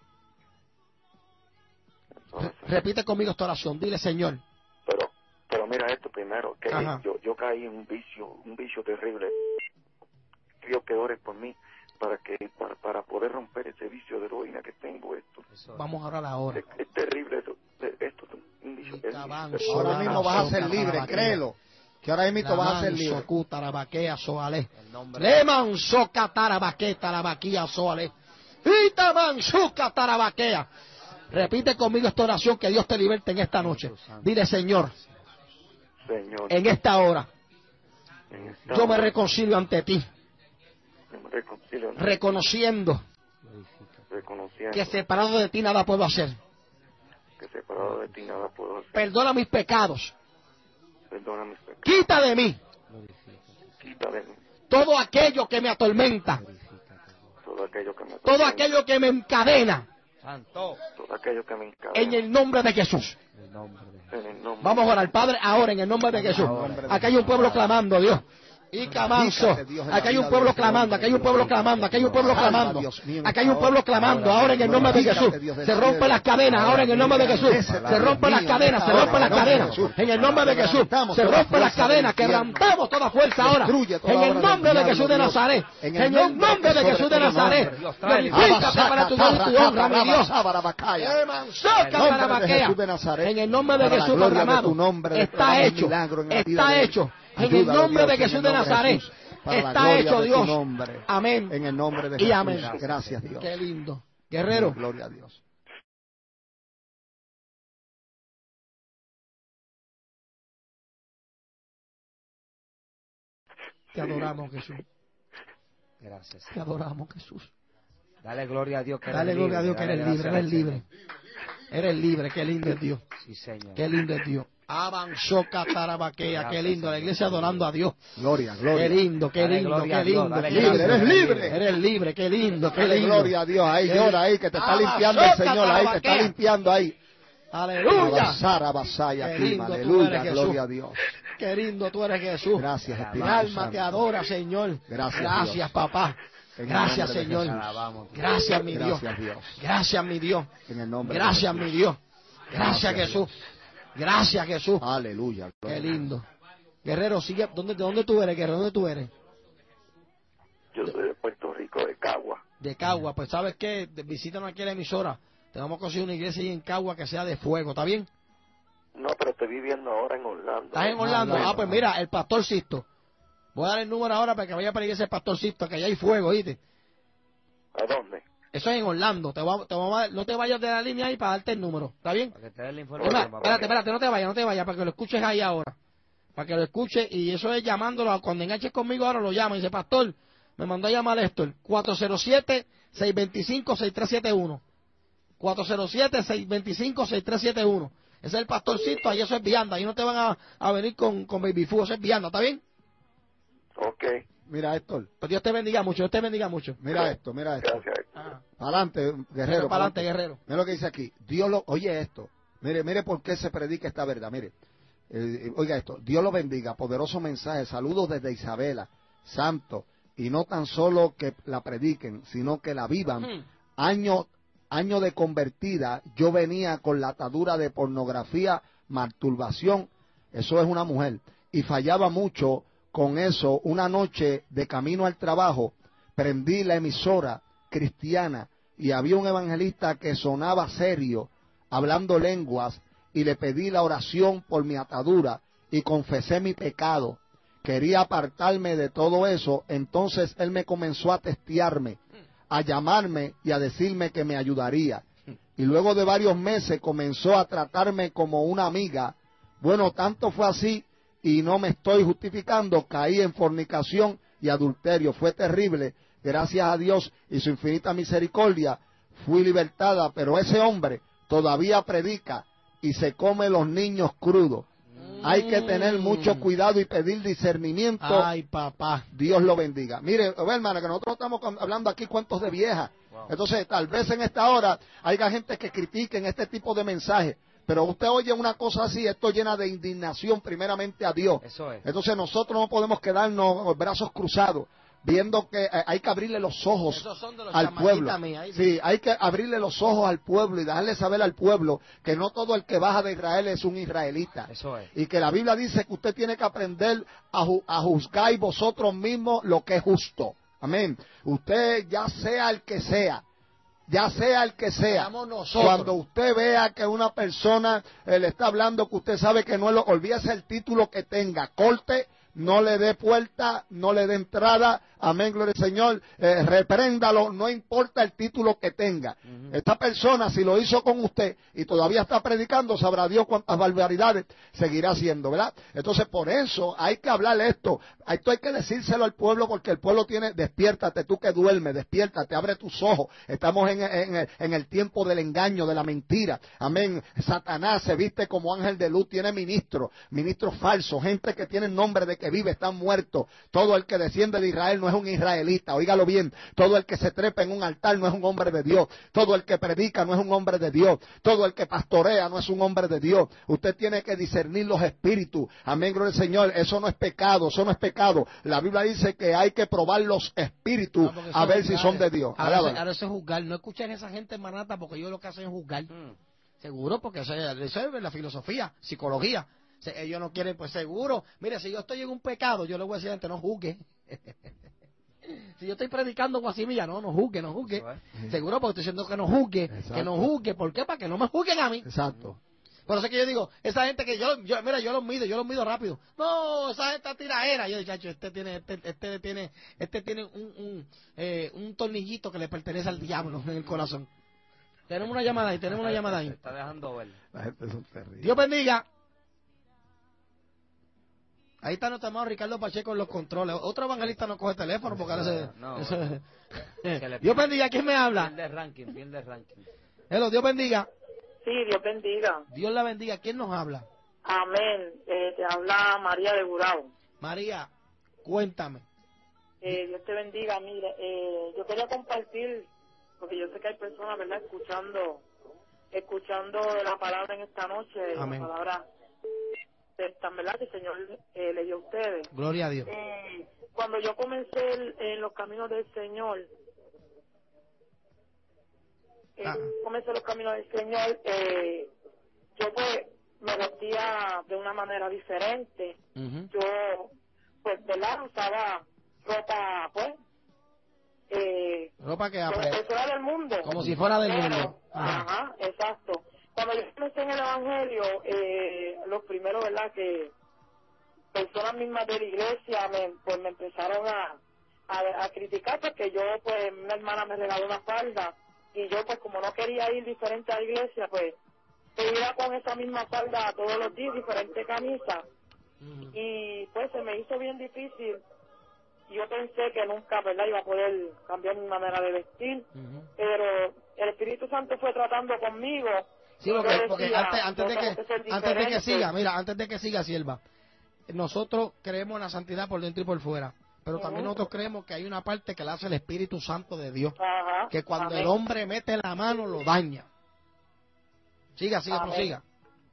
Repite conmigo esta oración. Dile, Señor. Pero mira esto primero, que Ajá. yo caí en un vicio terrible. Pido que ores por mí para poder romper ese vicio de heroína que tengo. Vamos a orar ahora. Es terrible esto es un vicio. Ahora mismo vas a ser libre, créelo. Que ahora mismo vas a ser libre. Leman soca tarabaque tarabaquía soale. Itaman soca tarabaquea. Repite conmigo esta oración, que Dios te liberte en esta noche. Dile, Señor, en esta hora yo me reconcilio ante ti, reconociendo que separado de ti nada puedo hacer. Perdona mis pecados. Quita de mí todo aquello que me atormenta, todo aquello que me encadena. Santo. En el nombre de Jesús. Vamos a orar, Padre, ahora en el nombre de Jesús. Acá hay un pueblo clamando, Dios. Y camanzo. Acá hay un pueblo clamando, acá hay un pueblo clamando, acá hay un pueblo clamando. Acá hay un pueblo clamando, ahora en el nombre de Jesús. Se rompen las cadenas, ahora en el nombre de Jesús. Se rompen las cadenas, se rompen las cadenas. En el nombre de Jesús. Se rompen las cadenas, quebrantamos toda fuerza ahora. En el nombre de Jesús de Nazaret. En el nombre de Jesús de Nazaret. Glorifícate para tu Dios y tu honra, mi Dios. En el nombre de Jesús derramado. Está hecho. Está hecho. En el nombre de Jesús de Nazaret. Está hecho, Dios. Amén. En el nombre de y Jesús. amén. Gracias, Dios. Qué lindo. Guerrero. Gloria a Dios. Te adoramos, Jesús. Gracias. Te adoramos, Jesús. Dale gloria a Dios que Dale gloria a Dios que eres libre, eres libre. Eres libre, qué lindo es Dios. Sí, Señor. Qué lindo es Dios. Avanzó Catarabaquea, qué lindo, la iglesia adorando a Dios. Gloria, gloria. Qué lindo, qué Dale lindo, gloria qué a Dios, lindo. dale Qué gracias. lindo. Eres libre. Eres libre, qué lindo, qué Dale lindo. gloria a Dios. Ahí llora ahí, que te está limpiando el Señor ahí, te está limpiando ahí. Aleluya. Abasara, basaya, Qué clima, lindo tú aleluya, eres, Jesús. gloria a Dios. Qué lindo tú eres, Jesús. Gracias, Mi Espíritu alma Santo. te adora, Señor. Gracias, Gracias, Dios. papá. En el Gracias, nombre de Señor. Jesús. Alabamos. Gracias, mi Dios. Gracias, Dios. Gracias, mi Dios. En el nombre de Gracias, Jesús. mi Dios. Gracias, Gracias, Jesús. Gracias, Jesús. Aleluya. Qué gloria. lindo. Guerrero, sigue. ¿De dónde tú eres, Guerrero? ¿Dónde tú eres? Yo soy de Puerto Rico, de Cagua. De Cagua. Pues, ¿sabes qué? Visítanos aquí a la emisora. Te vamos a conseguir una iglesia ahí en Cagua que sea de fuego. ¿Está bien? No, pero estoy viviendo ahora en Orlando. ¿Estás en Orlando? Ah, pues mira, el Pastor Sisto. Voy a dar el número ahora para que vaya para la iglesia del Pastor Sisto, que allá hay fuego, ¿oíste? ¿A dónde? Eso es en Orlando. No te vayas de la línea ahí para darte el número. ¿Está bien? Para que te dé la Es información. más, papá. espérate, no te vayas, para que lo escuches ahí ahora. Para que lo escuches, y eso es llamándolo. Cuando enganches conmigo ahora lo llama y dice, Pastor, me mandó a llamar esto, el 407-625-6371. 407-625-6371. Ese es el pastorcito, ahí eso es vianda, ahí no te van a venir con baby food, eso es vianda, ¿está bien? Ok, Mira, Héctor. Pues Dios te bendiga mucho, Dios te bendiga mucho. Mira esto, mira esto. gracias. Ajá. Adelante, guerrero. Para adelante, guerrero. Mira lo que dice aquí. Dios lo, oye esto. Mire por qué se predica esta verdad. Mire, oiga esto. Dios lo bendiga. Poderoso mensaje. Saludos desde Isabela. Santo. Y no tan solo que la prediquen, sino que la vivan. Año de convertida, yo venía con la atadura de pornografía, masturbación. Eso es una mujer. Y fallaba mucho con eso. Una noche de camino al trabajo, prendí la emisora cristiana y había un evangelista que sonaba serio, hablando lenguas, y le pedí la oración por mi atadura y confesé mi pecado. Quería apartarme de todo eso. Entonces él me comenzó a testearme, a llamarme y a decirme que me ayudaría. y luego de varios meses comenzó a tratarme como una amiga. Bueno, tanto fue así, y no me estoy justificando, caí en fornicación y adulterio. Fue terrible. Gracias a Dios y su infinita misericordia fui libertada, pero ese hombre todavía predica y se come los niños crudos. Hay que tener mucho cuidado y pedir discernimiento. Ay, papá. Dios lo bendiga. Mire, hermana, que nosotros estamos hablando aquí cuentos de viejas. Wow. Entonces, tal vez en esta hora haya gente que critiquen este tipo de mensajes. Pero usted oye una cosa así, esto llena de indignación primeramente a Dios. Eso es. Entonces nosotros no podemos quedarnos con brazos cruzados, viendo que hay que abrirle los ojos al pueblo. Sí, hay que abrirle los ojos al pueblo y dejarle saber al pueblo que no todo el que baja de Israel es un israelita. Eso es. Y que la Biblia dice que usted tiene que aprender a juzgar vosotros mismos lo que es justo. Amén. Usted ya sea el que sea. Ya sea el que sea, cuando usted vea que una persona le está hablando que usted sabe que no es lo, olvídese el título que tenga, corte, no le dé puerta, no le dé entrada, amén, gloria al Señor, repréndalo, no importa el título que tenga. Esta persona, si lo hizo con usted y todavía está predicando, sabrá Dios cuántas barbaridades seguirá haciendo, ¿verdad? Entonces, por eso hay que hablarle esto hay que decírselo al pueblo, porque el pueblo tiene, despiértate tú que duermes, despiértate, abre tus ojos, estamos en el tiempo del engaño, de la mentira, amén. Satanás se viste como ángel de luz, tiene ministros falsos, gente que tiene nombre de que vive, están muertos. Todo el que desciende de Israel no es un israelita, oígalo bien. Todo el que se trepa en un altar no es un hombre de Dios. Todo el que predica no es un hombre de Dios. Todo el que pastorea no es un hombre de Dios. Usted tiene que discernir los espíritus. Amén, gloria al Señor. Eso no es pecado, eso no es pecado. La Biblia dice que hay que probar los espíritus a ver si son de Dios. Ahora eso es juzgar. No escuchen a esa gente manata, porque ellos lo que hacen es juzgar. Seguro, porque eso es la filosofía, psicología. Ellos no quieren, pues seguro. Mire, si yo estoy en un pecado, yo le voy a decir a la gente, no juzgue. Si yo estoy predicando guasimilla, no juzgue, no juzgue. Seguro, porque estoy diciendo que no juzgue. Exacto. Que no juzgue. ¿Por qué? Para que no me juzguen a mí. Exacto. Por eso es que yo digo, esa gente que mira, yo los mido rápido. No, esa gente tiraera. Yo digo, chacho, este tiene un tornillito que le pertenece al diablo en el corazón. Tenemos una llamada ahí, Está dejando ver. La gente es un terrible. Dios bendiga. Ahí está nuestro hermano Ricardo Pacheco en los controles. Otro evangelista no coge teléfono porque ahora Dios bendiga. ¿Quién me habla? Pierde ranking. Hello, Dios bendiga. Sí, Dios bendiga. Dios la bendiga. ¿Quién nos habla? Amén. Te habla María de Gurao. María, cuéntame. Dios te bendiga. Mire, yo quería compartir, porque yo sé que hay personas, ¿verdad?, escuchando la palabra en esta noche. Amén. La palabra tan, ¿verdad?, que el Señor le dio a ustedes. Gloria a Dios. Cuando yo comencé en los caminos del Señor, yo pues me vestía de una manera diferente. Yo, pues, ¿verdad?, usaba ropa, pues, ropa que fuera del mundo, como si fuera del mundo. Ajá, exacto. Cuando yo comencé en el Evangelio, los primeros, ¿verdad?, que personas mismas de la iglesia me empezaron a criticar, porque yo, pues, una hermana me regaló una falda, y yo, pues, como no quería ir diferente a la iglesia, pues iba con esa misma falda todos los días, diferente camisa, y pues se me hizo bien difícil. Yo pensé que nunca, ¿verdad?, iba a poder cambiar mi manera de vestir, pero el Espíritu Santo fue tratando conmigo. Sí, porque antes de que siga, sierva, nosotros creemos en la santidad por dentro y por fuera, pero también nosotros creemos que hay una parte que la hace el Espíritu Santo de Dios, que cuando el hombre mete la mano lo daña. Siga, prosiga.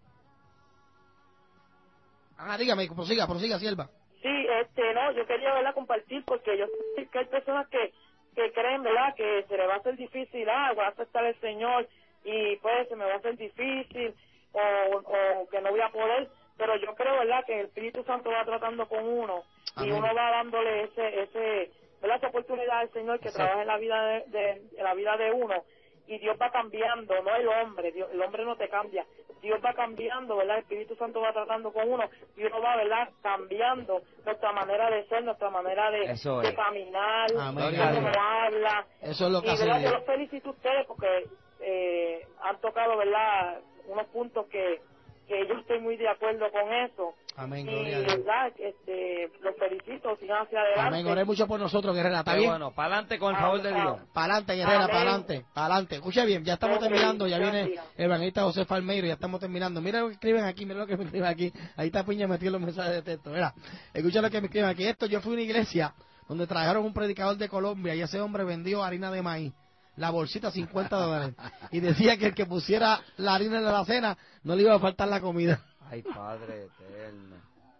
Dígame, prosiga, sierva. Sí, no, yo quería, ¿verdad?, compartir, porque yo sé que hay personas que creen, ¿verdad?, que se le va a hacer difícil, voy a aceptar al Señor y pues se me va a hacer difícil o que no voy a poder, pero yo creo, ¿verdad?, que el Espíritu Santo va tratando con uno. Amén. Y uno va dándole ¿verdad?, esa oportunidad al Señor que trabaja en la vida de uno, y Dios va cambiando, no el hombre, el hombre no te cambia, Dios va cambiando, ¿verdad?, el Espíritu Santo va tratando con uno, y uno va, ¿verdad?, cambiando nuestra manera de ser, nuestra manera de caminar, cómo habla. Eso es lo que y hace ¿verdad?, Dios. yo los felicito a ustedes porque han tocado, ¿verdad?, unos puntos que yo estoy muy de acuerdo con eso. Amén, y gloria a Dios. verdad, los felicito, sigan hacia adelante. Amén, oré mucho por nosotros, guerrera, ¿está Qué bien? bueno, para adelante con el favor de Dios. Para adelante, guerrera, Amén. para adelante, para adelante. Escuche bien, ya estamos terminando, ya viene gracias. el evangelista José Palmeiro, ya estamos terminando. Mira lo que escriben aquí, mira lo que me escriben aquí. Ahí está Piña metido los mensajes de texto. Mira, escucha lo que me escriben aquí. Yo fui a una iglesia donde trajeron un predicador de Colombia y ese hombre vendió harina de maíz, la bolsita $50, y decía que el que pusiera la harina en la cena no le iba a faltar la comida. Ay, Padre eterno.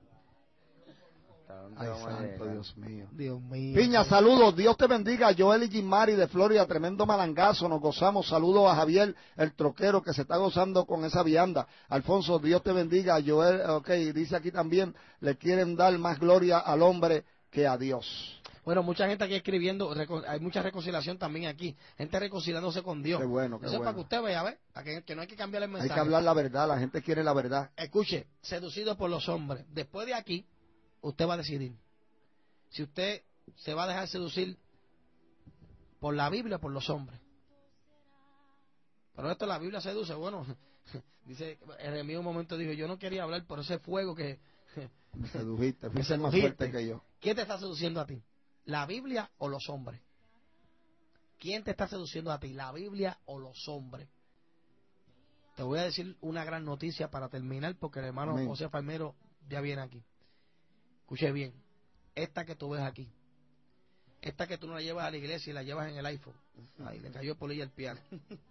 Ay, santo Dios mío. Dios mío. Piña, saludos, Dios te bendiga. Joel y Jimari de Florida, tremendo malangazo, nos gozamos. Saludos a Javier, el troquero, que se está gozando con esa vianda. Alfonso, Dios te bendiga. Joel, dice aquí también, le quieren dar más gloria al hombre que a Dios. Bueno, mucha gente aquí escribiendo, hay mucha reconciliación también aquí, gente reconciliándose con Dios. Qué bueno, qué Eso es bueno. para que usted vea, ¿ve? Para que no hay que cambiar el mensaje. Hay que hablar la verdad, la gente quiere la verdad. Escuche, seducido por los hombres. Después de aquí, usted va a decidir si usted se va a dejar seducir por la Biblia o por los hombres. Pero esto la Biblia seduce, bueno, dice, Jeremías un momento dijo, yo no quería hablar por ese fuego que... Me sedujiste, me fuiste más sedujiste. fuerte que yo. ¿Quién te está seduciendo a ti? ¿La Biblia o los hombres? ¿Quién te está seduciendo a ti? ¿La Biblia o los hombres? Te voy a decir una gran noticia para terminar, porque el hermano Amén. José Palmero ya viene aquí. Escuche bien, esta que tú ves aquí, esta que tú no la llevas a la iglesia y la llevas en el iPhone. Ahí le cayó polilla el piano.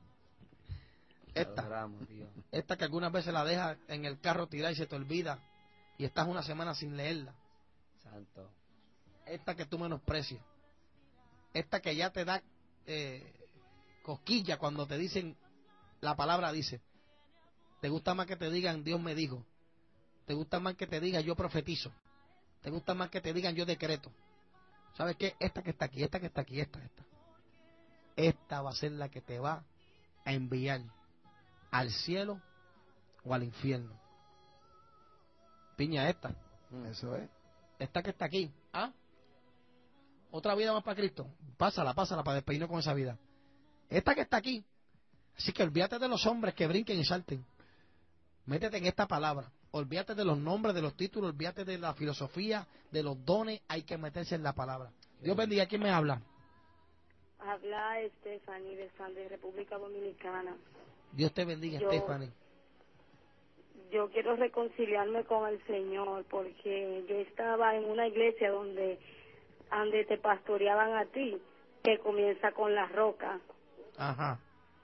Esta que algunas veces la dejas en el carro tirada y se te olvida y estás una semana sin leerla. Santo. Esta que tú menosprecias, esta que ya te da cosquilla cuando te dicen la palabra dice. Te gusta más que te digan Dios me dijo, te gusta más que te digan yo profetizo, te gusta más que te digan yo decreto. ¿Sabes qué? Esta que está aquí, esta que está aquí, esta va a ser la que te va a enviar al cielo o al infierno. Piña, esta. Eso es. Esta que está aquí, ¿ah? Otra vida más para Cristo. Pásala para despedirnos con esa vida. Esta que está aquí. Así que olvídate de los hombres que brinquen y salten. Métete en esta palabra. Olvídate de los nombres, de los títulos, olvídate de la filosofía, de los dones. Hay que meterse en la palabra. Dios bendiga. ¿Quién me habla? Habla Stephanie de República Dominicana. Dios te bendiga, Stephanie. Yo quiero reconciliarme con el Señor porque yo estaba en una iglesia donde te pastoreaban a ti, que comienza con la roca. Ajá.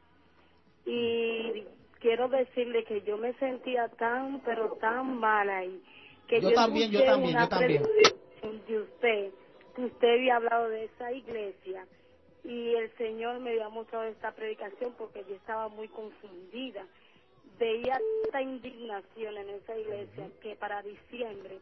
Y quiero decirle que yo me sentía tan, pero tan mal ahí. Que yo también. De usted, que usted había hablado de esa iglesia y el Señor me había mostrado esta predicación porque yo estaba muy confundida. Veía tanta indignación en esa iglesia que para diciembre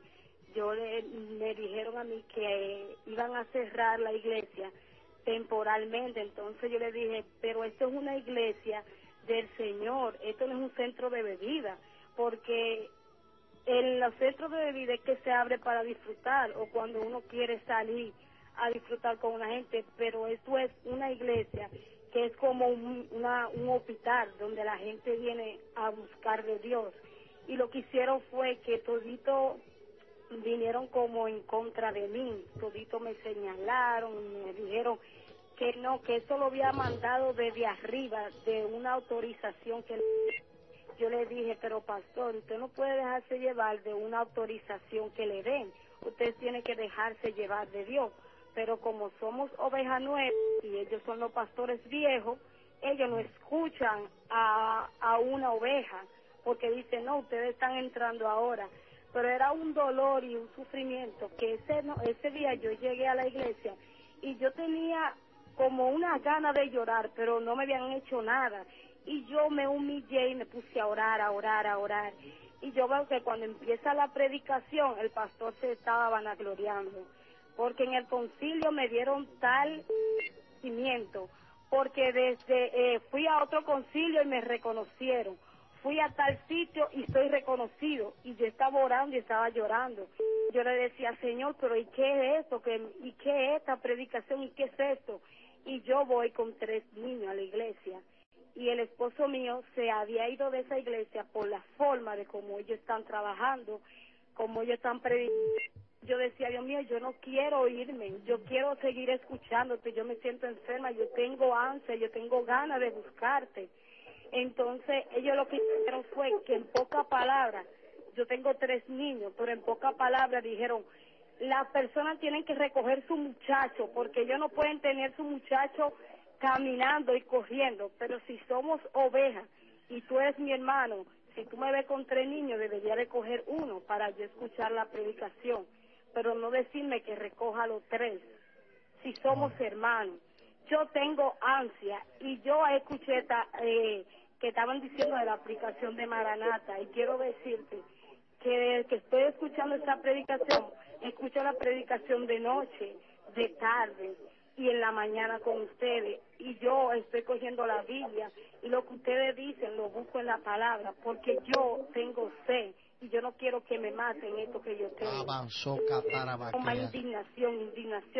me dijeron a mí que iban a cerrar la iglesia temporalmente. Entonces yo le dije, pero esto es una iglesia del Señor, esto no es un centro de bebida, porque en los centros de bebida es que se abre para disfrutar o cuando uno quiere salir a disfrutar con una gente, pero esto es una iglesia que es como un hospital donde la gente viene a buscar de Dios. Y lo que hicieron fue que todito vinieron como en contra de mí, todito me señalaron, me dijeron que no, que eso lo había mandado desde arriba, de una autorización que yo le dije, pero pastor, usted no puede dejarse llevar de una autorización que le den, usted tiene que dejarse llevar de Dios. Pero como somos ovejas nuevas y ellos son los pastores viejos, ellos no escuchan a una oveja, porque dicen, no, ustedes están entrando ahora. Pero era un dolor y un sufrimiento, que ese día yo llegué a la iglesia y yo tenía como una gana de llorar, pero no me habían hecho nada. Y yo me humillé y me puse a orar. Y yo veo que cuando empieza la predicación, el pastor se estaba vanagloriando, porque en el concilio me dieron tal conocimiento, porque fui a otro concilio y me reconocieron, fui a tal sitio y soy reconocido, y yo estaba orando y estaba llorando. Yo le decía, Señor, pero ¿y qué es esto? ¿Y qué es esta predicación? ¿Y qué es esto? Y yo voy con 3 niños a la iglesia, y el esposo mío se había ido de esa iglesia por la forma de cómo ellos están trabajando, cómo ellos están predicando. Yo decía, Dios mío, yo no quiero irme, yo quiero seguir escuchándote, yo me siento enferma, yo tengo ansia, yo tengo ganas de buscarte. Entonces ellos lo que hicieron fue que en pocas palabras, yo tengo 3 niños, pero en pocas palabras dijeron, las personas tienen que recoger su muchacho, porque ellos no pueden tener su muchacho caminando y corriendo, pero si somos ovejas y tú eres mi hermano, si tú me ves con 3 niños, debería recoger uno para yo escuchar la predicación, pero no decirme que recoja los 3, si somos hermanos. Yo tengo ansia y yo escuché que estaban diciendo de la aplicación de Maranata, y quiero decirte que desde que estoy escuchando esta predicación, escucho la predicación de noche, de tarde y en la mañana con ustedes, y yo estoy cogiendo la Biblia y lo que ustedes dicen lo busco en la palabra, porque yo tengo sed y yo no quiero que me maten esto que yo tengo. Toma indignación.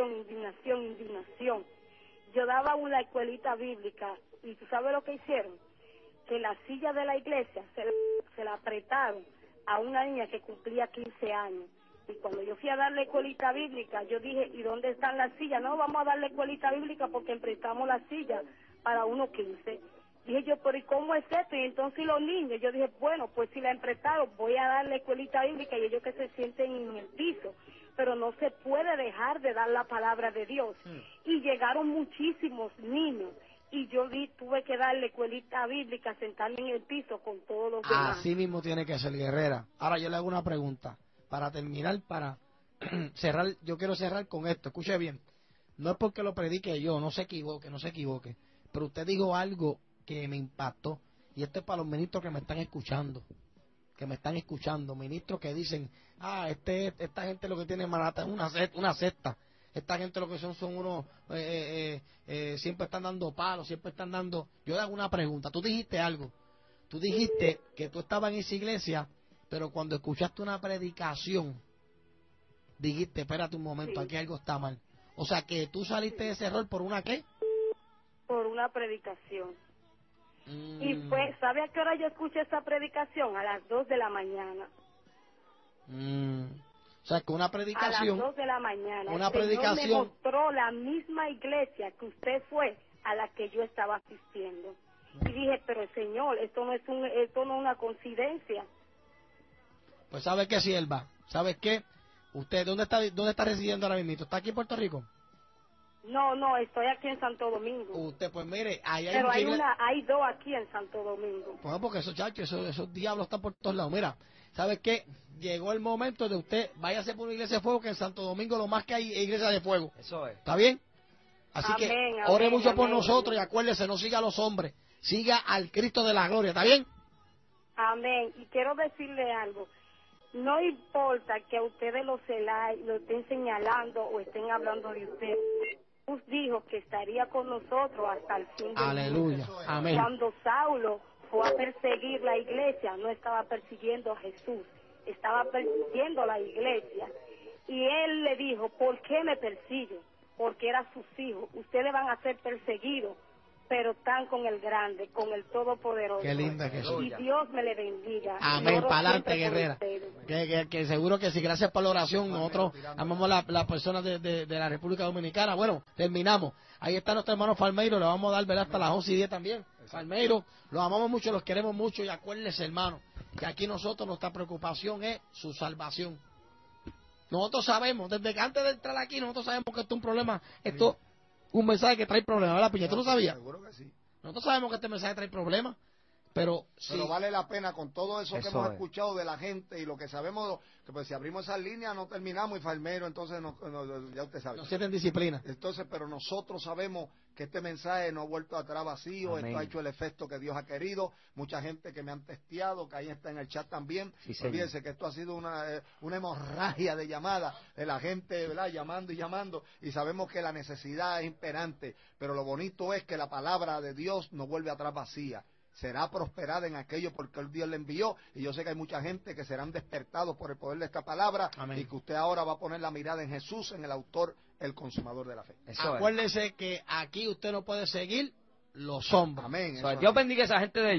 Yo daba una escuelita bíblica y tú sabes lo que hicieron, que la silla de la iglesia se la apretaron a una niña que cumplía 15 años. Y cuando yo fui a darle escuelita bíblica, yo dije, ¿y dónde están las sillas? No, vamos a darle escuelita bíblica porque emprestamos la silla para 1.15. Dije yo, pero ¿y cómo es esto? Y entonces los niños, yo dije, bueno, pues si la emprestaron, voy a darle escuelita bíblica y ellos que se sienten en el piso. Pero no se puede dejar de dar la palabra de Dios. Y llegaron muchísimos niños. Y yo tuve que darle escuelita bíblica, sentarme en el piso con todos los demás. Así mismo tiene que ser, guerrera. Ahora yo le hago una pregunta. Para terminar, para cerrar, yo quiero cerrar con esto. Escuche bien. No es porque lo predique yo, no se equivoque. Pero usted dijo algo que me impactó. Y esto es para los ministros que me están escuchando. Ministros que dicen, esta gente lo que tiene Maranata es una secta. Esta gente lo que son unos, siempre están dando palos, siempre están dando... Yo le hago una pregunta. Tú dijiste algo. Tú dijiste que tú estabas en esa iglesia, pero cuando escuchaste una predicación, dijiste, espérate un momento, Sí. aquí algo está mal. O sea, que tú saliste de ese error por una ¿qué? Por una predicación. Y fue, ¿sabe a qué hora yo escuché esa predicación? A las 2 de la mañana. O sea, que una A predicación... las 2 de la mañana. Una El Señor predicación... me mostró la misma iglesia que usted fue a la que yo estaba asistiendo. Y dije, pero Señor, esto no es una coincidencia. Pues ¿sabe qué, sierva? ¿Sabe qué? ¿Usted dónde está residiendo ahora mismo? ¿Está aquí en Puerto Rico? No, estoy aquí en Santo Domingo. Usted, pues mire, ahí hay Pero mucha hay 2 aquí en Santo Domingo. Bueno, porque esos diablos están por todos lados. Mira, ¿sabe qué? Llegó el momento de usted, váyase por una iglesia de fuego, que en Santo Domingo lo más que hay es iglesia de fuego. Eso es. ¿Está bien? Así que ore mucho por nosotros y acuérdese, no siga a los hombres, siga al Cristo de la gloria. ¿Está bien? Amén. Y quiero decirle algo. No importa que a ustedes lo estén señalando o estén hablando de usted. Jesús dijo que estaría con nosotros hasta el fin del mundo. Aleluya. Amén. Cuando Saulo fue a perseguir la iglesia, no estaba persiguiendo a Jesús, estaba persiguiendo a la iglesia. Y él le dijo, ¿por qué me persigue? Porque eran sus hijos. Ustedes van a ser perseguidos, pero están con el grande, con el todopoderoso. Qué linda que soy. Y Dios me le bendiga. Amén, para adelante, guerrera. Que seguro que sí, gracias por la oración. Nosotros amamos las personas de la República Dominicana. Bueno, terminamos. Ahí está nuestro hermano Falmeiro, le vamos a dar, ¿verdad?, hasta las 11:10 también. Falmeiro, los amamos mucho, los queremos mucho, y acuérdense, hermano, que aquí nosotros, nuestra preocupación es su salvación. Nosotros sabemos, desde que antes de entrar aquí, nosotros sabemos que esto es un problema, esto es un mensaje que trae problemas, ¿verdad, Piña? ¿Tú lo sabías? Seguro que sí. Nosotros sabemos que este mensaje trae problemas, pero sí. Pero vale la pena con todo eso que Eso hemos es. escuchado de la gente y lo que sabemos, que pues si abrimos esas líneas no terminamos y Falmero, entonces ya usted sabe. No sienten disciplina. Entonces, pero nosotros sabemos que este mensaje no ha vuelto atrás vacío. Amén. Esto ha hecho el efecto que Dios ha querido. Mucha gente que me han testeado, que ahí está en el chat también. Sí, señor. Olvídense que esto ha sido una hemorragia de llamadas, de la gente, ¿verdad?, llamando y llamando, y sabemos que la necesidad es imperante, pero lo bonito es que la palabra de Dios no vuelve atrás vacía. Será prosperada en aquello porque el Dios le envió, y yo sé que hay mucha gente que serán despertados por el poder de esta palabra. Amén. Y que usted ahora va a poner la mirada en Jesús, en el autor, el consumador de la fe. Eso es. Acuérdese que aquí usted no puede seguir los hombros. Amén. Dios bendiga a esa gente de